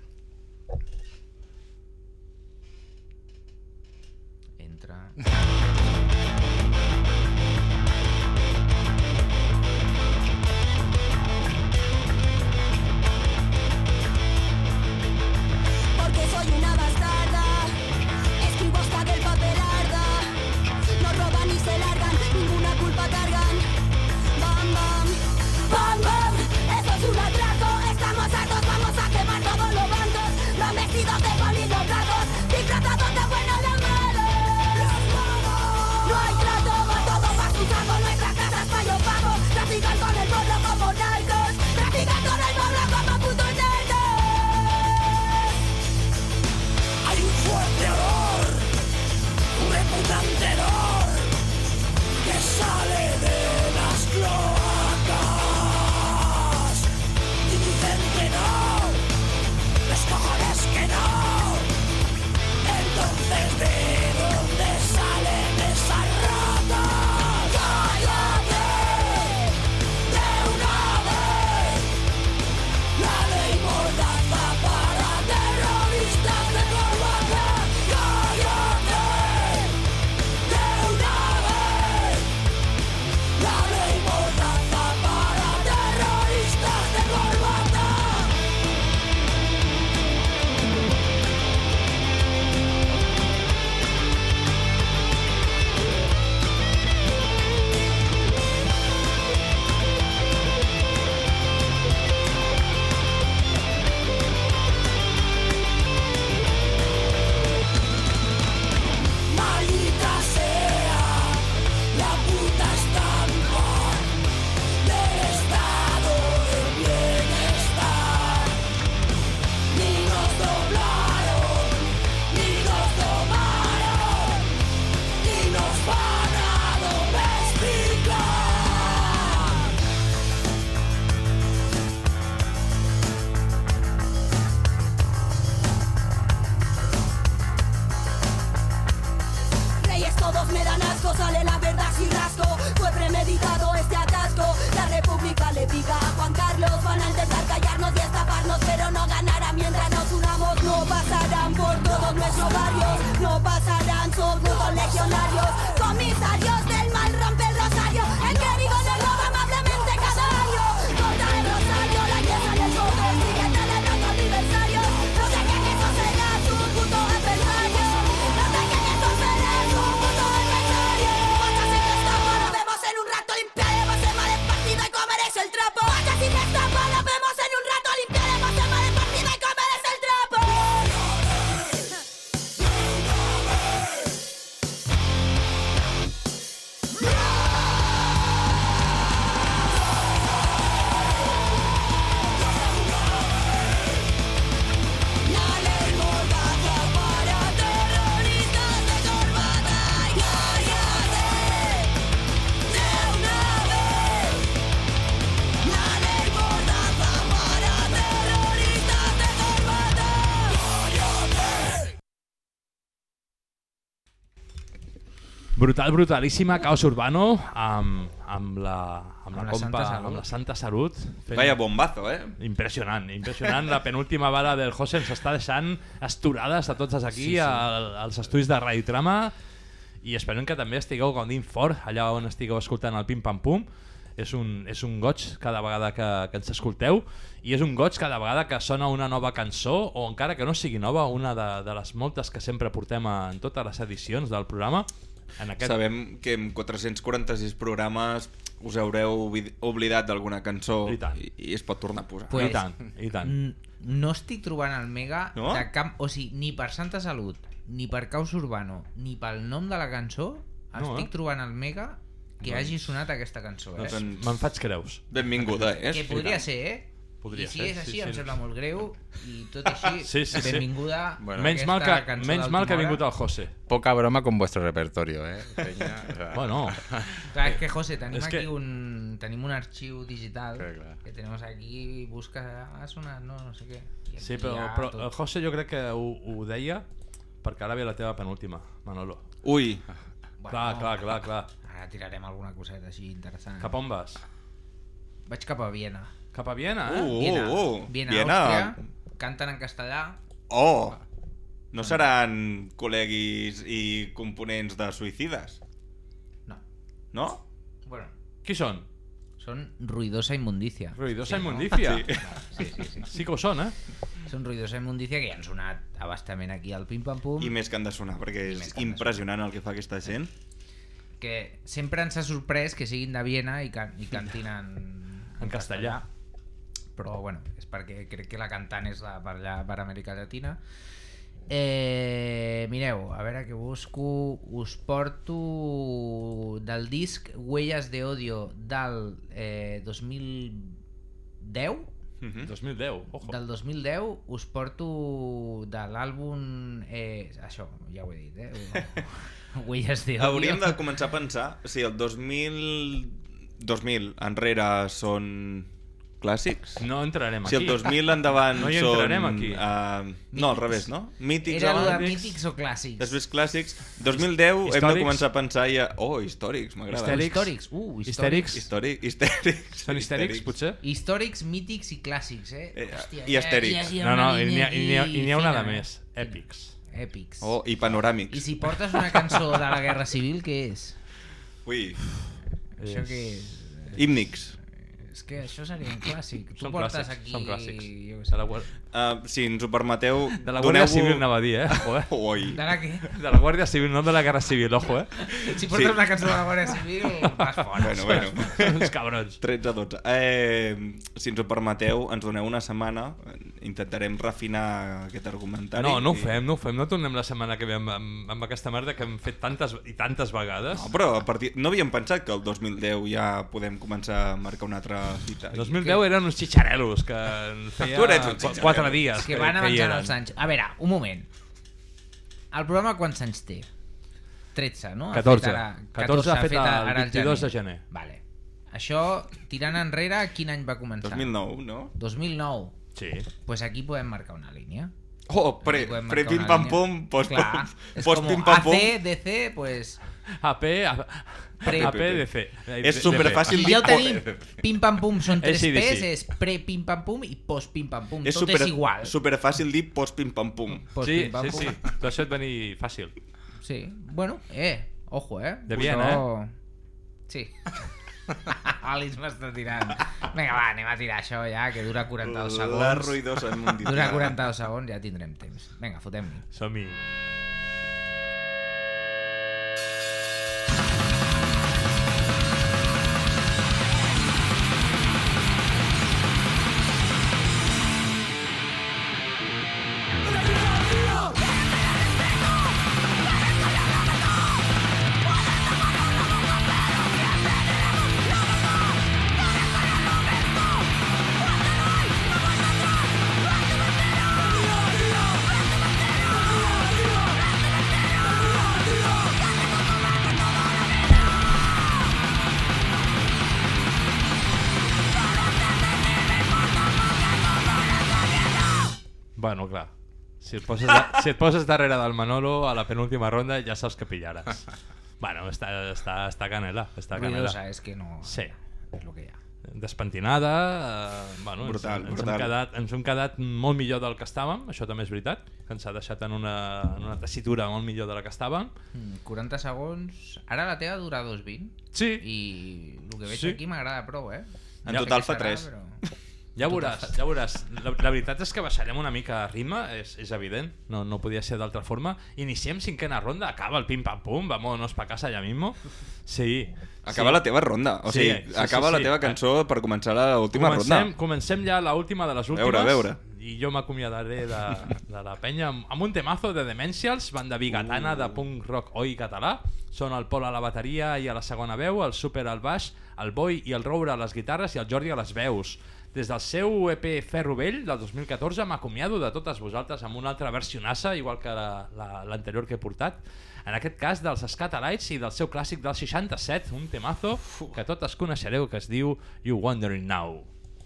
F: Porque soy una bastarda, escribo hasta que el papel arda. No roban ni se largan, ninguna culpa cargan. Bam, bam, bam, bam. Esto es un atraco, estamos hartos, vamos a quemar todos los bancos. Los vestidos de poli, los brazos, disfrazados de bueno y de malo. No hay trato, va todo pa' su saco, nuestras casas pa' yo pago. Trafican con el pueblo como narcos, trafican con el pueblo como putos narcos.
M: Hay un fuerte olor, un reputante olor que sale de las cloacas y dicen que no, los cojones que no. Entonces ¿de dónde salen esas ratas? ¡Cállate! De una vez, la ley mordaza para terroristas de corbata. ¡Cállate! De una vez, la ley mordaza para terroristas de corbata. Maldita sea la puta estampa del estado del bienestar. Ni nos doblaron, ni nos tomaron, ni nos van a domesticar.
F: Reyes todos me dan asco, sale la verdad sin rasgo. Fue premeditado este atasco. La república le pica a Juan Carlos. Van a intentar callarnos y estafarnos, pero no ganarán mientras nos unamos. No pasarán por todos nuestros barrios, no pasarán, son putos legionarios. Comisarios del mal rompe el rosario. El clérigo le roba amablemente cada año. Contra el rosario, la iglesia les coge. Sigue celebrando aniversario. No sé qué eso será su puto adversario. No sé qué eso será su puto adversario. Otra sin estampa, nos vemos en un rato. Limpiaremos el mal en partido y comeréis el trapo. Otra sin estampa, nos vemos en un rato. Limpiaremos el mal en partido y comeréis el trapo.
B: Brutalíssima, Caos Urbano, amb la compa, amb la Santa Salut.
E: Vaya bombazo,
B: Impressionant. La penúltima bala del José ens està deixant esturades a tots aquí, als estudis de Radiotrama, i esperem que també estigueu gaudint fort allà on estigueu escoltant el Pim Pam Pum. És un goig cada vegada que ens escolteu, i és un goig cada vegada que sona una nova cançó, o encara que no sigui nova, una de les moltes que sempre portem en totes les edicions del programa.
E: Sabem que en 446 programes us haureu oblidat d'alguna cançó i es pot tornar a posar.
C: Pues,
B: I tant.
C: No estic trobant el Mega de cap... O sigui, ni per Santa Salut, ni per Caos Urbano, ni pel nom de la cançó, estic trobant el Mega que hagi sonat aquesta cançó.
B: Me'n faig creus.
E: Benvinguda,
C: Que podria ser,
B: Podria
C: I si
B: ser,
C: és així,
B: sí,
C: em
B: sí.
C: sembla molt greu, i tot així, benvinguda
D: Bueno,
B: menys mal que ha vingut el José.
D: Poca broma con vuestro repertorio, Peña, o sea...
B: Bueno.
C: Clar, és que, José, tenim
B: és
C: aquí
B: que...
C: tenim un arxiu digital
D: clar.
C: que tenemos aquí, busca, ha sonat, no sé què.
B: Sí, però el José jo crec que ho deia perquè ara ve la teva penúltima, Manolo.
E: Ui.
B: Clar.
C: Ara tirarem alguna coseta així interessant.
B: Cap on vas?
C: Vaig cap a Viena.
B: Cap a Viena,
C: Viena, Àustria, canten en castellà.
E: Oh! No seran col·leguis i components de Suïcides?
C: No.
E: No?
C: Bueno.
B: Qui són?
C: Són Ruidosa Inmundicia.
B: Ruidosa Inmundicia?
C: Sí.
B: Sí que ho són,
C: Són Ruidosa Inmundicia, que ja han sonat abastament aquí al Pim Pam Pum.
E: I més que han de sonar, perquè és impressionant el que fa aquesta gent.
C: Que sempre ens ha sorprès que siguin de Viena i cantin en
B: castellà.
C: Però bueno, és perquè crec que la cantant és per allà, per Amèrica Llatina. Mireu, a veure que busco. Us porto del disc Huellas de Odio del 2010.
B: 2010, ojo.
C: Del 2010 us porto de l'àlbum això, ja ho he dit, Huellas de Odio.
E: Hauríem de començar a pensar si el 2000 enrere són clàssics?
B: No entrarem
E: aquí. Si el 2000 endavant
B: no hi
E: són...
B: entrarem aquí.
E: No, al revés, no? Mítics
C: Era
E: abans.
C: de mítics o clàssics?
E: Després clàssics. 2010 hem de començar a pensar ja... Oh, històrics, m'agrada.
C: Històrics.
B: Són histèrics, potser?
C: Històrics, mítics i clàssics, Hòstia,
E: I astèrics.
B: No, i n'hi ha una de més. Èpics.
E: Oh, i panoràmics.
C: I si portes una cançó de la Guerra Civil, què és?
E: Ui.
C: Això què és?
E: Hímnics.
C: És que això seria un clàssic.
B: Són clàssics,
C: aquí...
B: són clàssics.
E: Si ens ho permeteu...
B: De la Guàrdia Civil anava a dir,
E: Oi.
C: De la què?
B: De la Guàrdia Civil, no de la Guerra Civil, ojo,
C: Si portes una cançó de la Guàrdia Civil, vas fora.
E: Bueno.
B: Uns cabrons.
E: 13 a 12. Si ens ho permeteu, ens doneu una setmana, intentarem refinar aquest argumentari.
B: No ho fem, no tornem la setmana que ve amb aquesta merda que hem fet tantes i tantes vegades.
E: No, però no havíem pensat que el 2010 ja podem començar a marcar una altra cita.
B: 2010 eren uns xitxarelos que feia 4 dies.
C: Que van avançant els anys. A veure, un moment. El programa quants anys té? 13, no?
B: 14 ha fet el 22 de gener.
C: Vale. Això, tirant enrere, quin any va començar?
E: 2009, no?
C: 2009.
B: Sí.
C: Pues aquí podem marcar una línia.
E: Oh, pre-pim-pam-pum,
C: post-pim-pam-pum. AC, DC, pues...
B: AP, DC.
E: És superfàcil dir...
C: Ja ho tenim. Pim-pam-pum són 3 P's, és pre-pim-pam-pum i post-pim-pam-pum. Tot és igual.
E: És superfàcil dir post-pim-pam-pum.
B: Sí. Tu has fet venir fàcil.
C: Sí. Bueno, ojo,
B: De Viena,
C: Sí. Àlex m'està tirant. Vinga, va, anem a tirar això ja, que dura 42 segons.
E: La ruïdosa Inmundicia.
C: Dura 42 segons, ja tindrem temps. Vinga, fotem-hi.
B: Som-hi. Bueno, clar. Si et poses darrere del Manolo a la penúltima ronda ja saps que pillaràs. Bueno, està canela.
C: Ruidosa, és que no...
B: Sí.
C: És el que hi ha.
B: Despentinada, bueno,
E: brutal.
B: Ens hem quedat molt millor del que estàvem, això també és veritat, que ens ha deixat en una tessitura molt millor de la que estàvem.
C: 40 segons, ara la teva dura 2:20.
B: Sí.
C: I el que veig aquí m'agrada prou, eh?
E: En total fa 3.
B: Ja veuràs. La veritat és que baixarem una mica a ritme, és evident, no podia ser d'altra forma. Iniciem 5ª ronda, acaba el pim-pam-pum, vámonos pa casa ja mismo. Sí.
E: Acaba la teva ronda, o sigui, acaba la teva cançó per començar l'última ronda.
B: Comencem ja l'última de les últimes.
E: A veure.
B: I jo m'acomiadaré de la penya amb un temazo de Dementials, banda bigatana de punk rock oi català. Són el Pol a la bateria i a la segona veu, el Super al baix, el Boi i el Roure a les guitarres i el Jordi a les veus. Des del seu EP Ferro Vell del 2014 m'acomiado de totes vosaltres amb una altra versionassa, igual que l'anterior que he portat. En aquest cas dels Scatalites i del seu clàssic del 67, un temazo que totes coneixereu, que es diu You Wondering Now.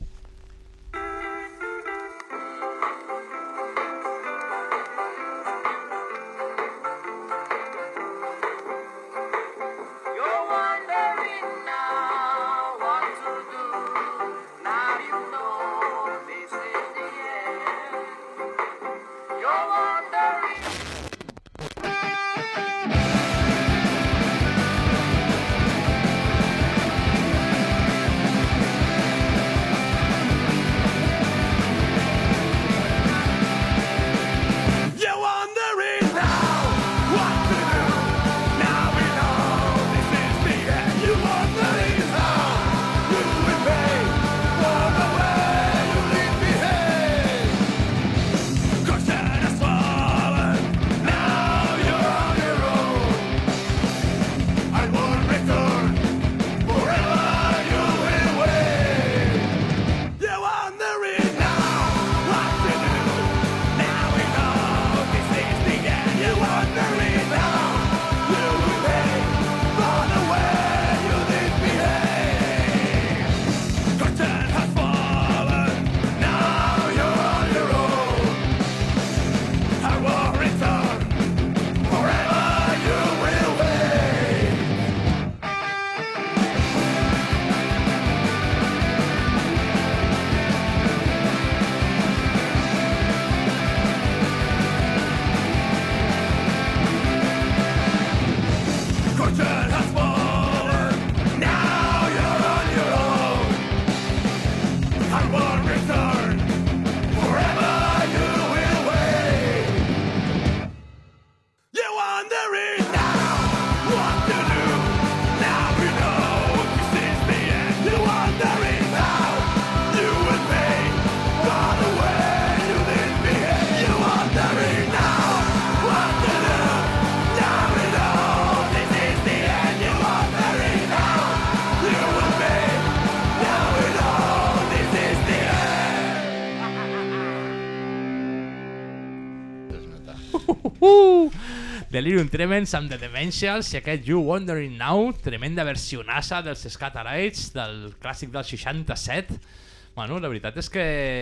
B: Delirium Tremens amb The Dementials i aquest You Wondering Now, tremenda versionassa dels Scatalites, del clàssic del 67. Bueno, la veritat és que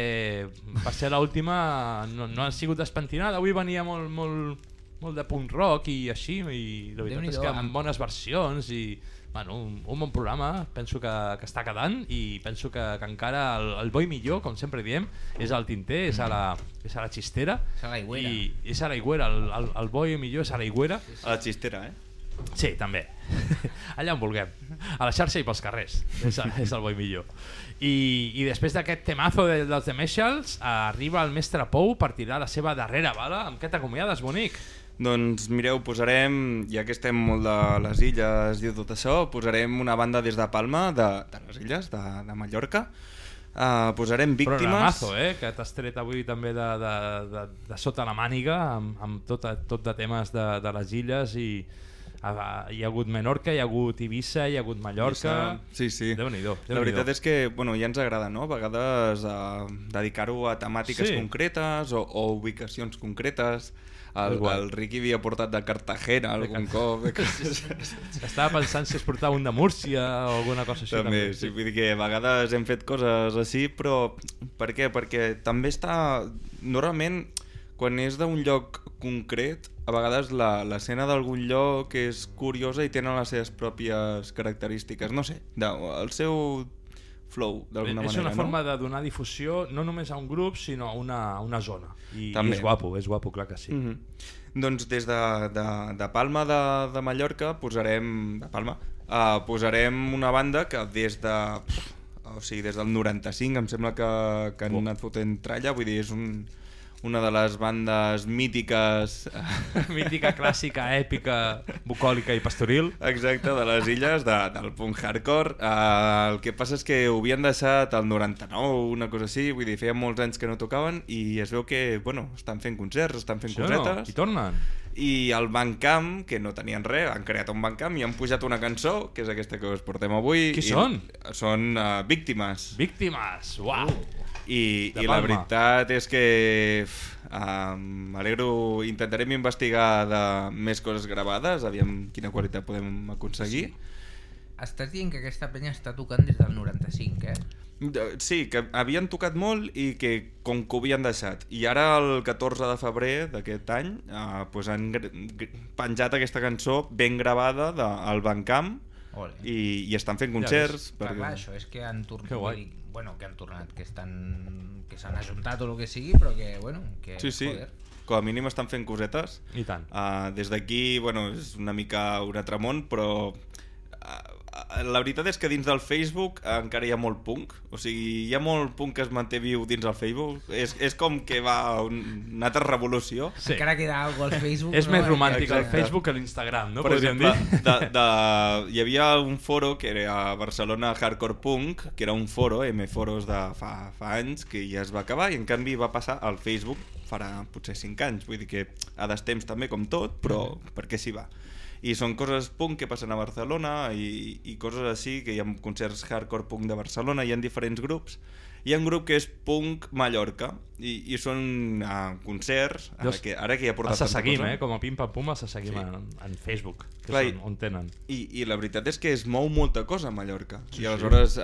B: per ser l'última no ha sigut despentinada. Avui venia molt de punk rock i així, i la veritat és que amb bones versions i bueno, un bon programa, penso que està quedant, i penso que encara el bo i millor, com sempre diem, és al tinter, és a la xistera.
C: És a l'aigüera.
B: És a l'aigüera, el bo i millor és a l'aigüera.
E: A la xistera,
B: Sí, també. Allà on vulguem. A la xarxa i pels carrers. És el bo i millor. I després d'aquest temazo dels Dementials, arriba el mestre Pou per tirar la seva darrera bala. Amb què t'acomiades, bonic?
E: Doncs mireu, posarem, ja que estem molt de les illes i tot això, posarem una banda des de Palma, de les illes, de Mallorca. Posarem Víctimes.
B: Programazo, que t'has tret avui també de sota la màniga, amb tot de temes de les illes, i hi ha hagut Menorca, hi ha hagut Eivissa, hi ha hagut Mallorca.
E: Sí.
B: Déu-n'hi-do.
E: La veritat és que ja ens agrada, no? A vegades dedicar-ho a temàtiques concretes o ubicacions concretes. El Riqui havia portat de Cartagena algun cop.
B: Estava pensant si es portava un de Múrcia o alguna cosa així.
E: També, sí, vull dir que a vegades hem fet coses així, però per què? Perquè també està... Normalment, quan és d'un lloc concret, a vegades l'escena d'algun lloc és curiosa i tenen les seves pròpies característiques, no sé, el seu flow, d'alguna manera.
B: És una forma de donar difusió no només a un grup, sinó a una zona. I és guapo, clar que sí.
E: Doncs des de Palma de Mallorca posarem una banda que des del 95 em sembla que han anat fotent tralla, vull dir, és una de les bandes mítiques...
B: Mítica, clàssica, èpica, bucòlica i pastoril.
E: Exacte, de les illes, del punk hardcore. El que passa és que ho havien deixat al 99, una cosa així, vull dir, feia molts anys que no tocaven i es veu que, bueno, estan fent concerts, estan fent cosetes.
B: I tornen.
E: I el Bandcamp, que no tenien res, han creat un Bandcamp i han pujat una cançó, que és aquesta que us portem avui.
B: Qui són?
E: Són Víctimes.
B: Víctimes, uau!
E: I la veritat és que m'alegro, intentarem investigar de més coses gravades, aviam quina qualitat podem aconseguir.
C: Estàs dient que aquesta penya està tocant des del 95,
E: Sí, que havien tocat molt i que com que ho havien deixat. I ara el 14 de febrer d'aquest any han penjat aquesta cançó ben gravada al Bandcamp i estan fent concerts.
C: Clar, això és que han tornat, que s'han ajuntat o el que sigui, però que, joder.
E: Com a mínim estan fent cosetes.
B: I tant.
E: Des d'aquí, és una mica un altre món, però la veritat és que dins del Facebook encara hi ha molt punk. O sigui, hi ha molt punk que es manté viu dins del Facebook. És com que va una altra revolució.
C: Sí. Encara queda alguna cosa al Facebook.
B: És més romàntic el Facebook que l'Instagram, no?
E: Per exemple, hi havia un foro que era a Barcelona Hardcore Punk, que era un foro, M-Foros de fa anys, que ja es va acabar i en canvi va passar al Facebook farà potser 5 anys. Vull dir que a destemps també com tot, però perquè s'hi va. I són coses punk que passen a Barcelona i coses així, que hi ha concerts hardcore punk de Barcelona, hi ha diferents grups. Hi ha un grup que és Punk Mallorca i són concerts, ara que ja ha portat tanta cosa.
B: Com a Pim Pam Pum els seguim en Facebook, que és on tenen.
E: I la veritat és que es mou molta cosa a Mallorca. I aleshores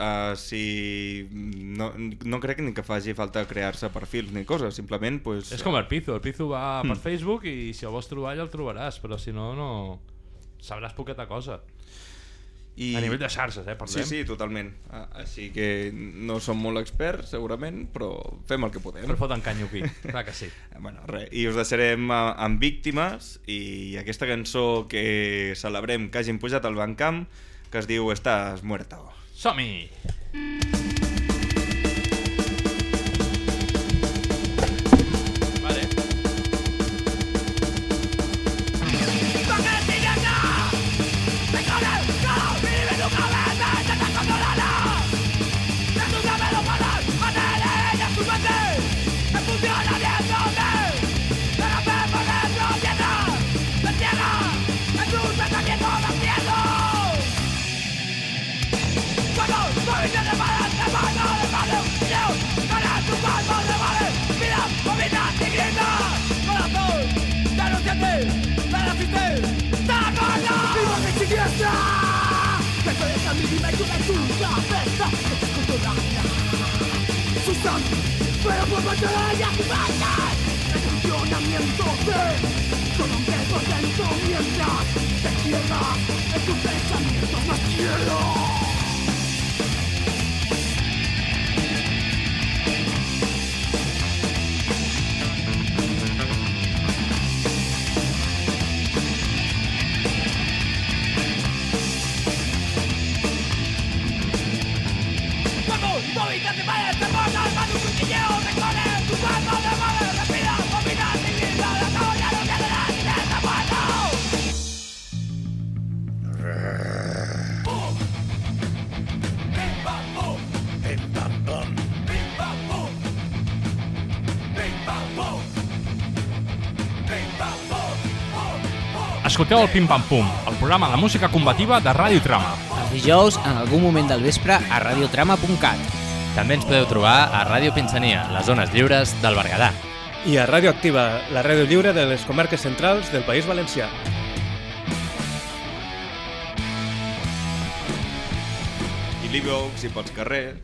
E: no crec ni que faci falta crear-se perfils ni coses, simplement...
B: És com el Pizu va per Facebook i si el vols trobar ja el trobaràs, però si no, sabràs poqueta cosa. A nivell de xarxes, parlem.
E: Sí, totalment. Així que no som molt experts, segurament, però fem el que podem.
B: Però foten canyo aquí, clar que sí.
E: I us deixarem amb Víctimes i aquesta cançó que celebrem que hagin pujat al Bandcamp, que es diu Estàs muerto.
B: Som-hi!
L: Pero por batalla gigante el funcionamiento de todo un peso dentro mientras te cierras en tus pensamientos más quiero.
B: Escolteu el Pim Pam Pum, el programa de música combativa de Ràdio Trama.
H: Els dijous, en algun moment del vespre, a radiotrama.cat.
I: També ens podeu trobar a Ràdio Pinsania, les zones lliures del Berguedà.
A: I a Ràdio Activa, la ràdio lliure de les comarques centrals del País Valencià.
E: I l'Ivox i pels carrers.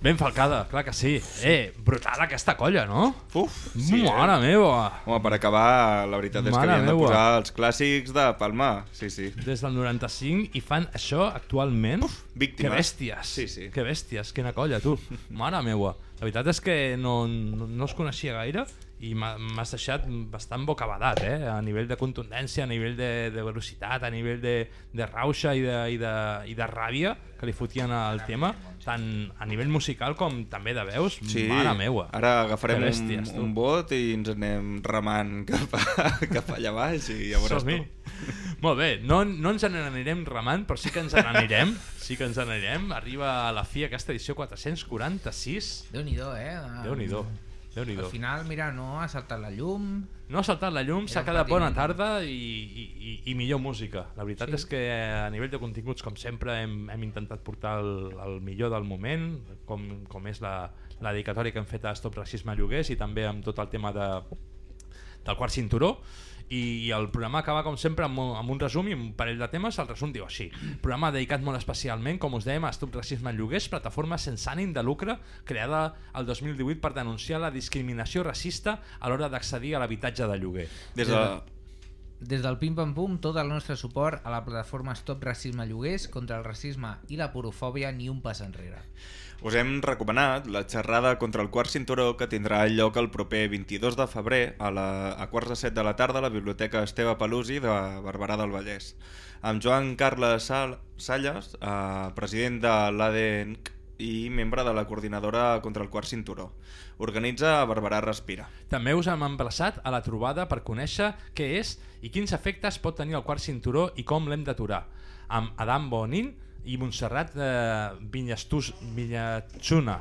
B: Ben falcada, clar que sí. Brutal aquesta colla, no?
E: Sí,
B: Mare meva!
E: Home, per acabar, la veritat és que havien de posar els clàssics de Palma. Sí.
B: Des del 95 i fan això actualment.
E: Víctimes.
B: Que bèsties.
E: Sí.
B: Que bèsties, quina colla, tu. Mare meua. La veritat és que no els coneixia gaire i m'has deixat bastant bocabadat, a nivell de contundència, a nivell de velocitat, a nivell de rauxa i de ràbia que li fotien al tema, tant a nivell musical com també de veus.
E: Sí.
B: Mare meua.
E: Ara agafarem un bot i ens anem remant cap allà baix i ja veuràs tu.
B: Molt bé, no ens n'anirem remant, però sí que ens n'anirem. Sí que ens n'anirem. Arriba a la fi aquesta edició 446.
C: Déu-n'hi-do,
B: Déu-n'hi-do.
C: Al final, mira, no ha saltat la llum.
B: No ha saltat la llum, s'ha quedat bona tarda i millor música. La veritat és que a nivell de continguts, com sempre, hem intentat portar el millor del moment, com és la dedicatòria que hem fet a Stop Racisme Lloguers i també amb tot el tema del quart cinturó. I el programa acaba com sempre amb un resum i un parell de temes. El resum diu així: programa dedicat molt especialment, com us dèiem, a Stop Racisme en Lloguers, plataforma sense ànim de lucre creada el 2018 per denunciar la discriminació racista a l'hora d'accedir a l'habitatge de lloguer.
C: Des del Pim Pam Pum, tot el nostre suport a la plataforma Stop Racisme Lloguers contra el racisme i la porofòbia, ni un pas enrere.
E: Us hem recomanat la xerrada contra el quart cinturó que tindrà lloc el proper 22 de febrer a quarts de 7 de la tarda a la Biblioteca Esteve Pelusi de Barberà del Vallès, amb Joan Carles Salles, president de l'ADENC i membre de la coordinadora contra el quart cinturó. Organitza Barberà Respira.
B: També us hem emplaçat a la trobada per conèixer què és i quins efectes pot tenir el quart cinturó i com l'hem d'aturar, amb Adam Bonin i Montserrat Vinyatxuna,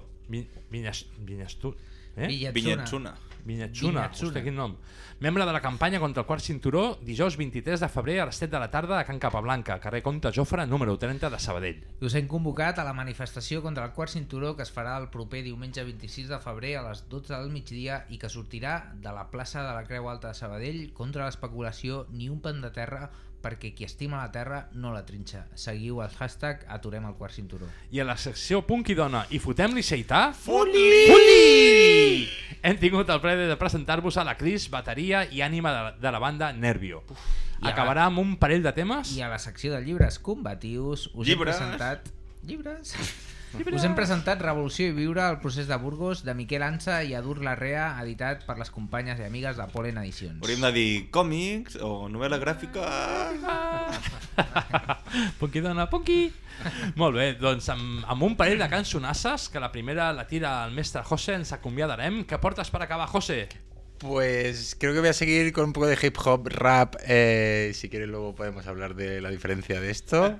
B: quin nom. Membre de la campanya contra el quart cinturó, dijous 23 de febrer a les 7 de la tarda a Can Capablanca, carrer Comte Jofre, número 30 de Sabadell.
C: Us hem convocat a la manifestació contra el quart cinturó que es farà el proper diumenge 26 de febrer a les 12 del migdia i que sortirà de la plaça de la Creu Alta de Sabadell contra l'especulació Ni un pan de terra, perquè qui estima la terra no la trinxa. Seguiu el hashtag Aturem el quart cinturó.
B: I a la secció Punk i Dona i fotem-li seitar... Fot-li! Hem tingut el plaer de presentar-vos a la Cris, bateria i ànima de la banda Nervio. Acabarà amb un parell de temes.
C: I a la secció de llibres combatius us hem presentat... Llibres? Us hem presentat Revolució i viure, el procés de Burgos, de Miquel Ansa i Adur Larrea, editat per les companyes i amigues de Polen Edicions.
E: Hauríem de dir còmics o novel·la gràfica...
B: Punky dona, punky! Molt bé, doncs amb un parell de cançonasses, que la primera la tira el mestre José, ens acomiadarem. Què portes per acabar, José?
D: Pues creo que voy a seguir con un poco de hip hop, rap. Si quieres luego podemos hablar de la diferencia de esto.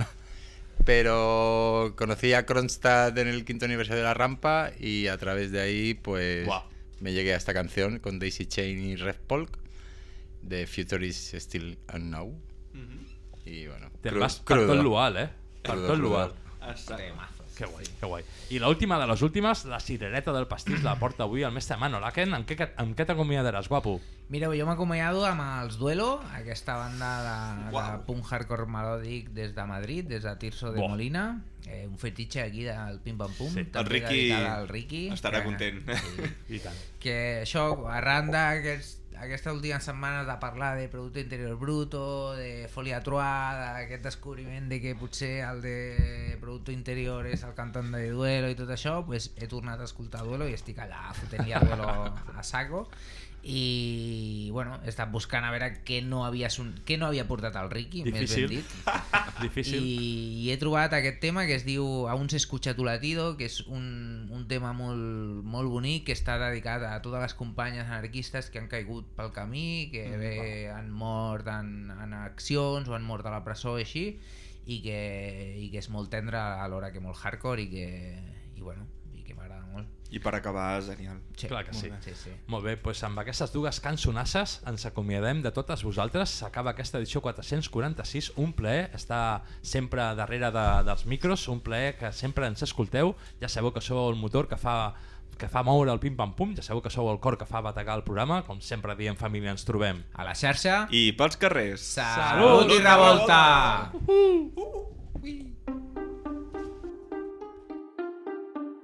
D: Pero conocí a Kronstadt en el 5º aniversario de La Rampa y a través de ahí pues me llegué a esta canción con Daisy Chain y Red Polk, The Future is Still Unknown. Y bueno,
B: te'n vas per tot l'ual, per tot l'ual. Que guai, que guai. I l'última de les últimes, la cirereta del pastís, la porta avui el mestre Mano Laken. Amb què t'acomiadaràs, guapo?
C: Mira, jo m'acomiado amb els Duelo, aquesta banda de punk hardcore melòdic des de Madrid, des de Tirso de Molina, un fetitxe aquí del Pim Pam Pum.
E: Sí. El Riqui estarà content.
B: I tant.
C: Que això, arran d'aquestes últimes setmanes de parlar de Producto Interior Bruto, de Folia Trois, d'aquest descobriment de que potser el de Producto Interior és el cantant de Duelo i tot això, pues he tornat a escoltar Duelo i estic allà fotent ja Duelo a saco. I bueno, he estat buscant a veure què no havia portat el Riqui, més ben dit.
B: Difícil.
C: I he trobat aquest tema que es diu Aún se escucha tu latido, que és un tema molt bonic, que està dedicat a totes les companyes anarquistes que han caigut pel camí, que bé han mort en accions o han mort a la presó i així, i que és molt tendre alhora que molt hardcore i que m'agrada molt.
E: I per acabar, genial.
B: Sí, clar que sí. Molt bé, doncs amb aquestes dues cançonasses ens acomiadem de totes vosaltres. S'acaba aquesta edició 446, un plaer estar sempre darrere dels micros, un plaer que sempre ens escolteu. Ja sabeu que sou el motor que fa moure el Pim Pam Pum, ja sabeu que sou el cor que fa bategar el programa. Com sempre diem, família, ens trobem
C: a la xarxa
E: i pels carrers.
C: Salut i revolta!
L: 「 」 « 」 » 」 » 」 » 」 » 」 » 」 » 」 » 」 » 」 » 」 » 」 » 」 » 」 » 」 」 » 」 » 」 » 」 » 」 」 » 」 » 」 」 » » 」 」 » 」 «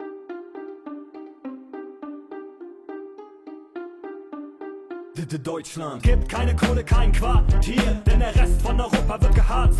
J: Deutschland gibt keine Kohle, kein Quartier, denn der Rest von Europa wird geharzt.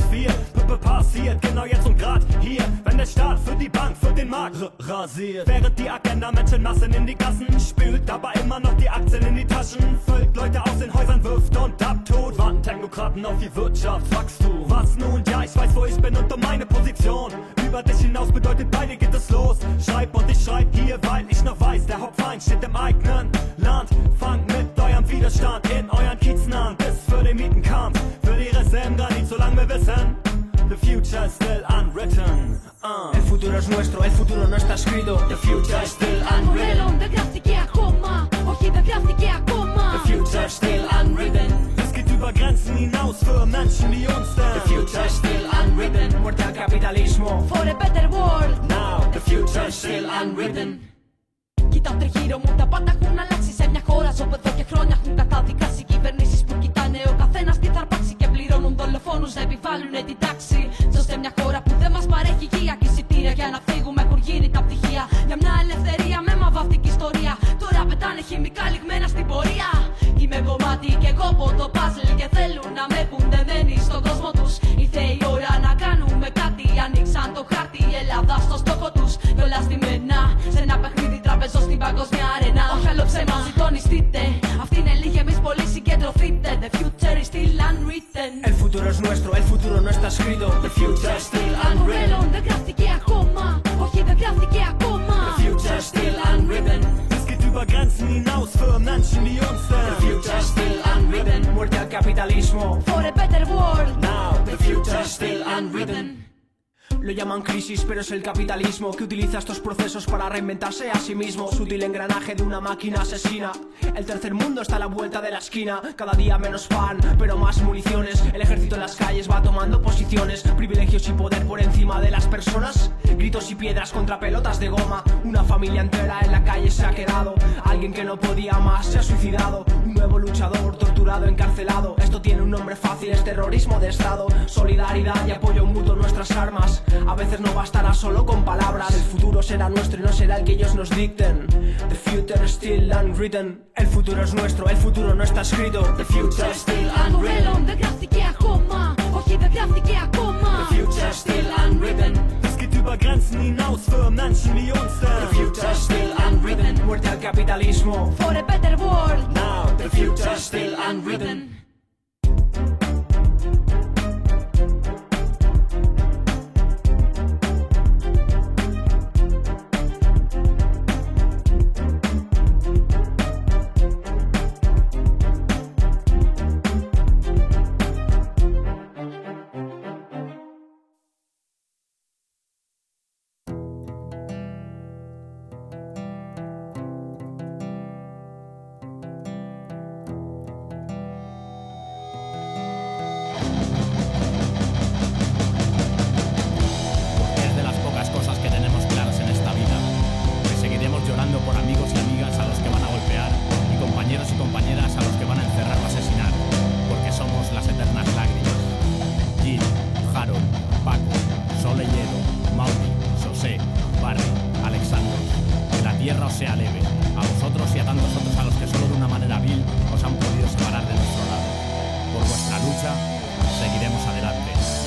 J: Passiert genau jetzt und grad hier, wenn der Staat für die Bank, für den Markt rasiert. Während die Agenda Menschenmassen in die Gassen spült, aber immer noch die Aktien in die Taschen füllt, Leute aus den Häusern wirft und abtut, warten Technokraten auf die Wirtschaftswachstum. Was nun? Ja, ich weiß, wo ich bin und um meine Position. Über dich hinaus bedeutet, bei dir geht es los. Schreib und ich schreib hier, weil ich noch weiß, der Hauptfeind steht im eigenen Land. Fangt mit eurem Widerstand in euren Kiezen an, bis für den Mietenkampf, für die Reste im Granit, solange wir wissen, the future is still unwritten.
O: El futuro es nuestro, el futuro no está escrito.
J: The future is still unwritten.
F: Δεν γράφτηκε ακόμα, όχι δεν γράφτηκε ακόμα.
J: The future is still unwritten. Es geht über Grenzen hinaus für Menschen wie uns denn. The future is still unwritten.
O: Muerte al capitalismo.
F: For a better world.
J: Now the future is still unwritten.
F: Κοιτάω τριγύρω μου, τα πάντα έχουν αλλάξει σε μια χώρα. Ζω εδώ και χρόνια έχουν καταδικάσει κυβερνήσεις που κοιτάνε ο καθένας τι θα αρπάξει και πληρώνουν δολοφόνους να επιβάλλουν την τάξη. Ζω σε μια χώρα που δεν μας παρέχει υγεία και εισιτήρια για να φύγουμε έχουν γίνει τα πτυχία. Για μια ελευθερία με μαβαυτική ιστορία. Τώρα πετάνε χημικά λιγμένα στην πορεία. Είμαι κομμάτι κι εγώ από το puzzle και θέλουν να με έχουν δεμένοι στον κόσμο τους. Ήρθε η ώρα να κάνουμε κάτι. Ανοίξαν το χάρτη, η Ελλάδα στο στόχο τους. Και όλα στημένα σε ένα παιχνίδι τραπεζό στην παγκόσμια αρένα. Όχι άλλο ψέμα, συντονιστείτε. Αυτή είναι λίγη, εμείς πολύ συγκεντρωθείτε. The future is still unwritten.
O: El futuro es nuestro, el futuro no está escrito.
J: The future is still unwritten.
F: Δεν γράφτηκε ακόμα, όχι δεν γράφτηκε ακόμα.
J: The future is still unwritten. Es geht über Grenzen hinaus für Menschen wie uns denn. The future is still unwritten.
O: Muerte al capitalismo.
F: For a better world.
J: Now the future is still unwritten.
O: Lo llaman crisis, pero es el capitalismo que utiliza estos procesos para reinventarse a sí mismo. Sutil engranaje de una máquina asesina. El tercer mundo está a la vuelta de la esquina. Cada día menos pan, pero más municiones. El ejército en las calles va tomando posiciones. Privilegios y poder por encima de las personas. Gritos y piedras contra pelotas de goma. Una familia entera en la calle se ha quedado. Alguien que no podía más se ha suicidado. Un nuevo luchador torturado, encarcelado. Esto tiene un nombre fácil, es terrorismo de estado. Solidaridad y apoyo mutuo, nuestras armas. A veces no bastará solo con palabras. El futuro será nuestro y no será el que ellos nos dicten. The future is still unwritten. El futuro es nuestro, el futuro no está escrito.
J: The future is still unwritten.
F: Δεν γράφτηκε ακόμα, όχι δεν γράφτηκε ακόμα.
J: The future is still unwritten. Es geht über Grenzen hinaus für Menschen wie uns denn. The future is still unwritten.
O: Muerte al capitalismo.
F: For a better world.
J: Now the future is still unwritten.
P: sea leve, a vosotros y a tantos otros a los que solo de una manera vil os han podido separar de nuestro lado. Por vuestra lucha, seguiremos adelante.